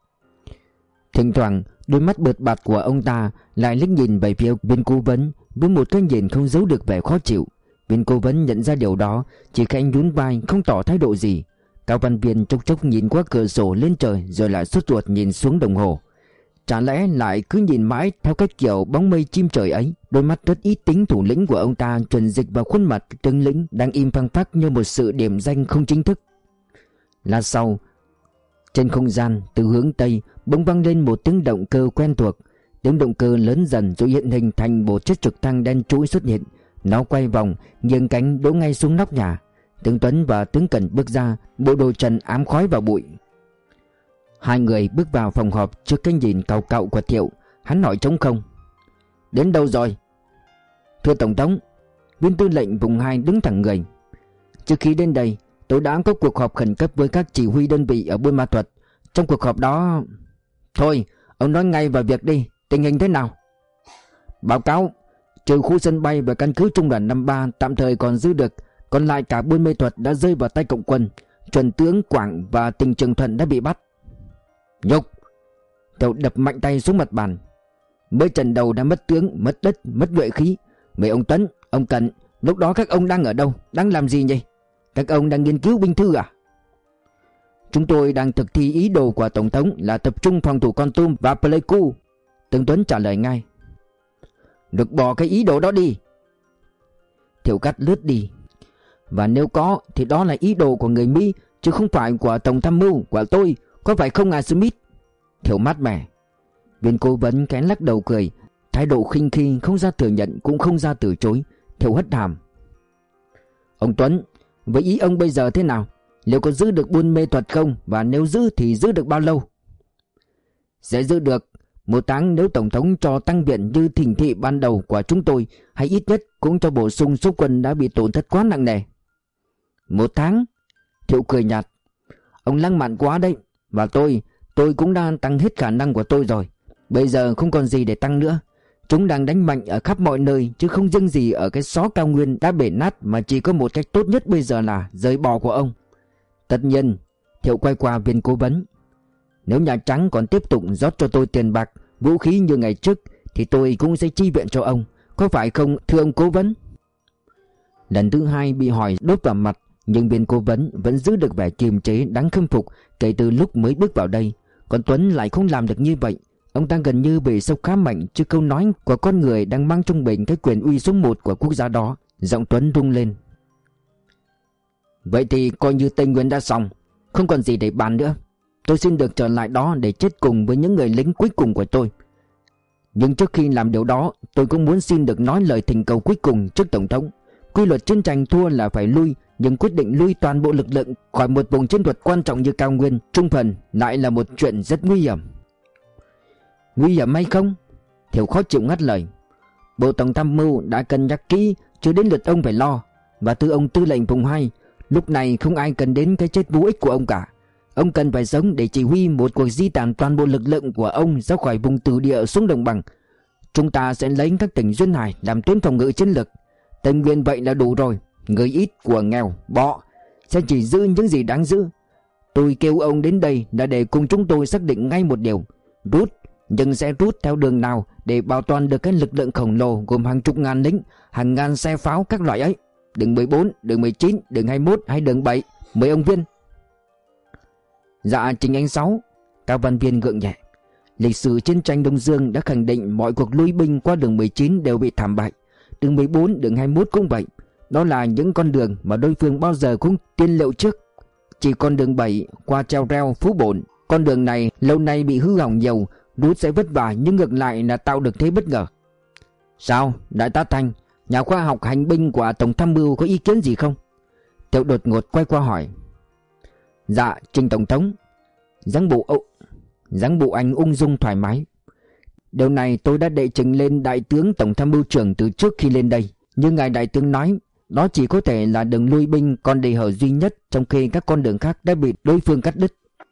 Thỉnh thoảng đôi mắt bợt bạt của ông ta lại liếc nhìn về phía viên cố vấn với một cái nhìn không giấu được vẻ khó chịu. Viên cố vấn nhận ra điều đó, chỉ khẽ nhún vai không tỏ thái độ gì. Cao Văn Viên chốc chốc nhìn qua cửa sổ lên trời rồi lại sốt ruột nhìn xuống đồng hồ. Chả lẽ lại cứ nhìn mãi theo cách kiểu bóng mây chim trời ấy? Đôi mắt rất ít tính thủ lĩnh của ông ta chuẩn dịch vào khuôn mặt tướng lĩnh đang im phăng phắc như một sự điểm danh không chính thức. Lát sau, trên không gian từ hướng tây bỗng vang lên một tiếng động cơ quen thuộc. Tiếng động cơ lớn dần rồi hiện hình thành một chiếc trực thăng đen trũi xuất hiện. Nó quay vòng, nghiêng cánh đỗ ngay xuống nóc nhà. Tướng Tuấn và tướng Cẩn bước ra, bộ đồ trần ám khói vào bụi. Hai người bước vào phòng họp trước cái nhìn cau cau của Thiệu. Hắn hỏi trống không: "Đến đâu rồi?" "Thưa Tổng thống." Viên tư lệnh vùng 2 đứng thẳng người: "Trước khi đến đây, tôi đã có cuộc họp khẩn cấp với các chỉ huy đơn vị ở Buôn Ma Thuột. Trong cuộc họp đó..." "Thôi, ông nói ngay vào việc đi. Tình hình thế nào?" "Báo cáo, trừ khu sân bay và căn cứ trung đoàn 53 tạm thời còn giữ được, còn lại cả Buôn Ma Thuột đã rơi vào tay cộng quân. Chuẩn tướng Quảng và Tỉnh Trường Thuận đã bị bắt." "Nhục!" Thiệu đập mạnh tay xuống mặt bàn. "Mới trận đầu đã mất tướng, mất đất, mất nhuệ khí. Mấy ông Tuấn, ông Cẩn, lúc đó các ông đang ở đâu, đang làm gì nhỉ? Các ông đang nghiên cứu binh thư à?" "Chúng tôi đang thực thi ý đồ của Tổng thống là tập trung phòng thủ Kon Tum và Pleiku." Tướng Tuấn trả lời ngay. "Được bỏ cái ý đồ đó đi." Thiệu cắt lướt đi. "Và nếu có thì đó là ý đồ của người Mỹ, chứ không phải của Tổng tham mưu của tôi, có phải không Smith?" Thiệu mát mẻ. Viên cố vấn khẽ lắc đầu cười, thái độ khinh khi không ra thừa nhận cũng không ra từ chối. Thiệu hất hàm: Ông Tuấn, với ý ông bây giờ thế nào? Liệu có giữ được buôn mê thuật không? Và nếu giữ thì giữ được bao lâu? Sẽ giữ được 1 tháng nếu Tổng thống cho tăng viện như thỉnh thị ban đầu của chúng tôi, hay ít nhất cũng cho bổ sung số quân đã bị tổn thất quá nặng nề. 1 tháng? Thiệu cười nhạt: Ông lãng mạn quá đấy. Và tôi cũng đang tăng hết khả năng của tôi rồi. Bây giờ không còn gì để tăng nữa. Chúng đang đánh mạnh ở khắp mọi nơi, chứ không riêng gì ở cái xó cao nguyên đã bể nát, mà chỉ có một cách tốt nhất bây giờ là rời bỏ của ông. Tất nhiên. Thiệu quay qua viên cố vấn: Nếu Nhà Trắng còn tiếp tục rót cho tôi tiền bạc, vũ khí như ngày trước thì tôi cũng sẽ chi viện cho ông. Có phải không thưa ông cố vấn? Lần thứ hai bị hỏi đốt vào mặt, nhưng viên cố vấn vẫn giữ được vẻ kiềm chế đáng khâm phục kể từ lúc mới bước vào đây. Còn Tuấn lại không làm được như vậy. Ông ta gần như bị sốc khá mạnh trước câu nói của con người đang mang trong mình cái quyền uy số 1 của quốc gia đó. Giọng Tuấn rung lên: Vậy thì coi như Tây Nguyên đã xong, không còn gì để bàn nữa. Tôi xin được trở lại đó để chết cùng với những người lính cuối cùng của tôi. Nhưng trước khi làm điều đó, tôi cũng muốn xin được nói lời thỉnh cầu cuối cùng trước Tổng thống. Quy luật chiến tranh thua là phải lui, nhưng quyết định lui toàn bộ lực lượng khỏi một vùng chiến thuật quan trọng như cao nguyên, trung phần lại là một chuyện rất nguy hiểm. Nguy hiểm hay không? Thiệu khó chịu ngắt lời: Bộ Tổng tham mưu đã cân nhắc kỹ, chưa đến lượt ông phải lo. Và thưa ông Tư lệnh vùng 2, lúc này không ai cần đến cái chết vô ích của ông cả. Ông cần phải sống để chỉ huy một cuộc di tản toàn bộ lực lượng của ông ra khỏi vùng từ địa xuống đồng bằng. Chúng ta sẽ lấy các tỉnh duyên hải làm tuyến phòng ngự chiến lược. Tây Nguyên vậy là đủ rồi. Người ít của nghèo bọ sẽ chỉ giữ những gì đáng giữ. Tôi kêu ông đến đây là để cùng chúng tôi xác định ngay một điều: rút, nhưng sẽ rút theo đường nào để bảo toàn được cái lực lượng khổng lồ gồm hàng chục ngàn lính, hàng ngàn xe pháo các loại ấy. Đường 14, đường 19, đường 21 hay đường 7? Mời ông Viên. Dạ chính anh Sáu. Cao Văn Viên gượng nhẹ. Lịch sử chiến tranh Đông Dương đã khẳng định mọi cuộc lui binh qua đường 19 đều bị thảm bại. Đường 14, đường 21 cũng vậy. Đó là những con đường mà đối phương bao giờ cũng tiên liệu trước. Chỉ còn đường 7 qua Treo Reo, Phú Bổn, con đường này lâu nay bị hư hỏng nhiều, rút sẽ vất vả nhưng ngược lại là tạo được thế bất ngờ. Sao, Đại tá Thanh, nhà khoa học hành binh của Tổng tham mưu có ý kiến gì không? Thiệu đột ngột quay qua hỏi. Dạ, trình Tổng thống. Dáng bộ anh ung dung thoải mái. Điều này tôi đã đệ trình lên Đại tướng Tổng tham mưu trưởng từ trước khi lên đây. Như ngài Đại tướng nói, đó chỉ có thể là đường lui binh còn đầy hở duy nhất, trong khi các con đường khác đã bị đối phương cắt đứt.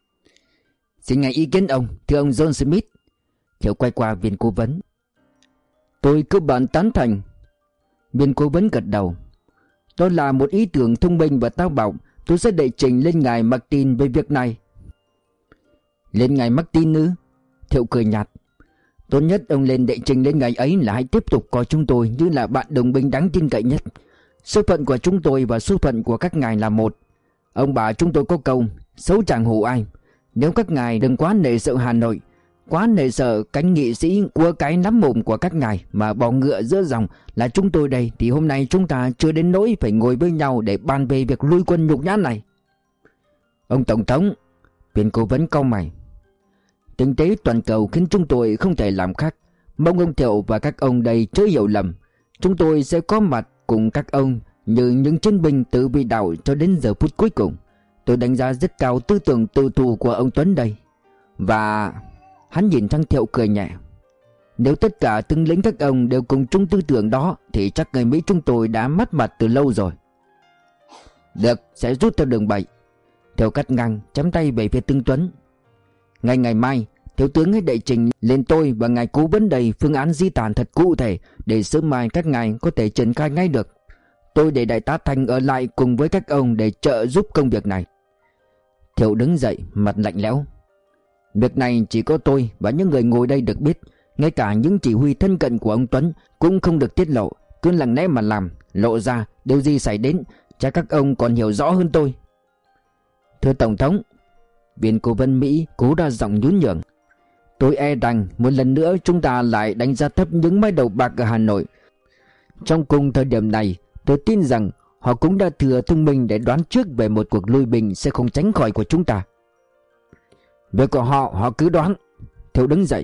Xin ngài ý kiến ông, thưa ông John Smith. Thiệu quay qua viên cố vấn. Tôi cơ bản tán thành. Viên cố vấn gật đầu. Đó là một ý tưởng thông minh và táo bạo. Tôi sẽ đệ trình lên ngài Martin về việc này. Lên ngài Martin ư? Thiệu cười nhạt. Tốt nhất ông lên đệ trình lên ngài ấy là hãy tiếp tục coi chúng tôi như là bạn đồng binh đáng tin cậy nhất. Số phận của chúng tôi và số phận của các ngài là một. Ông bà chúng tôi có câu xấu chẳng hù ai. Nếu các ngài đừng quá nể sợ Hà Nội, quá nể sợ cánh nghị sĩ cua cái nắm mồm của các ngài mà bò ngựa giữa dòng là chúng tôi đây, thì hôm nay chúng ta chưa đến nỗi phải ngồi với nhau để bàn về việc lui quân nhục nhã này. Ông Tổng thống, viên cố vấn cau mày. Tình thế toàn cầu khiến chúng tôi không thể làm khác. Mong ông Thiệu và các ông đây chớ hiểu lầm. Chúng tôi sẽ có mặt cùng các ông như những chiến binh tự bị đảo cho đến giờ phút cuối cùng. Tôi đánh giá rất cao tư tưởng tự thù của ông Tuấn đây. Và hắn nhìn thằng Thiệu cười nhẹ. Nếu tất cả tướng lĩnh các ông đều cùng chung tư tưởng đó thì chắc người Mỹ chúng tôi đã mất mặt từ lâu rồi. Được, sẽ rút theo đường 7. Thiệu cắt ngang, chắm tay về phía tướng Tuấn. Ngay ngày mai, thiếu tướng hãy đệ trình lên tôi và ngài cố vấn đầy phương án di tản thật cụ thể để sớm mai các ngài có thể triển khai ngay được. Tôi để Đại tá Thành ở lại cùng với các ông để trợ giúp công việc này. Thiệu đứng dậy, mặt lạnh lẽo. Việc này chỉ có tôi và những người ngồi đây được biết. Ngay cả những chỉ huy thân cận của ông Tuấn cũng không được tiết lộ. Cứ lặng lẽ mà làm, lộ ra điều gì xảy đến chắc các ông còn hiểu rõ hơn tôi. Thưa Tổng thống, viên cố vấn Mỹ cố ra giọng nhún nhường. Tôi e rằng một lần nữa chúng ta lại đánh giá thấp những mái đầu bạc ở Hà Nội. Trong cùng thời điểm này, tôi tin rằng họ cũng đã thừa thông minh để đoán trước về một cuộc lui binh sẽ không tránh khỏi của chúng ta. Việc của họ cứ đoán. Thiệu đứng dậy.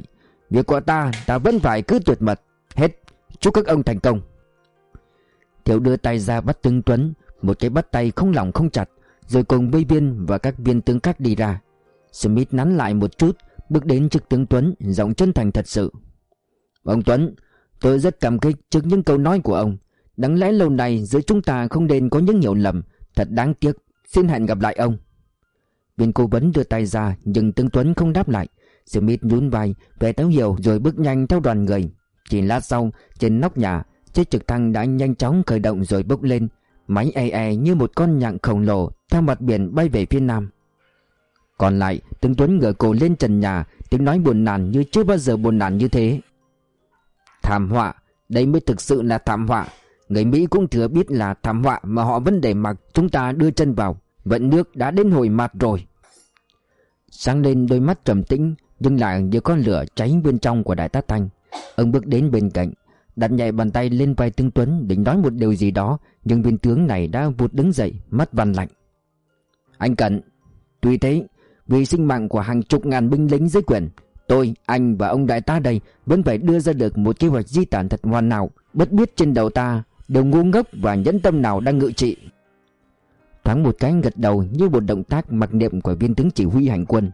Việc của ta vẫn phải cứ tuyệt mật. Hết, chúc các ông thành công. Thiệu đưa tay ra bắt tướng Tuấn, một cái bắt tay không lỏng không chặt, rồi cùng với viên và các viên tướng khác đi ra. Smith nắn lại một chút, bước đến trước tướng Tuấn, giọng chân thành thật sự. Ông Tuấn, tôi rất cảm kích trước những câu nói của ông. Đáng lẽ lâu nay giữa chúng ta không nên có những hiểu lầm. Thật đáng tiếc. Xin hẹn gặp lại ông. Viên cố vấn đưa tay ra, nhưng tướng Tuấn không đáp lại. Smith nhún vai vẻ thấu hiểu rồi bước nhanh theo đoàn người. Chỉ lát sau, trên nóc nhà, chiếc trực thăng đã nhanh chóng khởi động rồi bốc lên. Máy như một con nhặng khổng lồ theo mặt biển bay về phía nam. Còn lại, tướng Tuấn ngửa cổ lên trần nhà, tiếng nói buồn nản như chưa bao giờ buồn nản như thế. Thảm họa, đây mới thực sự là thảm họa. Người Mỹ cũng thừa biết là thảm họa mà họ vẫn để mặc chúng ta đưa chân vào. Vận nước đã đến hồi mặt rồi. Sáng lên đôi mắt trầm tĩnh, nhưng lại như con lửa cháy bên trong của Đại tá Thanh. Ông bước đến bên cạnh, đặt nhẹ bàn tay lên vai tướng Tuấn định nói một điều gì đó, nhưng viên tướng này đã vụt đứng dậy, mắt van lạnh. Anh Cẩn, tuy thế, vì sinh mạng của hàng chục ngàn binh lính dưới quyền, tôi, anh và ông đại tá đây vẫn phải đưa ra được một kế hoạch di tản thật hoàn hảo. Bất biết trên đầu ta đều ngu ngốc và nhẫn tâm nào đang ngự trị. Thoáng một cái gật đầu như một động tác mặc niệm của viên tướng chỉ huy hành quân.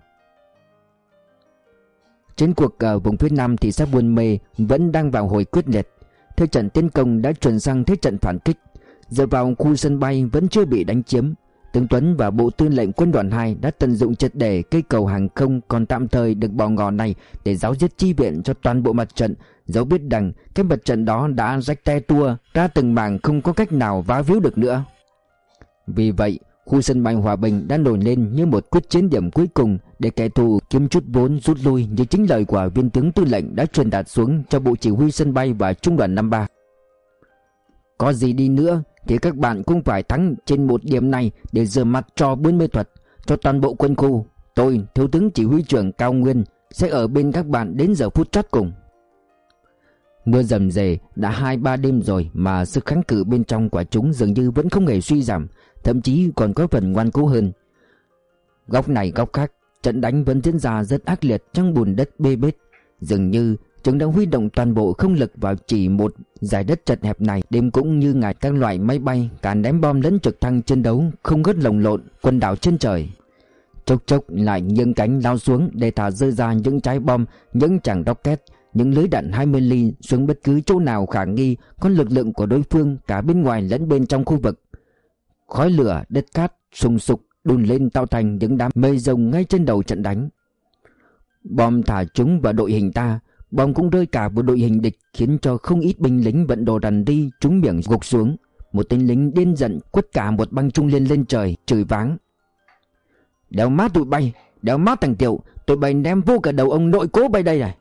Chiến cuộc ở vùng phía nam thị xã Buôn Mê vẫn đang vào hồi quyết liệt. Thế trận tiến công đã chuyển sang thế trận phản kích. Dựa vào khu sân bay vẫn chưa bị đánh chiếm, tướng Tuấn và Bộ Tư lệnh Quân đoàn 2 đã tận dụng triệt để cây cầu hàng không còn tạm thời được bỏ ngỏ này để giáo diết chi viện cho toàn bộ mặt trận, dẫu biết rằng cái mặt trận đó đã rách te tua ra từng mảng không có cách nào vá víu được nữa. Vì vậy, khu sân bay Hòa Bình đã nổi lên như một quyết chiến điểm cuối cùng để kẻ thù kiếm chút vốn rút lui, như chính lời của viên tướng tư lệnh đã truyền đạt xuống cho Bộ Chỉ huy sân bay và Trung đoàn 53. Có gì đi nữa thì các bạn cũng phải thắng trên một điểm này để rửa mặt cho Buôn Mê Thuật, cho toàn bộ quân khu. Tôi, thiếu tướng chỉ huy trưởng Cao Nguyên, sẽ ở bên các bạn đến giờ phút chót cùng. Mưa rầm rề đã 2-3 đêm rồi mà sức kháng cự bên trong của chúng dường như vẫn không hề suy giảm, thậm chí còn có phần ngoan cố hơn. Góc này góc khác, trận đánh vẫn diễn ra rất ác liệt trong bùn đất bê bết. Dường như chúng đã huy động toàn bộ không lực vào chỉ một dải đất chật hẹp này. Đêm cũng như ngày các loại máy bay, cả ném bom lẫn trực thăng chiến đấu không ngớt lồng lộn quần đảo trên trời. Chốc chốc lại nghiêng cánh lao xuống để thả rơi ra những trái bom, những chàng rocket, những lưới đạn 20 ly xuống bất cứ chỗ nào khả nghi có lực lượng của đối phương, cả bên ngoài lẫn bên trong khu vực. Khói lửa, đất cát sùng sục đun lên tạo thành những đám mây rồng ngay trên đầu trận đánh. Bom thả trúng vào đội hình ta, bom cũng rơi cả vào đội hình địch, khiến cho không ít binh lính vận đồ đàn đi trúng miệng gục xuống. Một tên lính điên giận quất cả một băng trung liên lên trời, chửi váng: đéo mát tụi bay, đéo mát thằng Tiệu, tụi bay ném vô cả đầu ông nội cố bay đây này.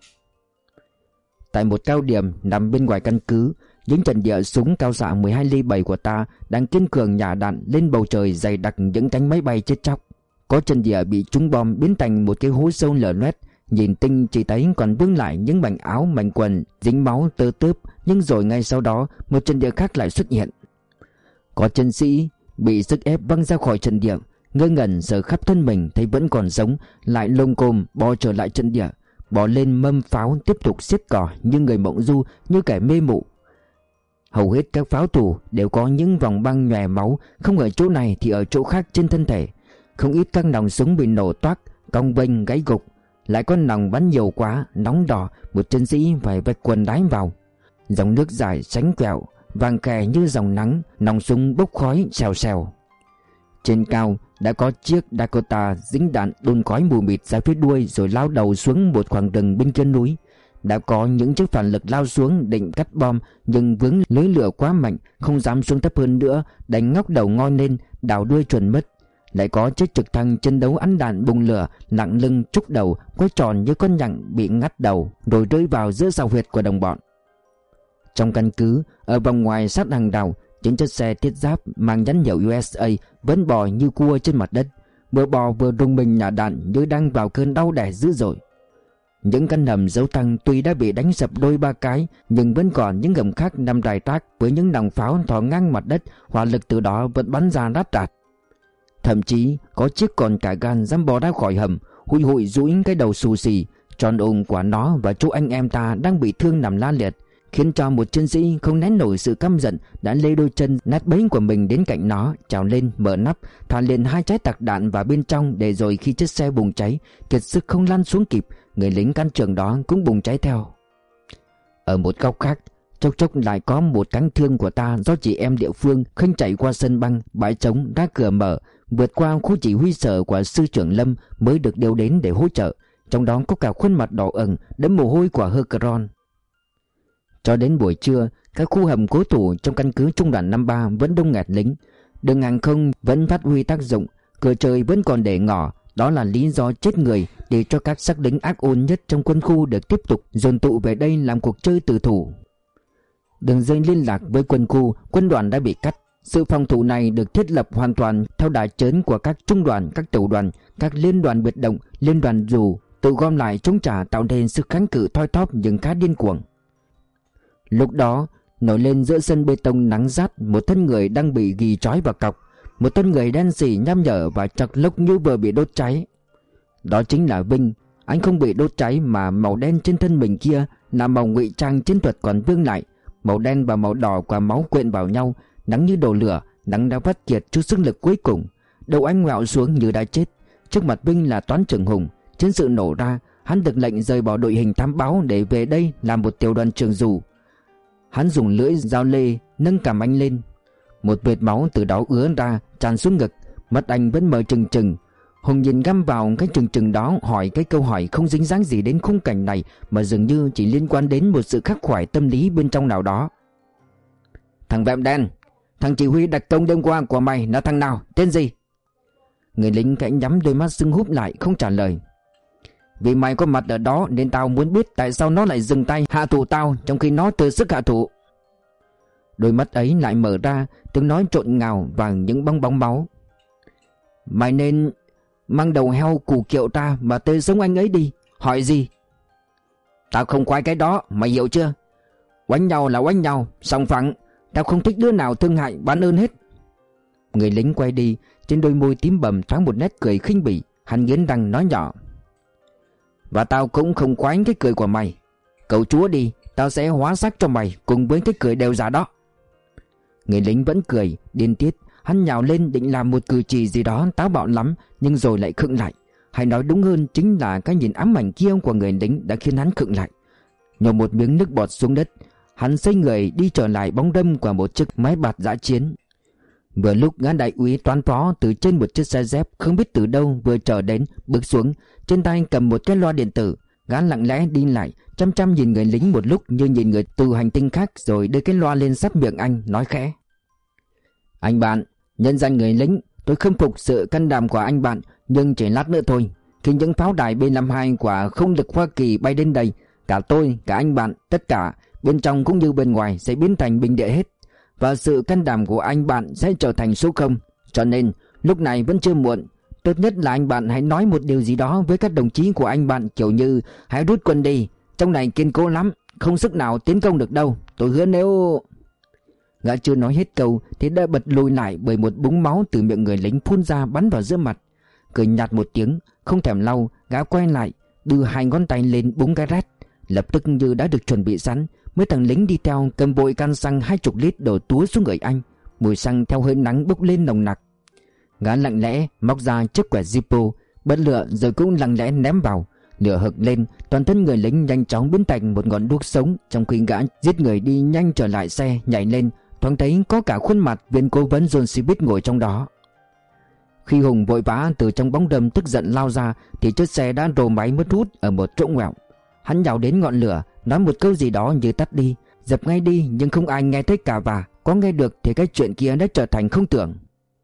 Tại một cao điểm nằm bên ngoài căn cứ, những trận địa súng cao xạ 12 ly 7 của ta đang kiên cường nhả đạn lên bầu trời dày đặc những cánh máy bay chết chóc. Có trận địa bị trúng bom biến thành một cái hố sâu lở loét, nhìn tinh chỉ thấy còn vương lại những mảnh áo mảnh quần dính máu tơ tớp, nhưng rồi ngay sau đó một trận địa khác lại xuất hiện. Có chiến sĩ bị sức ép văng ra khỏi trận địa, ngơ ngẩn sờ khắp thân mình thấy vẫn còn sống, lại lông cồm bò trở lại trận địa, bò lên mâm pháo tiếp tục xiết cò như người mộng du, như kẻ mê mụ. Hầu hết các pháo thủ đều có những vòng băng nhòe máu, không ở chỗ này thì ở chỗ khác trên thân thể. Không ít các nòng súng bị nổ toác, cong vênh gãy gục. Lại có nòng bắn nhiều quá, nóng đỏ, một chiến sĩ phải vạch quần đái vào. Dòng nước dài sánh quẹo, vàng khè như dòng nắng, nòng súng bốc khói xèo xèo. Trên cao đã có chiếc Dakota dính đạn đun khói mù mịt ra phía đuôi rồi lao đầu xuống một khoảng rừng bên chân núi. Đã có những chiếc phản lực lao xuống định cắt bom, nhưng vướng lưới lửa quá mạnh, không dám xuống thấp hơn nữa, đánh ngóc đầu ngoi lên, đảo đuôi chuẩn mất. Lại có chiếc trực thăng chiến đấu ăn đạn bùng lửa, nặng lưng trúc đầu, quay tròn như con nhặng bị ngắt đầu, rồi rơi vào giữa sào huyệt của đồng bọn. Trong căn cứ, ở vòng ngoài sát hàng rào, những chiếc xe thiết giáp mang nhãn hiệu USA vẫn bò như cua trên mặt đất, vừa bò vừa rung mình nhả đạn như đang vào cơn đau đẻ dữ dội. Những căn hầm dấu tăng tuy đã bị đánh sập đôi ba cái, nhưng vẫn còn những hầm khác nằm rải rác với những nòng pháo thò ngang mặt đất, hỏa lực từ đó vẫn bắn ra rát rạt. Thậm chí có chiếc còn cả gan dám bò ra khỏi hầm, hụi hụi dũi cái đầu xù xì, Tròn ôm của nó và chỗ anh em ta đang bị thương nằm la liệt, khiến cho một chiến sĩ không nén nổi sự căm giận đã lê đôi chân nát bấy của mình đến cạnh nó, trèo lên mở nắp, thả liền 2 trái tạc đạn vào bên trong, để rồi khi chiếc xe bùng cháy kiệt sức không lăn xuống kịp, người lính can trường đó cũng bùng cháy theo. Ở một góc khác, chốc chốc lại có một cáng thương của ta do chị em địa phương khênh chạy qua sân băng, bãi trống đã cửa mở, vượt qua khu chỉ huy sở của sư trưởng Lâm mới được điều đến để hỗ trợ. Trong đó có cả khuôn mặt đỏ ửng đẫm mồ hôi của Hercron. Cho đến buổi trưa, các khu hầm cố thủ trong căn cứ trung đoàn 53 vẫn đông nghẹt lính. Đường hàng không vẫn phát huy tác dụng, cửa trời vẫn còn để ngỏ. Đó là lý do chết người để cho các xác lính ác ôn nhất trong quân khu được tiếp tục dồn tụ về đây làm cuộc chơi tử thủ. Đường dây liên lạc với quân khu, quân đoàn đã bị cắt. Sự phòng thủ này được thiết lập hoàn toàn theo đà chớn của các trung đoàn, các tiểu đoàn, các liên đoàn biệt động, liên đoàn dù tự gom lại chống trả, tạo nên sức kháng cự thoi thóp nhưng khá điên cuồng. Lúc đó nổi lên giữa sân bê tông nắng rát một thân người đang bị ghi trói vào cọc, một thân người đen sì nham nhở và chọc lốc như vừa bị đốt cháy. Đó chính là Vinh. Anh không bị đốt cháy mà màu đen trên thân mình kia là màu ngụy trang chiến thuật còn vương lại. Màu đen và màu đỏ của máu quyện vào nhau, nắng như đổ lửa, nắng đã vắt kiệt chút sức lực cuối cùng. Đầu anh ngoẹo xuống như đã chết. Trước mặt Vinh là Toán trưởng Hùng. Chiến sự nổ ra, hắn được lệnh rời bỏ đội hình thám báo để về đây làm một tiểu đoàn trưởng dù. Hắn dùng lưỡi dao lê nâng cằm anh lên. Một vệt máu từ đó ứa ra tràn xuống ngực, mắt anh vẫn mở trừng trừng. Hùng nhìn găm vào cái trừng trừng đó, hỏi cái câu hỏi không dính dáng gì đến khung cảnh này, mà dường như chỉ liên quan đến một sự khắc khoải tâm lý bên trong nào đó. Thằng Vẹm Đen, thằng chỉ huy đặc công đêm qua của mày là thằng nào, tên gì? Người lính cạnh nhắm đôi mắt sưng húp lại không trả lời. Vì mày có mặt ở đó nên tao muốn biết tại sao nó lại dừng tay hạ thủ tao trong khi nó từ sức hạ thủ. Đôi mắt ấy lại mở ra, tiếng nói trộn ngào và những bong bóng máu. Mày nên mang đầu heo củ kiệu ta mà tươi sống anh ấy đi. Hỏi gì? Tao không khoái cái đó, mày hiểu chưa? Oánh nhau là oánh nhau, sòng phẳng. Tao không thích đứa nào thương hại bán ơn hết. Người lính quay đi, trên đôi môi tím bầm thoáng một nét cười khinh bỉ. Hắn nghiến răng nói nhỏ. Và tao cũng không khoái cái cười của mày. Cậu chúa đi, tao sẽ hóa xác cho mày cùng với cái cười đều giả đó. Người lính vẫn cười, điên tiết. Hắn nhào lên định làm một cử chỉ gì đó táo bạo lắm, nhưng rồi lại khựng lại. Hay nói đúng hơn chính là cái nhìn ám ảnh kia của người lính đã khiến hắn khựng lại. Nhổ một miếng nước bọt xuống đất, hắn xoay người đi trở lại bóng đâm của một chiếc máy bạt dã chiến. Vừa lúc gã đại úy Toán phó từ trên một chiếc xe dép không biết từ đâu vừa trở đến, bước xuống, trên tay cầm một cái loa điện tử. Gã lặng lẽ đi lại, chăm chăm nhìn người lính một lúc như nhìn người từ hành tinh khác, rồi đưa cái loa lên sát miệng anh, nói khẽ. Anh bạn, nhân danh người lính, tôi khâm phục sự can đảm của anh bạn, nhưng chỉ lát nữa thôi, khi những pháo đài B-52 của không lực Hoa Kỳ bay đến đây, cả tôi, cả anh bạn, tất cả bên trong cũng như bên ngoài sẽ biến thành bình địa hết, và sự can đảm của anh bạn sẽ trở thành số 0. Cho nên lúc này vẫn chưa muộn. Tốt nhất là anh bạn hãy nói một điều gì đó với các đồng chí của anh bạn, kiểu như hãy rút quân đi, trong này kiên cố lắm, không sức nào tiến công được đâu. Tôi hứa nếu... Gã chưa nói hết câu thì đã bật lùi lại bởi một búng máu từ miệng người lính phun ra bắn vào giữa mặt. Cười nhạt một tiếng, không thèm lau, gã quay lại, đưa 2 ngón tay lên búng cái rét. Lập tức như đã được chuẩn bị sẵn, mấy thằng lính đi theo cầm vội can xăng 20 lít đổ túa xuống người anh. Mùi xăng theo hơi nắng bốc lên nồng nặc. Gã lặng lẽ móc ra chiếc quẹt Zippo, bật lửa rồi cũng lặng lẽ ném vào. Lửa hực lên, toàn thân người lính nhanh chóng biến thành một ngọn đuốc sống, trong khi gã giết người đi nhanh trở lại xe, nhảy lên, thoáng thấy có cả khuôn mặt viên cố vấn John Smith ngồi trong đó. Khi Hùng vội vã từ trong bóng đêm tức giận lao ra thì chiếc xe đã rồ máy mất hút ở một chỗ ngoẹo. Hắn nhào đến ngọn lửa, nói một câu gì đó như tắt đi, dập ngay đi, nhưng không ai nghe thấy cả, và có nghe được thì cái chuyện kia đã trở thành không tưởng.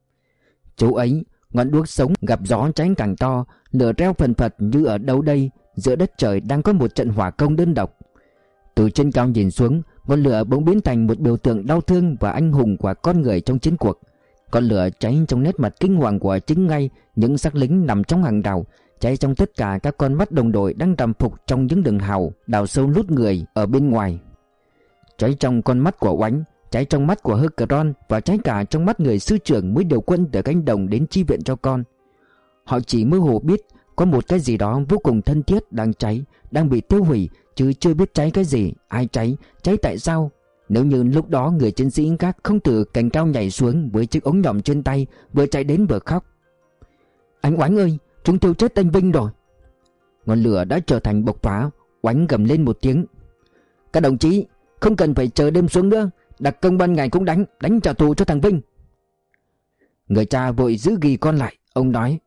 Chỗ ấy, ngọn đuốc sống gặp gió cháy càng to, lửa reo phần phật như ở đâu đây, giữa đất trời đang có một trận hỏa công đơn độc. Từ trên cao nhìn xuống, ngọn lửa bỗng biến thành một biểu tượng đau thương và anh hùng của con người trong chiến cuộc. Con lửa cháy trong nét mặt kinh hoàng của chính ngay những xác lính nằm trong hàng rào, cháy trong tất cả các con mắt đồng đội đang trầm phục trong những đường hào đào sâu lút người ở bên ngoài. Cháy trong con mắt của Oánh, cháy trong mắt của Hercron, và cháy cả trong mắt người sư trưởng mới điều quân từ cánh đồng đến chi viện cho con. Họ chỉ mơ hồ biết có một cái gì đó vô cùng thân thiết đang cháy, đang bị tiêu hủy, chứ chưa biết cháy cái gì, ai cháy, cháy tại sao. Nếu như lúc đó người chiến sĩ khác không từ cành cao nhảy xuống với chiếc ống nhòm trên tay, vừa chạy đến vừa khóc: "Anh Oánh ơi, chúng tiêu chết anh Vinh rồi!" Ngọn lửa đã trở thành bộc phá. Oánh gầm lên một tiếng: "Các đồng chí, không cần phải chờ đêm xuống nữa, đặc công ban ngày cũng đánh trả thù cho thằng Vinh." Người cha vội giữ ghi con lại. Ông nói: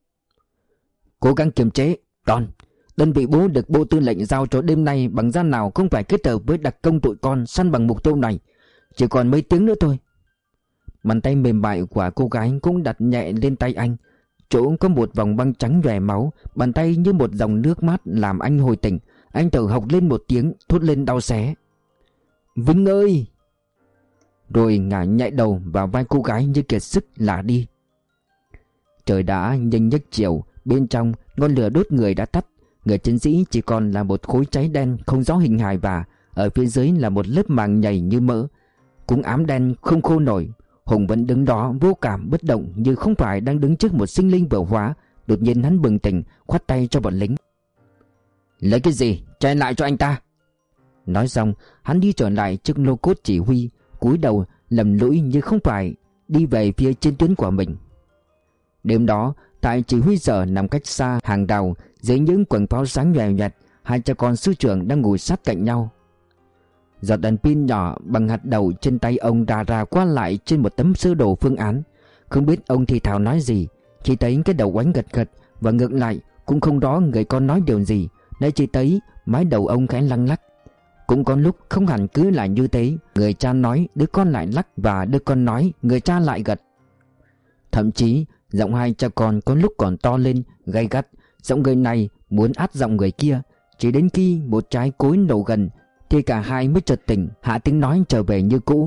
"Cố gắng kiềm chế, Con. Đơn vị bố được Bộ Tư lệnh giao cho đêm nay bằng gian nào không phải kết hợp với đặc công tụi con săn bằng mục tiêu này. Chỉ còn mấy tiếng nữa thôi." Bàn tay mềm mại của cô gái cũng đặt nhẹ lên tay anh. Chỗ có một vòng băng trắng nhòe máu. Bàn tay như một dòng nước mát làm anh hồi tỉnh. Anh thở hộc lên một tiếng, thốt lên đau xé: "Vinh ơi!" Rồi ngả nhẹ đầu vào vai cô gái như kiệt sức lả đi. Trời đã nhanh nhấc chiều. Bên trong, ngọn lửa đốt người đã tắt. Người chiến sĩ chỉ còn là một khối cháy đen không rõ hình hài, và ở phía dưới là một lớp màng nhầy như mỡ. Cũng ám đen không khô nổi. Hùng vẫn đứng đó vô cảm bất động, như không phải đang đứng trước một sinh linh vừa hóa. Đột nhiên hắn bừng tỉnh, khoát tay cho bọn lính: "Lấy cái gì, chạy lại cho anh ta." Nói xong, hắn đi trở lại trước lô cốt chỉ huy, cúi đầu lầm lũi như không phải đi về phía chiến tuyến của mình. Đêm đó, tại chỉ huy sở nằm cách xa hàng đào, dưới những quầng pháo sáng nhòe nhòe, hai cha con sư trưởng đang ngồi sát cạnh nhau. Giọt đèn pin nhỏ bằng hạt đậu trên tay ông rà rà qua lại trên một tấm sơ đồ phương án. Không biết ông thì thào nói gì, chỉ thấy cái đầu Oánh gật gật, và ngược lại cũng không rõ người con nói điều gì, nên chỉ thấy mái đầu ông khẽ lắc lắc. Cũng có lúc không hẳn cứ là như thế, người cha nói đứa con lại lắc, và đứa con nói người cha lại gật. Thậm chí giọng hai cha con có lúc còn to lên, gay gắt. Giọng người này muốn át giọng người kia. Chỉ đến khi một trái cối nổ gần thì cả hai mới chợt tỉnh, hạ tiếng nói trở về như cũ.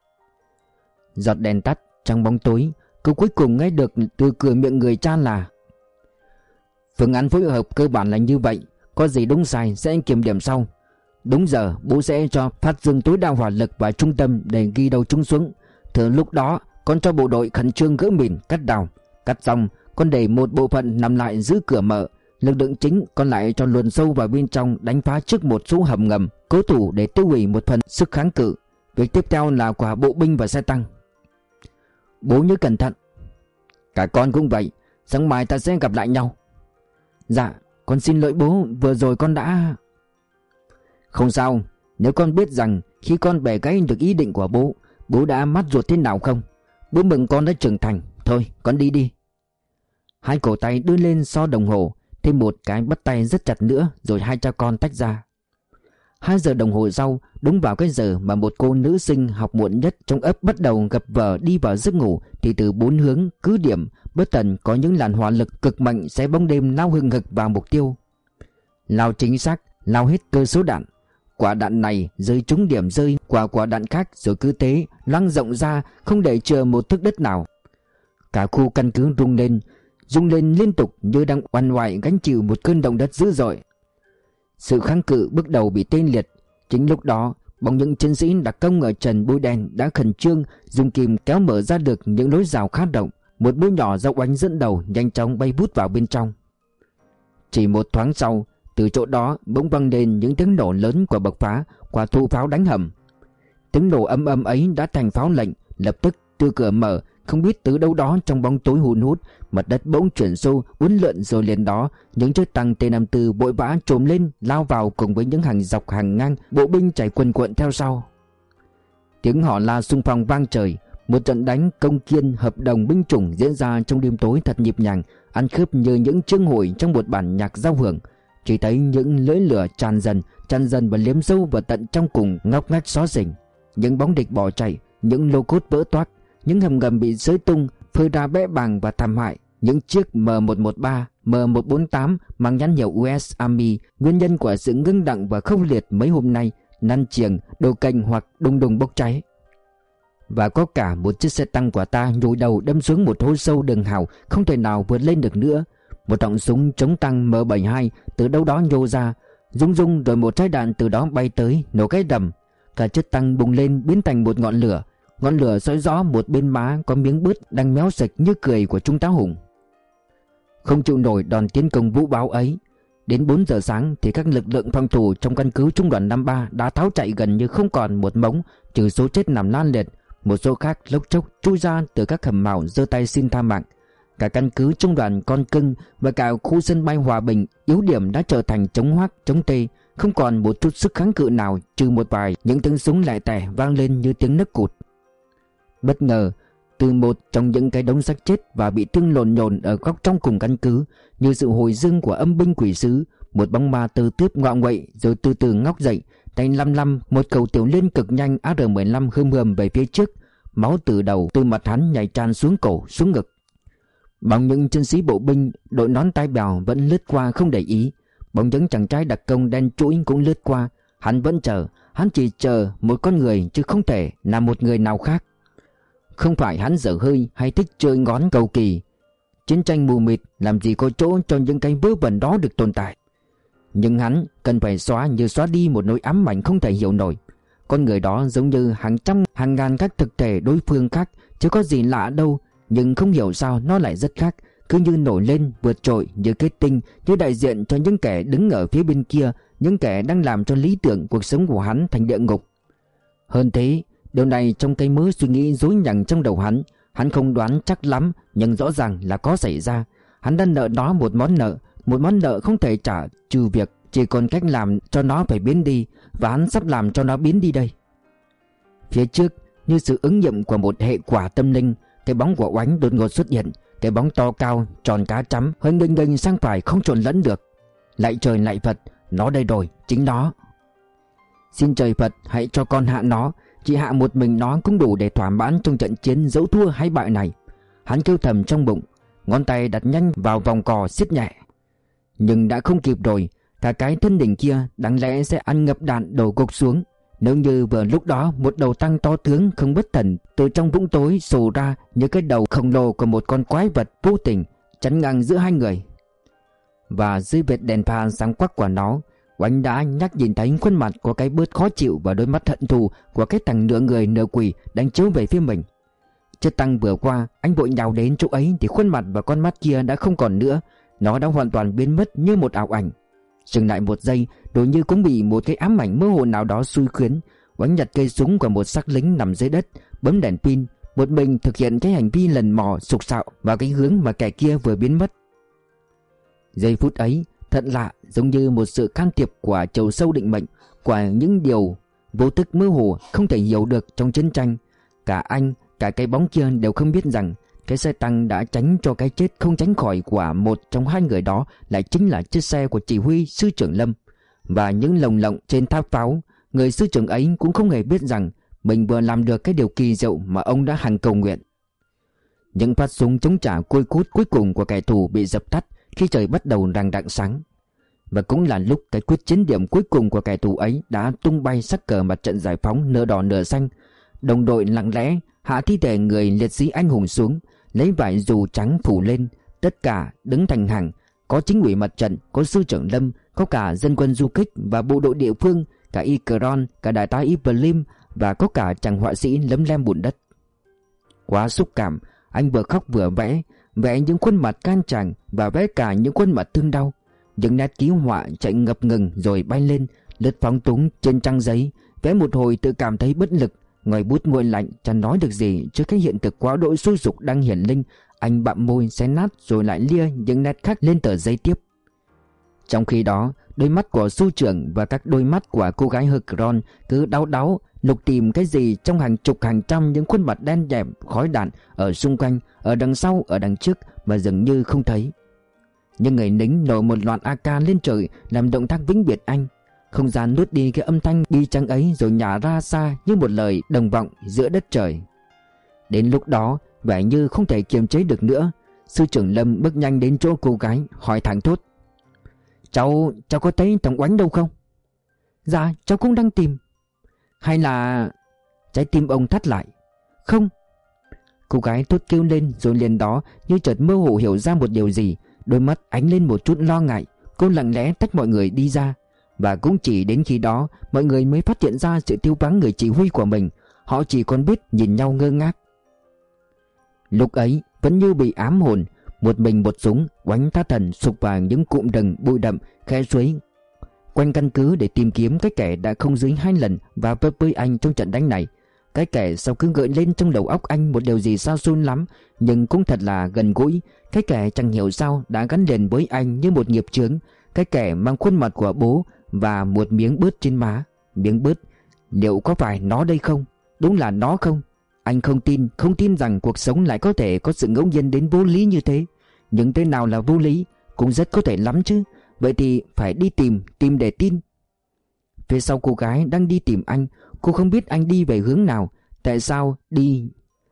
Giọt đèn tắt trong bóng tối, câu cuối cùng nghe được từ cửa miệng người cha là: "Phương án phối hợp cơ bản là như vậy, có gì đúng sai sẽ kiểm điểm sau. Đúng giờ bố sẽ cho phát dương tối đa hỏa lực vào trung tâm để ghi đầu chúng xuống. Thường lúc đó con cho bộ đội khẩn trương gỡ mìn, cắt đào. Cắt xong con để một bộ phận nằm lại giữ cửa mở. Lực lượng chính còn lại cho luồn sâu vào bên trong, đánh phá trước một số hầm ngầm, cố thủ để tiêu hủy một phần sức kháng cự. Việc tiếp theo là của bộ binh và xe tăng. Bố nhớ cẩn thận." "Cả con cũng vậy, sáng mai ta sẽ gặp lại nhau." "Dạ, con xin lỗi bố, vừa rồi con đã..." "Không sao, nếu con biết rằng khi con bẻ gãy được ý định của bố đã mát ruột thế nào không. Bố mừng con đã trưởng thành. Thôi con đi đi." Hai cổ tay đưa lên so đồng hồ, thêm một cái bắt tay rất chặt nữa, rồi hai cha con tách ra. 2 giờ đồng hồ sau, đúng vào cái giờ mà một cô nữ sinh học muộn nhất trong ấp bắt đầu gập vờ đi vào giấc ngủ, thì từ 4 hướng cứ điểm bất tần có những làn hỏa lực cực mạnh sẽ bóng đêm lao hừng hực vào mục tiêu. Lao chính xác, lao hết cơ số đạn. Quả đạn này rơi trúng điểm rơi quả đạn khác, rồi cứ thế loang rộng ra, không để chừa một tấc đất nào. Cả khu căn cứ rung lên liên tục như đang oằn oại gánh chịu một cơn động đất dữ dội. Sự kháng cự bước đầu bị tê liệt. Chính lúc đó, bóng những chiến sĩ đặc công ở trần bụi đen đã khẩn trương dùng kìm kéo mở ra được những lối rào khá rộng. Một mũi nhỏ do Oánh dẫn đầu nhanh chóng bay vút vào bên trong. Chỉ một thoáng sau, từ chỗ đó bỗng vang lên những tiếng nổ lớn của bộc phá, quả thu pháo đánh hầm. Tiếng nổ ầm ầm ấy đã thành pháo lệnh. Lập tức từ cửa mở, không biết từ đâu đó trong bóng tối hun hút, mặt đất bỗng chuyển xô uốn lượn, rồi liền đó những chiếc tăng T-54 vội vã trồm lên lao vào cùng với những hàng dọc hàng ngang bộ binh chạy quần quận theo sau. Tiếng hò la xung phong vang trời. Một trận đánh công kiên hợp đồng binh chủng diễn ra trong đêm tối thật nhịp nhàng, ăn khớp như những chương hồi trong một bản nhạc giao hưởng. Chỉ thấy những lưỡi lửa tràn dần và liếm sâu vào tận trong cùng ngóc ngách xó xỉnh. Những bóng địch bỏ chạy, những lô cốt vỡ toác, những hầm ngầm bị xới tung, phơi ra bẽ bàng và thảm hại. Những chiếc M113, M148 mang nhãn hiệu US Army, nguyên nhân của sự ngưng đọng và không liệt mấy hôm nay, năn chiềng, đồ cành hoặc đùng đùng bốc cháy. Và có cả một chiếc xe tăng của ta nhồi đầu đâm xuống một hố sâu đường hào không thể nào vượt lên được nữa. Một họng súng chống tăng M72 từ đâu đó nhô ra, rung rồi một trái đạn từ đó bay tới, nổ cái đầm. Cả chiếc tăng bùng lên biến thành một ngọn lửa. Ngọn lửa soi rõ một bên má có miếng bứt đang méo sạch như cười của Trung tá Hùng. Không chịu nổi đòn tiến công vũ bão ấy, Đến 4 giờ sáng thì các lực lượng phòng thủ trong căn cứ trung đoàn 53 đã tháo chạy gần như không còn một mống, trừ số chết nằm lan liệt. Một số khác lốc chốc chui ra từ các hầm mỏ giơ tay xin tha mạng. Cả căn cứ trung đoàn Con Cưng và cả khu sân bay Hòa Bình yếu điểm đã trở thành chống Hoác chống Tây, không còn một chút sức kháng cự nào, trừ một vài những tiếng súng lẻ tẻ vang lên như tiếng nấc cụt. Bất ngờ, từ một trong những cái đống xác chết và bị thương lồn nhồn ở góc trong cùng căn cứ, như sự hồi dưng của âm binh quỷ sứ, một bóng ma từ tiếp ngoạ nguậy rồi từ từ ngóc dậy, tay lăm lăm một cầu tiểu liên cực nhanh AR-15 hươm hươm về phía trước, máu từ đầu từ mặt hắn nhảy tràn xuống cổ xuống ngực. Bóng những chiến sĩ bộ binh đội nón tai bèo vẫn lướt qua không để ý, bóng những chàng trai đặc công đen trũi cũng lướt qua. Hắn vẫn chờ, hắn chỉ chờ một con người chứ không thể là một người nào khác. Không phải hắn dở hơi hay thích chơi ngón cầu kỳ. Chiến tranh mù mịt làm gì có chỗ cho những cái vớ vẩn đó được tồn tại. Nhưng hắn cần phải xóa như xóa đi một nỗi ám ảnh không thể hiểu nổi. Con người đó giống như hàng trăm hàng ngàn các thực thể đối phương khác, chứ có gì lạ đâu. Nhưng không hiểu sao nó lại rất khác, cứ như nổi lên vượt trội, như kết tinh, như đại diện cho những kẻ đứng ở phía bên kia, những kẻ đang làm cho lý tưởng cuộc sống của hắn thành địa ngục. Hơn thế, điều này trong cái mớ suy nghĩ rối nhằng trong đầu hắn không đoán chắc lắm, nhưng rõ ràng là có xảy ra. Hắn đang nợ nó một món nợ không thể trả, trừ việc chỉ còn cách làm cho nó phải biến đi, và hắn sắp làm cho nó biến đi đây. Phía trước, như sự ứng nghiệm của một hệ quả tâm linh, cái bóng của Oánh đột ngột xuất hiện. Cái bóng to cao, tròn cá chấm, hơi nghênh nghênh sang phải không trộn lẫn được. Lạy trời lạy Phật, nó đây rồi, chính nó. Xin trời Phật hãy cho con hạ nó, chỉ hạ một mình nó cũng đủ để thỏa mãn trong trận chiến dẫu thua hay bại này. Hắn kêu thầm trong bụng, ngón tay đặt nhanh vào vòng cò siết nhẹ. Nhưng đã không kịp rồi, cả cái thân đỉnh kia đáng lẽ sẽ ăn ngập đạn đổ gục xuống. Nếu như vừa lúc đó một đầu tăng to tướng không bất thần từ trong vũng tối sổ ra như cái đầu khổng lồ của một con quái vật vô tình chắn ngang giữa hai người. Và dưới vệt đèn pha sáng quắc của nó, Oánh đã nhắc nhìn thấy khuôn mặt của cái bớt khó chịu và đôi mắt hận thù của cái thằng nửa người nửa quỷ đang chiếu về phía mình. Chiếc tăng vừa qua, anh vội nhào đến chỗ ấy thì khuôn mặt và con mắt kia đã không còn nữa. Nó đã hoàn toàn biến mất như một ảo ảnh. Dừng lại một giây, đối như cũng bị một cái ám ảnh mơ hồ nào đó xui khiến. Oánh nhặt cây súng của một xác lính nằm dưới đất, bấm đèn pin, một mình thực hiện cái hành vi lần mò sục sạo vào cái hướng mà kẻ kia vừa biến mất. Giây phút ấy thật lạ, giống như một sự can thiệp của chiều sâu định mệnh, của những điều vô thức mơ hồ không thể hiểu được trong chiến tranh. Cả anh, cả cái bóng kia đều không biết rằng cái xe tăng đã tránh cho cái chết không tránh khỏi của một trong hai người đó lại chính là chiếc xe của chỉ huy sư trưởng Lâm. Và những lồng lộng trên tháp pháo, người sư trưởng ấy cũng không hề biết rằng mình vừa làm được cái điều kỳ diệu mà ông đã hằng cầu nguyện. Những phát súng chống trả côi cút cuối cùng của kẻ thù bị dập tắt khi trời bắt đầu rạng rạng sáng. Và cũng là lúc cái quyết chiến điểm cuối cùng của kẻ thù ấy đã tung bay sắc cờ mặt trận giải phóng nửa đỏ nửa xanh. Đồng đội lặng lẽ hạ thi thể người liệt sĩ anh hùng xuống, lấy vải dù trắng phủ lên. Tất cả đứng thành hàng, có chính ủy mặt trận, có sư trưởng Lâm, có cả dân quân du kích và bộ đội địa phương, cả Icron, cả đại tá Ibrahim và có cả chàng họa sĩ lấm lem bùn đất. Quá xúc cảm, anh vừa khóc vừa vẽ những khuôn mặt can tràng và vẽ cả những khuôn mặt thương đau. Những nét ký họa chạy ngập ngừng rồi bay lên, lướt phóng túng trên trang giấy, vẽ một hồi tự cảm thấy bất lực, ngòi bút nguội lạnh chẳng nói được gì trước cái hiện thực quá đỗi sôi sục đang hiển linh. Anh bặm môi xé nát rồi lại lia những nét khác lên tờ giấy tiếp. Trong khi đó, đôi mắt của sư trưởng và các đôi mắt của cô gái Hecron cứ đau đáu lục tìm cái gì trong hàng chục hàng trăm những khuôn mặt đen nhẹm khói đạn ở xung quanh, ở đằng sau, ở đằng trước mà dường như không thấy. Nhưng người lính nổ một loạt AK lên trời làm động tác vĩnh biệt anh. Không gian nuốt đi cái âm thanh bi trắng ấy rồi nhả ra xa như một lời đồng vọng giữa đất trời. Đến lúc đó, vẻ như không thể kiềm chế được nữa, sư trưởng Lâm bước nhanh đến chỗ cô gái, hỏi thẳng thốt: Cháu có thấy thằng Oánh đâu không? Dạ, cháu cũng đang tìm. Hay là... Trái tim ông thắt lại. Không. Cô gái thốt kêu lên rồi liền đó như chợt mơ hồ hiểu ra một điều gì. Đôi mắt ánh lên một chút lo ngại. Cô lặng lẽ tách mọi người đi ra. Và cũng chỉ đến khi đó mọi người mới phát hiện ra sự tiêu vắng người chỉ huy của mình. Họ chỉ còn biết nhìn nhau ngơ ngác. Lúc ấy vẫn như bị ám hồn, Một mình một súng, oánh thát thần sục vào những cụm rừng bụi đậm, khe suối quanh căn cứ để tìm kiếm cái kẻ đã không dưới 2 lần vào với anh trong trận đánh này. Cái kẻ sao cứ gợi lên trong đầu óc anh một điều gì sao xuyên lắm, nhưng cũng thật là gần gũi. Cái kẻ chẳng hiểu sao đã gắn liền với anh như một nghiệp chướng. Cái kẻ mang khuôn mặt của bố và một miếng bớt trên má. Miếng bớt, liệu có phải nó đây không? Đúng là nó không? Anh không tin rằng cuộc sống lại có thể có sự ngẫu nhiên đến vô lý như thế. Nhưng thế nào là vô lý? Cũng rất có thể lắm chứ. Vậy thì phải đi tìm để tin. Phía sau cô gái đang đi tìm anh, cô không biết anh đi về hướng nào. Tại sao đi?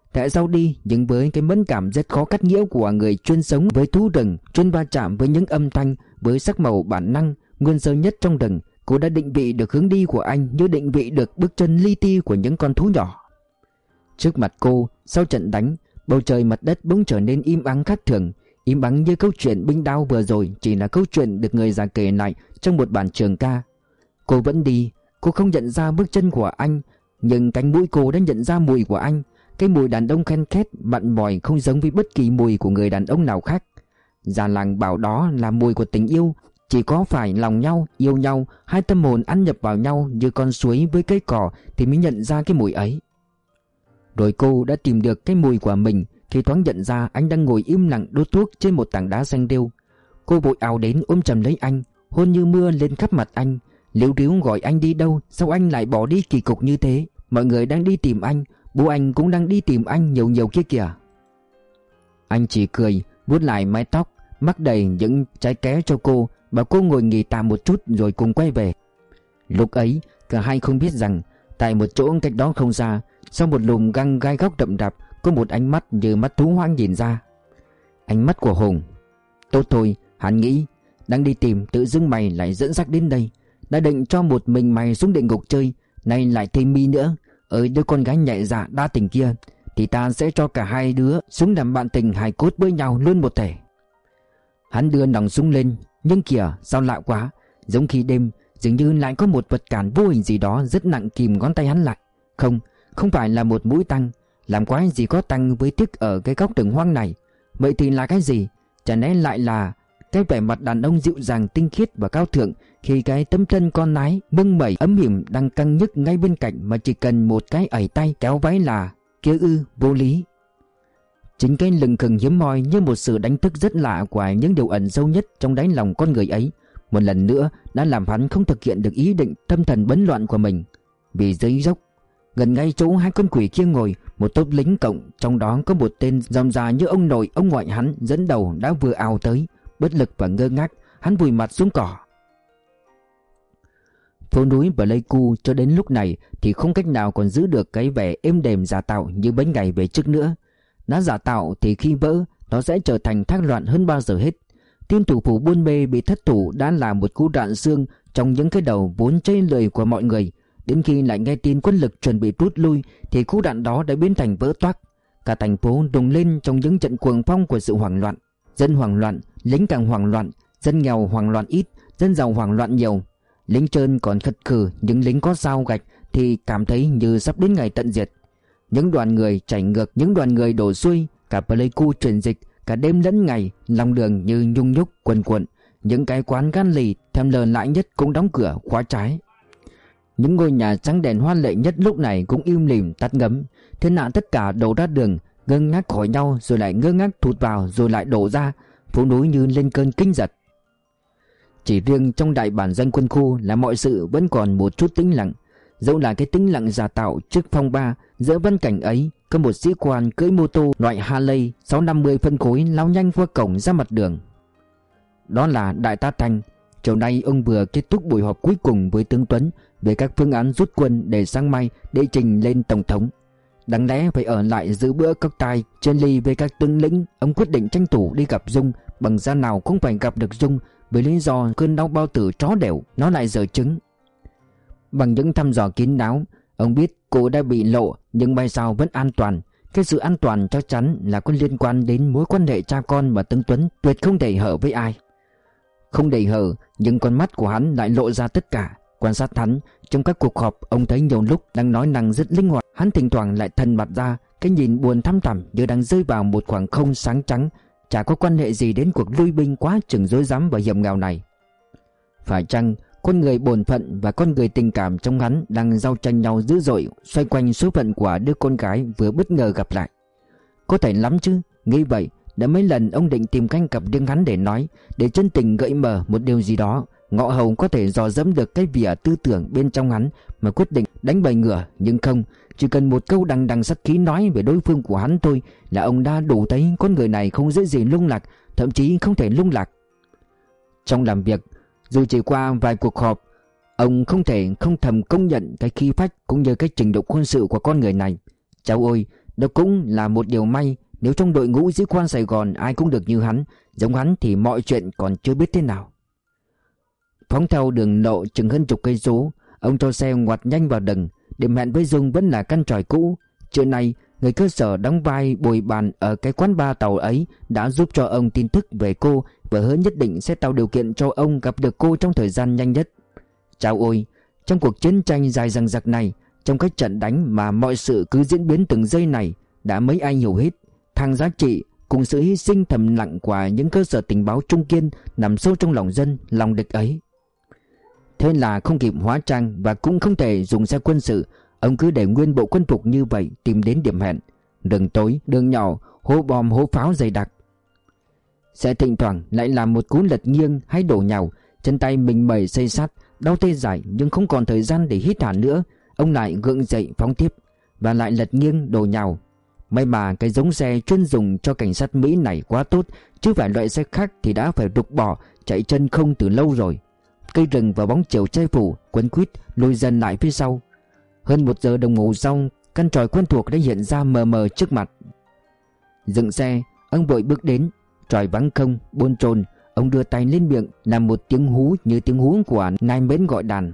Nhưng với cái mẫn cảm rất khó cắt nghĩa của người chuyên sống với thú rừng, chuyên va chạm với những âm thanh, với sắc màu bản năng nguyên sơ nhất trong rừng, cô đã định vị được hướng đi của anh như định vị được bước chân li ti của những con thú nhỏ. Trước mặt cô, sau trận đánh, bầu trời mặt đất bỗng trở nên im ắng khác thường. Im ắng như câu chuyện binh đao vừa rồi chỉ là câu chuyện được người già kể lại trong một bản trường ca. Cô vẫn đi, cô không nhận ra bước chân của anh, nhưng cánh mũi cô đã nhận ra mùi của anh. Cái mùi đàn ông khen khét, mặn mòi không giống với bất kỳ mùi của người đàn ông nào khác. Già làng bảo đó là mùi của tình yêu. Chỉ có phải lòng nhau, yêu nhau, hai tâm hồn ăn nhập vào nhau như con suối với cây cỏ thì mới nhận ra cái mùi ấy. Rồi cô đã tìm được cái mùi của mình khi thoáng nhận ra anh đang ngồi im lặng đốt thuốc trên một tảng đá xanh rêu. Cô vội ào đến ôm chầm lấy anh, hôn như mưa lên khắp mặt anh. Líu ríu gọi anh đi đâu, sao anh lại bỏ đi kỳ cục như thế? Mọi người đang đi tìm anh, bố anh cũng đang đi tìm anh nhiều nhiều kia kìa. Anh chỉ cười, vuốt lại mái tóc, mắc đầy những trái ké cho cô, bảo cô ngồi nghỉ tạm một chút rồi cùng quay về. Lúc ấy cả hai không biết rằng tại một chỗ cách đó không xa, sau một lùm găng gai góc đậm đạp, có một ánh mắt như mắt thú hoang nhìn ra. Ánh mắt của Hùng. Tốt thôi, hắn nghĩ, đang đi tìm tự dưng mày lại dẫn dắt đến đây. Đã định cho một mình mày xuống địa ngục chơi, nay lại thêm Mi nữa. Ơi đứa con gái nhạy dạ đa tình kia, thì ta sẽ cho cả hai đứa xuống làm bạn tình hài cốt với nhau luôn một thể. Hắn đưa nòng súng lên, nhưng kìa sao lạ quá, giống khi đêm dường như lại có một vật cản vô hình gì đó rất nặng kìm ngón tay hắn lại. Không phải là một mũi tăng. Làm quái gì có tăng với tiếc ở cái góc rừng hoang này. Vậy thì là cái gì? Chả lẽ lại là cái vẻ mặt đàn ông dịu dàng tinh khiết và cao thượng, khi cái tấm thân con nái mưng mẩy ấm hiểm đang căng nhức ngay bên cạnh mà chỉ cần một cái ẩy tay kéo váy là kia ư? Vô lý. Chính cái lừng khừng hiếm hoi như một sự đánh thức rất lạ của những điều ẩn sâu nhất trong đáy lòng con người ấy, một lần nữa đã làm hắn không thực hiện được ý định tâm thần bấn loạn của mình. Vì dưới dốc, gần ngay chỗ hai con quỷ kia ngồi, một tốp lính cộng, trong đó có một tên ròng rà như ông nội ông ngoại hắn dẫn đầu đã vừa ào tới. Bất lực và ngơ ngác, hắn vùi mặt xuống cỏ. Phố núi Pleiku cho đến lúc này thì không cách nào còn giữ được cái vẻ êm đềm giả tạo như mấy ngày về trước nữa. Đã giả tạo thì khi vỡ, nó sẽ trở thành thác loạn hơn bao giờ hết. Tên thủ phủ Buôn Mê bị thất thủ đã là một cú đạn xương trong những cái đầu vốn chây lười của mọi người. Đến khi lại nghe tin quân lực chuẩn bị rút lui thì cú đạn đó đã biến thành vỡ toác. Cả thành phố rung lên trong những trận cuồng phong của sự hoảng loạn. Dân hoảng loạn, lính càng hoảng loạn, dân nghèo hoảng loạn ít, dân giàu hoảng loạn nhiều. Lính trơn còn khật khử, những lính có dao gạch thì cảm thấy như sắp đến ngày tận diệt. Những đoàn người chảy ngược, những đoàn người đổ xuôi, cả Pleiku chuyển dịch, cả đêm lẫn ngày, lòng đường như nhung nhúc quần cuộn. Những cái quán gan lì thèm lờ lãi nhất cũng đóng cửa khóa trái. Những ngôi nhà trắng đèn hoa lệ nhất lúc này cũng im lìm tắt ngấm. Thế nạn tất cả đổ ra đường, ngơ ngác khỏi nhau rồi lại ngơ ngác thụt vào rồi lại đổ ra. Phố núi như lên cơn kinh giật. Chỉ riêng trong đại bản doanh quân khu là mọi sự vẫn còn một chút tĩnh lặng. Dẫu là cái tĩnh lặng giả tạo trước phong ba, giữa văn cảnh ấy có một sĩ quan cưỡi mô tô loại Harley 650 phân khối lao nhanh qua cổng ra mặt đường. Đó là Đại tá Thanh. Chiều nay ông vừa kết thúc buổi họp cuối cùng với tướng Tuấn về các phương án rút quân để sáng mai đệ trình lên Tổng thống. Đáng lẽ phải ở lại giữ bữa cốc tai trên ly với các tướng lĩnh, ông quyết định tranh thủ đi gặp Dung, bằng giá nào cũng phải gặp được Dung, với lý do cơn đau bao tử chó đẻo nó lại dở trứng. Bằng những thăm dò kín đáo, ông biết cô đã bị lộ nhưng may sao vẫn an toàn. Cái sự an toàn chắc chắn là có liên quan đến mối quan hệ cha con mà tướng Tuấn tuyệt không để hở với ai. Không để hở, nhưng con mắt của hắn lại lộ ra tất cả. Quan sát hắn, trong các cuộc họp ông thấy nhiều lúc đang nói năng rất linh hoạt. Hắn thỉnh thoảng lại thần mặt ra, cái nhìn buồn thăm thẳm như đang rơi vào một khoảng không sáng trắng. chả có quan hệ gì đến cuộc lui binh quá chừng rối rắm và hiểm nghèo này. Phải chăng con người bổn phận và con người tình cảm trong hắn đang giao tranh nhau dữ dội xoay quanh số phận của đứa con gái vừa bất ngờ gặp lại? Có thể lắm chứ. Nghĩ vậy, đã mấy lần ông định tìm canh cặp riêng hắn để nói, để chân tình gợi mở một điều gì đó, ngọ hầu có thể dò dẫm được cái vỉa tư tưởng bên trong hắn mà quyết định đánh bầy ngửa. Nhưng không, chỉ cần một câu đằng đằng sát khí nói về đối phương của hắn thôi là ông đã đủ thấy con người này không dễ gì lung lạc, thậm chí không thể lung lạc. Trong làm việc, dù chỉ qua vài cuộc họp, ông không thể không thầm công nhận cái khí phách cũng như cái trình độ quân sự của con người này. Cháu ơi, đó cũng là một điều may. Nếu trong đội ngũ sĩ quan Sài Gòn ai cũng được như hắn, giống hắn thì mọi chuyện còn chưa biết thế nào. Phóng theo đường lộ chừng hơn chục cây số, ông cho xe ngoặt nhanh vào rừng. Điểm hẹn với Dung vẫn là căn tròi cũ. Trưa nay, người cơ sở đóng vai bồi bàn ở cái quán bar tàu ấy đã giúp cho ông tin tức về cô và hứa nhất định sẽ tạo điều kiện cho ông gặp được cô trong thời gian nhanh nhất. Chao ôi, trong cuộc chiến tranh dài dằng dặc này, trong cái trận đánh mà mọi sự cứ diễn biến từng giây này, đã mấy ai hiểu hết thang giá trị cùng sự hy sinh thầm lặng của những cơ sở tình báo trung kiên nằm sâu trong lòng dân, lòng địch ấy. Thế là không kịp hóa trang và cũng không thể dùng xe quân sự, ông cứ để nguyên bộ quân phục như vậy tìm đến điểm hẹn. Đường tối, đường nhỏ, hố bom hố pháo dày đặc. Sẽ thỉnh thoảng lại làm một cú lật nghiêng hay đổ nhào, chân tay mình mẩy xây sát, đau tê dại nhưng không còn thời gian để hít thở nữa. Ông lại gượng dậy phóng tiếp và lại lật nghiêng đổ nhào. May mà cái giống xe chuyên dùng cho cảnh sát Mỹ này quá tốt, chứ phải loại xe khác thì đã phải rục bỏ chạy chân không từ lâu rồi. Cây rừng và bóng chiều che phủ, quấn quýt lùi dần lại phía sau. Hơn 1 giờ đồng hồ sau, căn tròi quen thuộc đã hiện ra mờ mờ trước mặt. Dừng xe, ông vội bước đến. Tròi vắng không, bồn chồn. Ông đưa tay lên miệng làm một tiếng hú như tiếng hú của nai mến gọi đàn.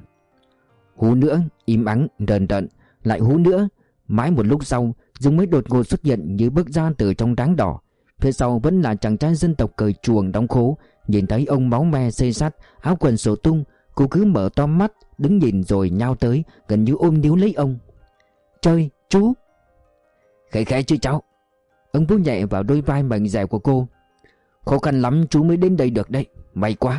Hú nữa, im ắng, rờn rợn, lại hú nữa. Mãi một lúc sau, Dung mới đột ngột xuất hiện như bước ra từ trong đám đỏ. Phía sau vẫn là chàng trai dân tộc cởi chuồng đóng khố. Nhìn thấy ông máu me xây sắt, áo quần sổ tung, cô cứ mở to mắt đứng nhìn rồi nhao tới, gần như ôm níu lấy ông. Trời, chú! Khẽ khẽ chứ cháu. Ông vỗ nhẹ vào đôi vai mảnh dẻ của cô. Khó khăn lắm chú mới đến đây được đấy, may quá.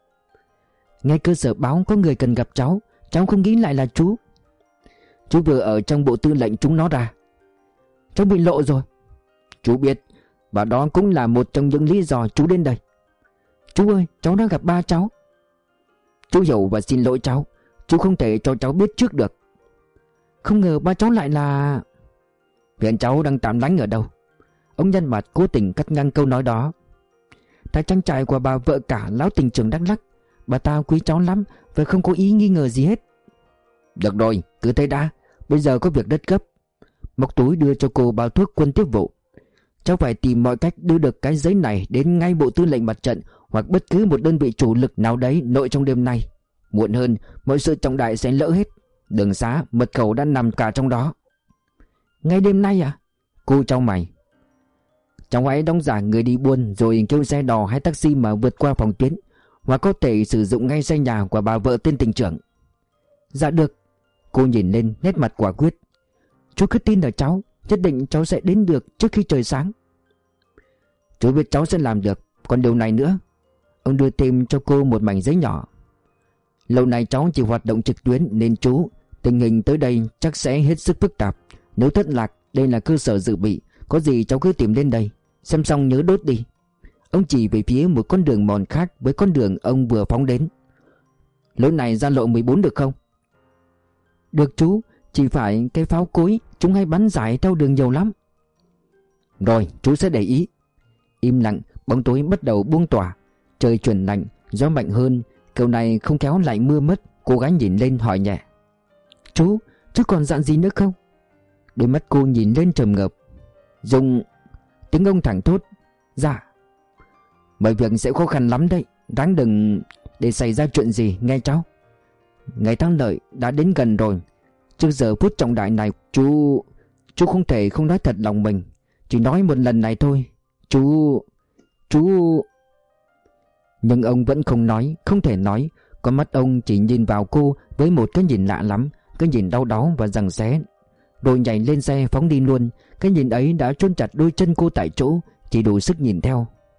Nghe cơ sở báo có người cần gặp cháu, cháu không nghĩ lại là chú. Chú vừa ở trong bộ tư lệnh chúng nó ra. Cháu bị lộ rồi. Chú biết, và đó cũng là một trong những lý do chú đến đây. Chú ơi, cháu đã gặp ba cháu. Chú hiểu và xin lỗi cháu. Chú không thể cho cháu biết trước được. Không ngờ ba cháu lại là... Hiện cháu đang tạm lánh ở đâu? Ông nhân mặt cố tình cắt ngang câu nói đó. Tại trang trại của bà vợ cả lão tỉnh trưởng Đắk Lắk. Bà ta quý cháu lắm và không có ý nghi ngờ gì hết. Được rồi, cứ thế đã. Bây giờ có việc rất gấp. Móc túi đưa cho cô bao thuốc quân tiếp vụ. Cháu phải tìm mọi cách đưa được cái giấy này đến ngay bộ tư lệnh mặt trận hoặc bất cứ một đơn vị chủ lực nào đấy nội trong đêm nay. Muộn hơn, mọi sự trọng đại sẽ lỡ hết. Đường xá, mật khẩu đã nằm cả trong đó. Ngay đêm nay à? Cô chau mày. Cháu hãy đóng giả người đi buôn rồi kêu xe đò hay taxi mà vượt qua phòng tuyến, hoặc có thể sử dụng ngay xe nhà của bà vợ tên tỉnh trưởng. Dạ được. Cô nhìn lên nét mặt quả quyết. Chú cứ tin ở cháu, nhất định cháu sẽ đến được trước khi trời sáng. Chú biết cháu sẽ làm được. Còn điều này nữa. Ông đưa thêm cho cô một mảnh giấy nhỏ. Lâu nay cháu chỉ hoạt động trực tuyến nên chú, tình hình tới đây chắc sẽ hết sức phức tạp. Nếu thất lạc, đây là cơ sở dự bị. Có gì cháu cứ tìm đến đây. Xem xong nhớ đốt đi. Ông chỉ về phía một con đường mòn khác với con đường ông vừa phóng đến. Lối này ra lộ 14 được không? Được chú. Chỉ phải cái pháo cối chúng hay bắn giải theo đường nhiều lắm. Rồi chú sẽ để ý. Im lặng, bóng tối bắt đầu buông tỏa. Trời chuyển lạnh, gió mạnh hơn. Kiểu này không kéo lại mưa mất. Cô gái nhìn lên hỏi nhẹ. Chú còn dặn gì nữa không? Đôi mắt cô nhìn lên trầm ngập. Dung. Tiếng ông thẳng thốt. Dạ. Mọi việc sẽ khó khăn lắm đấy. Ráng đừng để xảy ra chuyện gì nghe cháu. Ngày thắng lợi đã đến gần rồi. Trước giờ phút trọng đại này chú không thể không nói thật lòng mình. Chỉ nói một lần này thôi. Chú... Nhưng ông vẫn không nói, không thể nói. Con mắt ông chỉ nhìn vào cô với một cái nhìn lạ lắm. Cái nhìn đau đáu và giằng xé. Rồi nhảy lên xe phóng đi luôn. Cái nhìn ấy đã chôn chặt đôi chân cô tại chỗ. Chỉ đủ sức nhìn theo.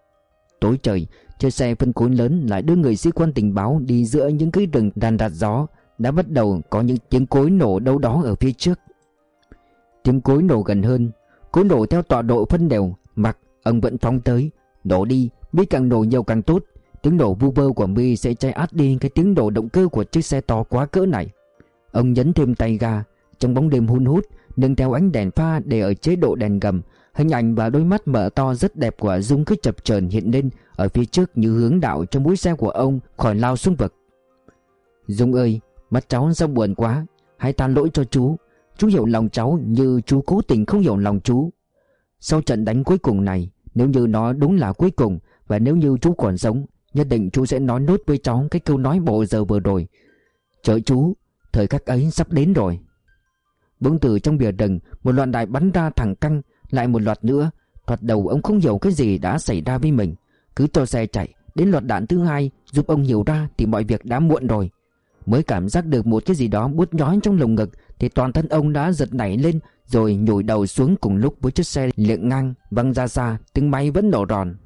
Tối trời, chiếc xe phân khối lớn lại đưa người sĩ quan tình báo đi giữa những cái rừng đàn rạt gió. Đã bắt đầu có những tiếng cối nổ đâu đó ở phía trước. Tiếng cối nổ gần hơn, cối nổ theo tọa độ phân đều. Mặc ông vẫn phóng tới. Nổ đi, biết càng nổ nhiều càng tốt. Tiếng nổ vu vơ của mi sẽ che át đi cái tiếng nổ động cơ của chiếc xe to quá cỡ này. Ông nhấn thêm tay ga. Trong bóng đêm hun hút, nương theo ánh đèn pha để ở chế độ đèn gầm, hình ảnh và đôi mắt mở to rất đẹp của Dung cứ chập chờn hiện lên ở phía trước như hướng đạo cho mũi xe của ông khỏi lao xuống vực. Dung ơi, mắt cháu sao buồn quá, hãy tha lỗi cho chú. Chú hiểu lòng cháu như chú cố tình không hiểu lòng chú. Sau trận đánh cuối cùng này, nếu như nó đúng là cuối cùng, và nếu như chú còn sống, nhất định chú sẽ nói nốt với cháu cái câu nói bộ giờ vừa rồi. Chờ chú, thời khắc ấy sắp đến rồi. Bỗng từ trong bìa rừng, một loạt đạn bắn ra thẳng căng, lại một loạt nữa. Thoạt đầu ông không hiểu cái gì đã xảy ra với mình, cứ cho xe chạy. Đến loạt đạn thứ hai giúp ông hiểu ra thì mọi việc đã muộn rồi. Mới cảm giác được một cái gì đó buốt nhói trong lồng ngực thì toàn thân ông đã giật nảy lên, rồi nhồi đầu xuống cùng lúc với chiếc xe liệng ngang văng ra xa, tiếng máy vẫn nổ ròn.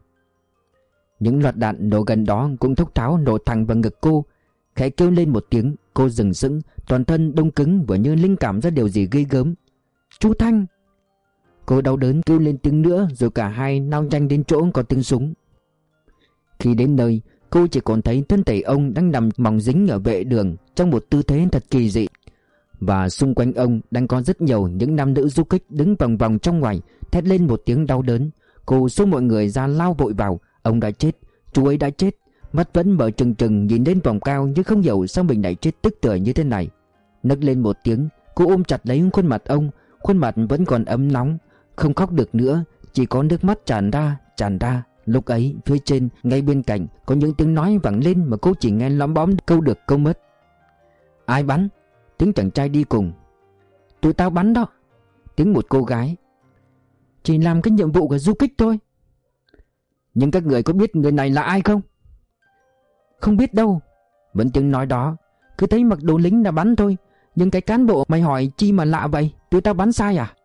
Những loạt đạn nổ gần đó cũng thốc tháo nổ thẳng vào ngực cô. Khẽ kêu lên một tiếng, cô dừng sững, toàn thân đông cứng vừa như linh cảm ra điều gì ghê gớm. Chú Thanh! Cô đau đớn kêu lên tiếng nữa, rồi cả hai lao nhanh đến chỗ có tiếng súng. Khi đến nơi, cô chỉ còn thấy thân thể ông đang nằm mỏng dính ở vệ đường trong một tư thế thật kỳ dị. Và xung quanh ông đang có rất nhiều những nam nữ du kích đứng vòng vòng trong ngoài, thét lên một tiếng đau đớn. Cô xô mọi người ra lao vội vào. Ông đã chết, chú ấy đã chết. Mắt vẫn mở trừng trừng nhìn lên vòng cao, nhưng không hiểu sao mình lại chết tức tưởi như thế này. Nấc lên một tiếng, cô ôm chặt lấy khuôn mặt ông. Khuôn mặt vẫn còn ấm nóng, không khóc được nữa, chỉ có nước mắt tràn ra. Lúc ấy phía trên ngay bên cạnh có những tiếng nói vẳng lên mà cô chỉ nghe lóm bóm câu được câu mất. Ai bắn? Tiếng chàng trai đi cùng. Tụi tao bắn đó. Tiếng một cô gái. Chỉ làm cái nhiệm vụ của du kích thôi. Nhưng các người có biết người này là ai không? Không biết đâu. Vẫn tiếng nói đó. Cứ thấy mặc đồ lính là bắn thôi. Nhưng cái cán bộ mày hỏi chi mà lạ vậy? Tụi tao bắn sai à?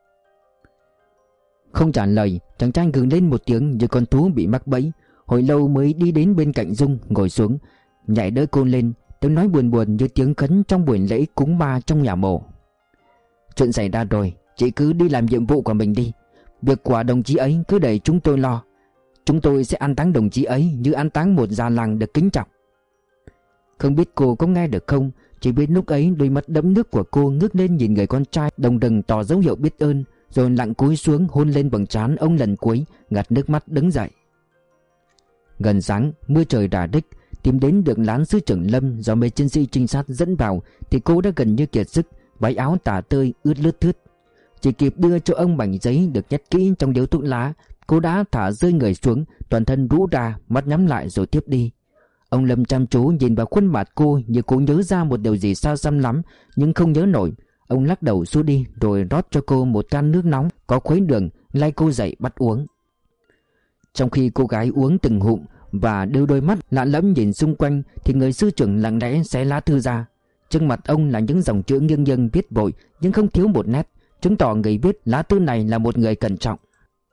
Không trả lời, chàng trai gừng lên một tiếng như con thú bị mắc bẫy. Hồi lâu mới đi đến bên cạnh Dung, ngồi xuống, nhảy đỡ cô lên. Tiếng nói buồn buồn như tiếng khấn trong buổi lễ cúng ma trong nhà mộ. Chuyện xảy ra rồi, chị cứ đi làm nhiệm vụ của mình đi. Việc của đồng chí ấy cứ để chúng tôi lo. Chúng tôi sẽ an táng đồng chí ấy như an táng một già làng được kính trọng. Không biết cô có nghe được không, chỉ biết lúc ấy đôi mắt đẫm nước của cô ngước lên nhìn người con trai đồng đừng tỏ dấu hiệu biết ơn, rồi lặng cúi xuống hôn lên bằng trán ông lần cuối, gạt nước mắt đứng dậy. Gần sáng, mưa trời rả rích. Tìm đến được lán sư trưởng Lâm do mấy chiến sĩ trinh sát dẫn vào thì cô đã gần như kiệt sức, váy áo tả tơi ướt lướt thướt. Chỉ kịp đưa cho ông mảnh giấy được nhét kỹ trong điếu thuốc lá, cô đã thả rơi người xuống, toàn thân rũ ra, mắt nhắm lại rồi tiếp đi. Ông Lâm chăm chú nhìn vào khuôn mặt cô như cố nhớ ra một điều gì xa xăm lắm, nhưng không nhớ nổi. Ông lắc đầu xua đi rồi rót cho cô một can nước nóng có khuấy đường, lay cô dậy bắt uống. Trong khi cô gái uống từng ngụm và đưa đôi mắt lạ lẫm nhìn xung quanh thì người sư trưởng lặng lẽ xé lá thư ra. Trước mặt ông là những dòng chữ nghiêng nghiêng viết vội nhưng không thiếu một nét, chứng tỏ người viết lá thư này là một người cẩn trọng.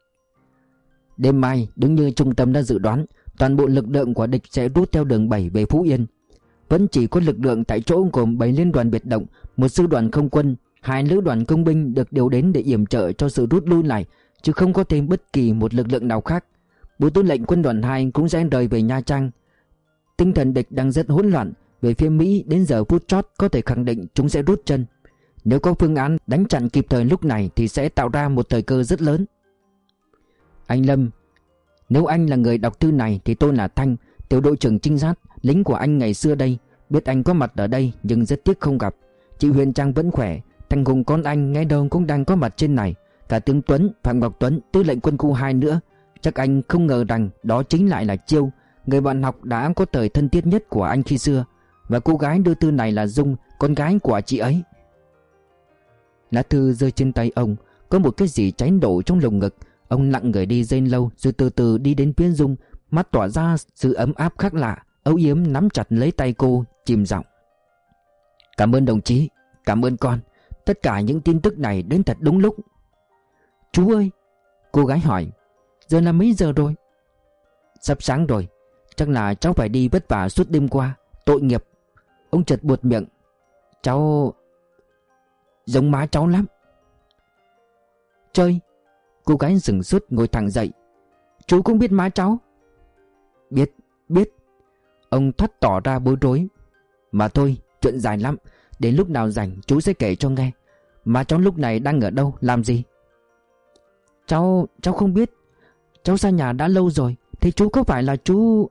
Đêm mai, đúng như trung tâm đã dự đoán, toàn bộ lực lượng của địch sẽ rút theo đường 7 về Phú Yên. Vẫn chỉ có lực lượng tại chỗ gồm 7 liên đoàn biệt động, một sư đoàn không quân, 2 lữ đoàn công binh được điều đến để yểm trợ cho sự rút lui này, chứ không có thêm bất kỳ một lực lượng nào khác. Bộ tư lệnh quân đoàn 2 cũng sẽ rời về Nha Trang. Tinh thần địch đang rất hỗn loạn. Về phía Mỹ đến giờ phút chót có thể khẳng định chúng sẽ rút chân. Nếu có phương án đánh chặn kịp thời lúc này thì sẽ tạo ra một thời cơ rất lớn. Anh Lâm, nếu anh là người đọc thư này thì tôi là Thanh, tiểu đội trưởng trinh sát, lính của anh ngày xưa đây. Biết anh có mặt ở đây nhưng rất tiếc không gặp. Chị Huyền Trang vẫn khỏe, Thanh Hùng con anh nghe đâu cũng đang có mặt trên này. Cả tướng Tuấn, Phạm Ngọc Tuấn, tư lệnh quân khu 2 nữa. Chắc anh không ngờ rằng đó chính lại là Chiêu, người bạn học đã có thời thân thiết nhất của anh khi xưa. Và cô gái đưa thư này là Dung, con gái của chị ấy. Lá thư rơi trên tay ông, có một cái gì cháy nổ trong lồng ngực. Ông lặng người đi giây lâu rồi từ từ đi đến phía Dung, mắt tỏa ra sự ấm áp khác lạ, âu yếm nắm chặt lấy tay cô, chìm giọng. Cảm ơn đồng chí, cảm ơn con. Tất cả những tin tức này đến thật đúng lúc. Chú ơi, cô gái hỏi, giờ là mấy giờ rồi? sắp sáng rồi. Chắc là cháu phải đi vất vả suốt đêm qua. Tội nghiệp. Ông chợt buột miệng. Cháu... giống má cháu lắm. Chơi. Cô gái sửng sốt ngồi thẳng dậy. Chú cũng biết má cháu? Biết. Ông thắt tỏ ra bối rối. Mà thôi, chuyện dài lắm. Đến lúc nào rảnh chú sẽ kể cho nghe. Má cháu lúc này đang ở đâu, làm gì? Cháu không biết. Cháu xa nhà đã lâu rồi. Thế chú có phải là chú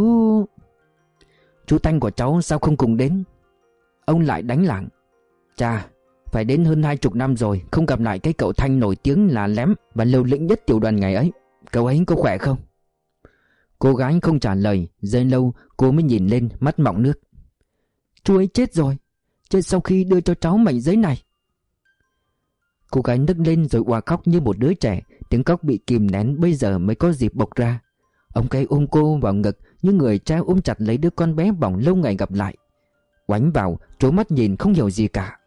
Thanh của cháu sao không cùng đến? Ông lại đánh lảng. Chà, phải đến hơn 20 năm rồi không gặp lại cái cậu Thanh nổi tiếng là lém và liều lĩnh nhất tiểu đoàn ngày ấy. Cậu ấy có khỏe không? Cô gái không trả lời. Giây lâu cô mới nhìn lên, mắt mọng nước. Chú ấy chết rồi. Chết sau khi đưa cho cháu mảnh giấy này. Cô gái nức lên rồi òa khóc như một đứa trẻ. Tiếng khóc bị kìm nén bây giờ mới có dịp bộc ra. Ông cây ôm cô vào ngực như người cha ôm chặt lấy đứa con bé bỏng lâu ngày gặp lại. Oánh vào trố mắt nhìn không hiểu gì cả.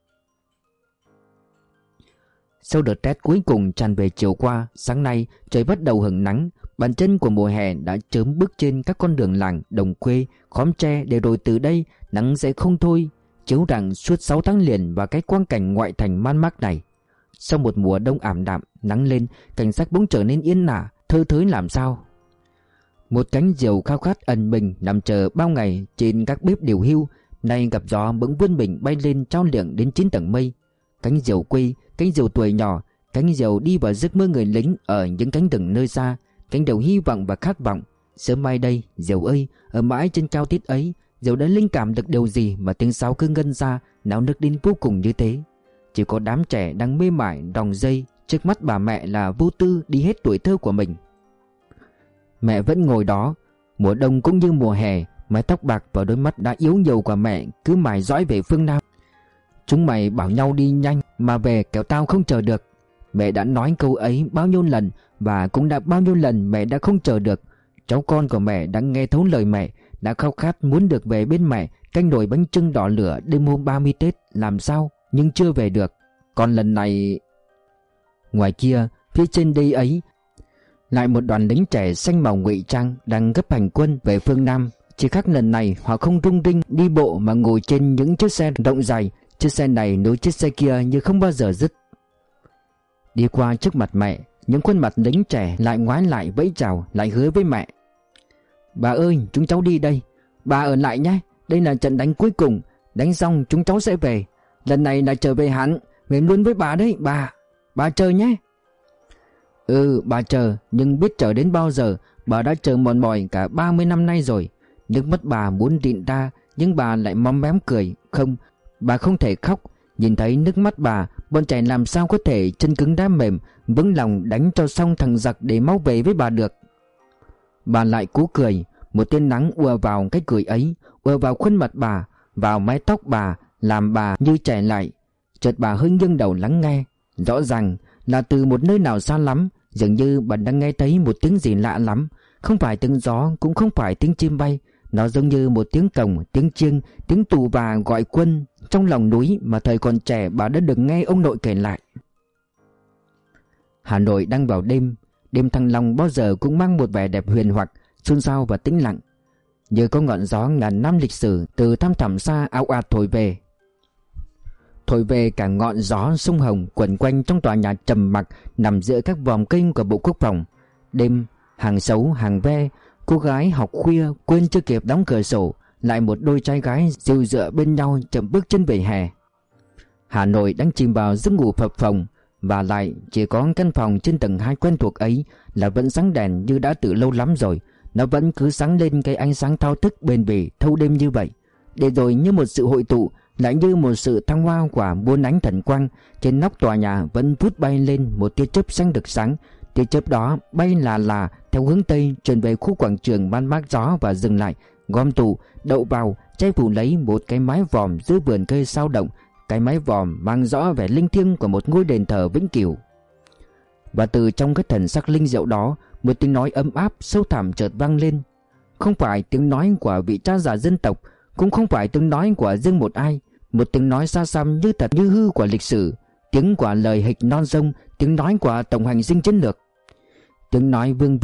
Sau đợt rét cuối cùng tràn về chiều qua, sáng nay trời bắt đầu hửng nắng. Bàn chân của mùa hè đã chớm bước trên các con đường làng, đồng quê, khóm tre, để rồi từ đây nắng sẽ không thôi chiếu rạng suốt 6 tháng liền vào cái quang cảnh ngoại thành man mác này. Sau một mùa đông ảm đạm, nắng lên, cảnh sắc bỗng trở nên yên ả, thơ thới làm sao. Một cánh diều khao khát ẩn mình nằm chờ bao ngày trên các bếp điều hưu, nay gặp gió bỗng vươn mình bay lên trao liệng đến 9 tầng mây. Cánh diều quê, cánh diều tuổi nhỏ, cánh diều đi vào giấc mơ người lính ở những cánh rừng nơi xa, cánh đầu hy vọng và khát vọng. Sớm mai đây, diều ơi, ở mãi trên cao tiết ấy, diều đã linh cảm được điều gì mà tiếng sáo cứ ngân ra, náo nức đến vô cùng như thế. Chỉ có đám trẻ đang mê mải đòng dây, trước mắt bà mẹ là vô tư đi hết tuổi thơ của mình. Mẹ vẫn ngồi đó, mùa đông cũng như mùa hè, mái tóc bạc và đôi mắt đã yếu nhiều của mẹ cứ mải dõi về phương Nam. Chúng mày bảo nhau đi nhanh mà về kẻo tao không chờ được. Mẹ đã nói câu ấy bao nhiêu lần, và cũng đã bao nhiêu lần mẹ đã không chờ được. Cháu con của mẹ đã nghe thấu lời mẹ, đã khao khát muốn được về bên mẹ canh nồi bánh chưng đỏ lửa đêm hôm 30 Tết làm sao, nhưng chưa về được. Còn lần này... Ngoài kia, phía trên đây ấy, lại một đoàn lính trẻ xanh màu ngụy trang đang gấp hành quân về phương Nam. Chỉ khác lần này họ không rung rinh đi bộ mà ngồi trên những chiếc xe rộng dài. Chiếc xe này nối chiếc xe kia như không bao giờ dứt. Đi qua trước mặt mẹ, những khuôn mặt lính trẻ lại ngoái lại vẫy chào, lại hứa với mẹ. Bà ơi, chúng cháu đi đây. Bà ở lại nhé, đây là trận đánh cuối cùng. Đánh xong chúng cháu sẽ về. Lần này là trở về hẳn, về luôn với bà đấy bà. Bà chờ nhé. Ừ, bà chờ, nhưng biết chờ đến bao giờ. Bà đã chờ mòn mỏi cả 30 năm nay rồi. Nước mắt bà muốn rịn ra, nhưng bà lại móm mém cười. Không, bà không thể khóc. Nhìn thấy nước mắt bà, bọn trẻ làm sao có thể chân cứng đá mềm, vững lòng đánh cho xong thằng giặc để mau về với bà được. Bà lại cố cười. Một tia nắng ùa vào cái cười ấy, ùa vào khuôn mặt bà, vào mái tóc bà, làm bà như trẻ lại. Chợt bà hơi nghiêng đầu lắng nghe. Rõ ràng là từ một nơi nào xa lắm, dường như bà đang nghe thấy một tiếng gì lạ lắm. Không phải tiếng gió, cũng không phải tiếng chim bay. Nó giống như một tiếng cồng, tiếng chiêng, tiếng tù và gọi quân trong lòng núi mà thời còn trẻ bà đã được nghe ông nội kể lại. Hà Nội đang vào đêm. Đêm Thăng Long bao giờ cũng mang một vẻ đẹp huyền hoặc, xôn xao và tĩnh lặng, như có ngọn gió ngàn năm lịch sử từ thăm thẳm xa ào ạt thổi về. Thổi về cả ngọn gió sông Hồng quẩn quanh trong tòa nhà trầm mặc nằm giữa các vòm cây của Bộ Quốc phòng. Đêm, hàng xấu hàng ve, cô gái học khuya quên chưa kịp đóng cửa sổ, lại một đôi trai gái dìu dựa bên nhau chậm bước chân về hè. Hà Nội đang chìm vào giấc ngủ phập phồng, và lại chỉ có căn phòng trên tầng 2 quen thuộc ấy là vẫn sáng đèn như đã từ lâu lắm rồi. Nó vẫn cứ sáng lên cái ánh sáng thao thức bền bỉ thâu đêm như vậy, để rồi như một sự hội tụ, lại như một sự thăng hoa của muôn ánh thần quang. Trên nóc tòa nhà vẫn vút bay lên một tia chớp xanh rực sáng. Tia chớp đó bay là theo hướng tây chuyển về khu quảng trường man mác gió và dừng lại, gom tụ, đậu vào, che phủ lấy một cái mái vòm dưới vườn cây sao động. Cái mái vòm mang rõ vẻ linh thiêng của một ngôi đền thờ vĩnh cửu. Và từ trong cái thần sắc linh diệu đó, một tiếng nói ấm áp sâu thẳm chợt vang lên. Không phải tiếng nói của vị cha già dân tộc, cũng không phải tiếng nói của riêng một ai. Một tiếng nói xa xăm như thật như hư của lịch sử, tiếng của lời hịch non sông, tiếng nói của tổng hành dinh chiến lược. Tiếng nói vương vít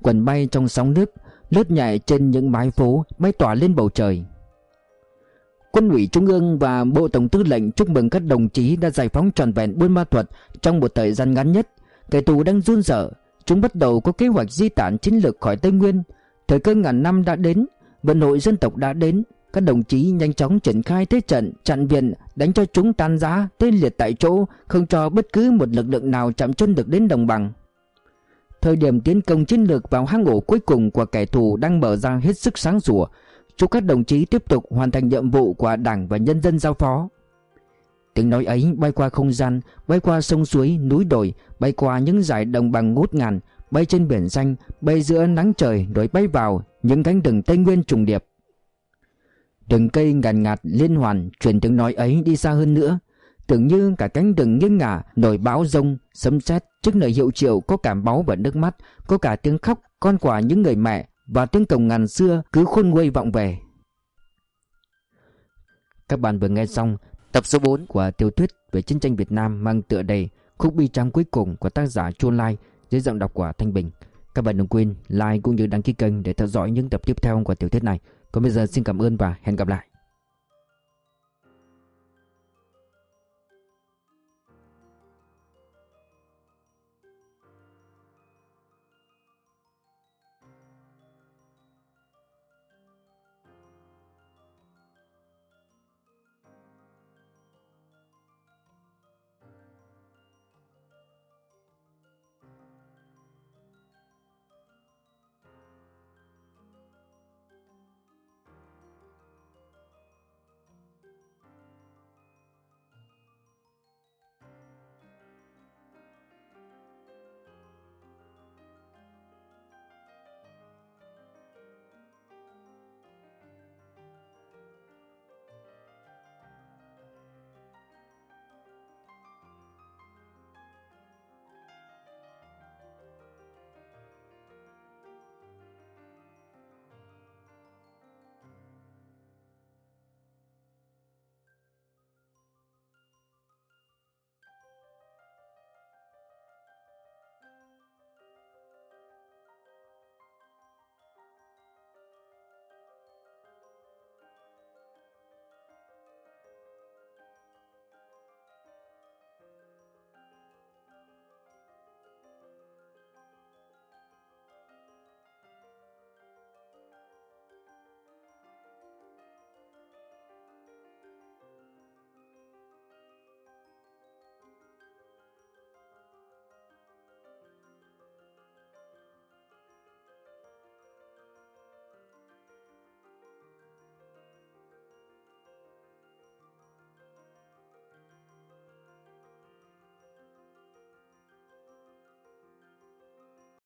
quần bay trong sóng nước, lướt nhẹ trên những mái phố, bay tỏa lên bầu trời. Quân ủy Trung ương và Bộ Tổng tư lệnh chúc mừng các đồng chí đã giải phóng trọn vẹn Buôn Ma Thuột trong một thời gian ngắn nhất. Kẻ thù đang run rẩy, chúng bắt đầu có kế hoạch di tản chiến lược khỏi Tây Nguyên. Thời cơ ngàn năm đã đến, vận hội dân tộc đã đến. Các đồng chí nhanh chóng triển khai thế trận chặn viện, đánh cho chúng tan rã, tê liệt tại chỗ, không cho bất cứ một lực lượng nào chạm chân được đến đồng bằng. Thời điểm tiến công chiến lược vào hang ổ cuối cùng của kẻ thù đang mở ra hết sức sáng sủa. Chúc các đồng chí tiếp tục hoàn thành nhiệm vụ của Đảng và nhân dân giao phó. Tiếng nói ấy bay qua không gian, bay qua sông suối, núi đồi, bay qua những dải đồng bằng ngút ngàn, bay trên biển xanh, bay giữa nắng trời, rồi bay vào những cánh rừng Tây Nguyên trùng điệp. Rừng cây ngàn ngạt liên hoàn truyền tiếng nói ấy đi xa hơn nữa, tưởng như cả cánh rừng nghiêng ngả nổi bão rông, sấm sét. Trước lời hiệu triệu có cả máu và nước mắt, có cả tiếng khóc con của những người mẹ, và tiếng cồng ngàn xưa cứ khôn nguây vọng về. Các bạn vừa nghe xong tập số 4 của tiểu thuyết về chiến tranh Việt Nam mang tựa đề Khúc bi tráng cuối cùng của tác giả Chu Lai dưới giọng đọc của Thanh Bình. Các bạn đừng quên like cũng như đăng ký kênh để theo dõi những tập tiếp theo của tiểu thuyết này. Còn bây giờ xin cảm ơn và hẹn gặp lại.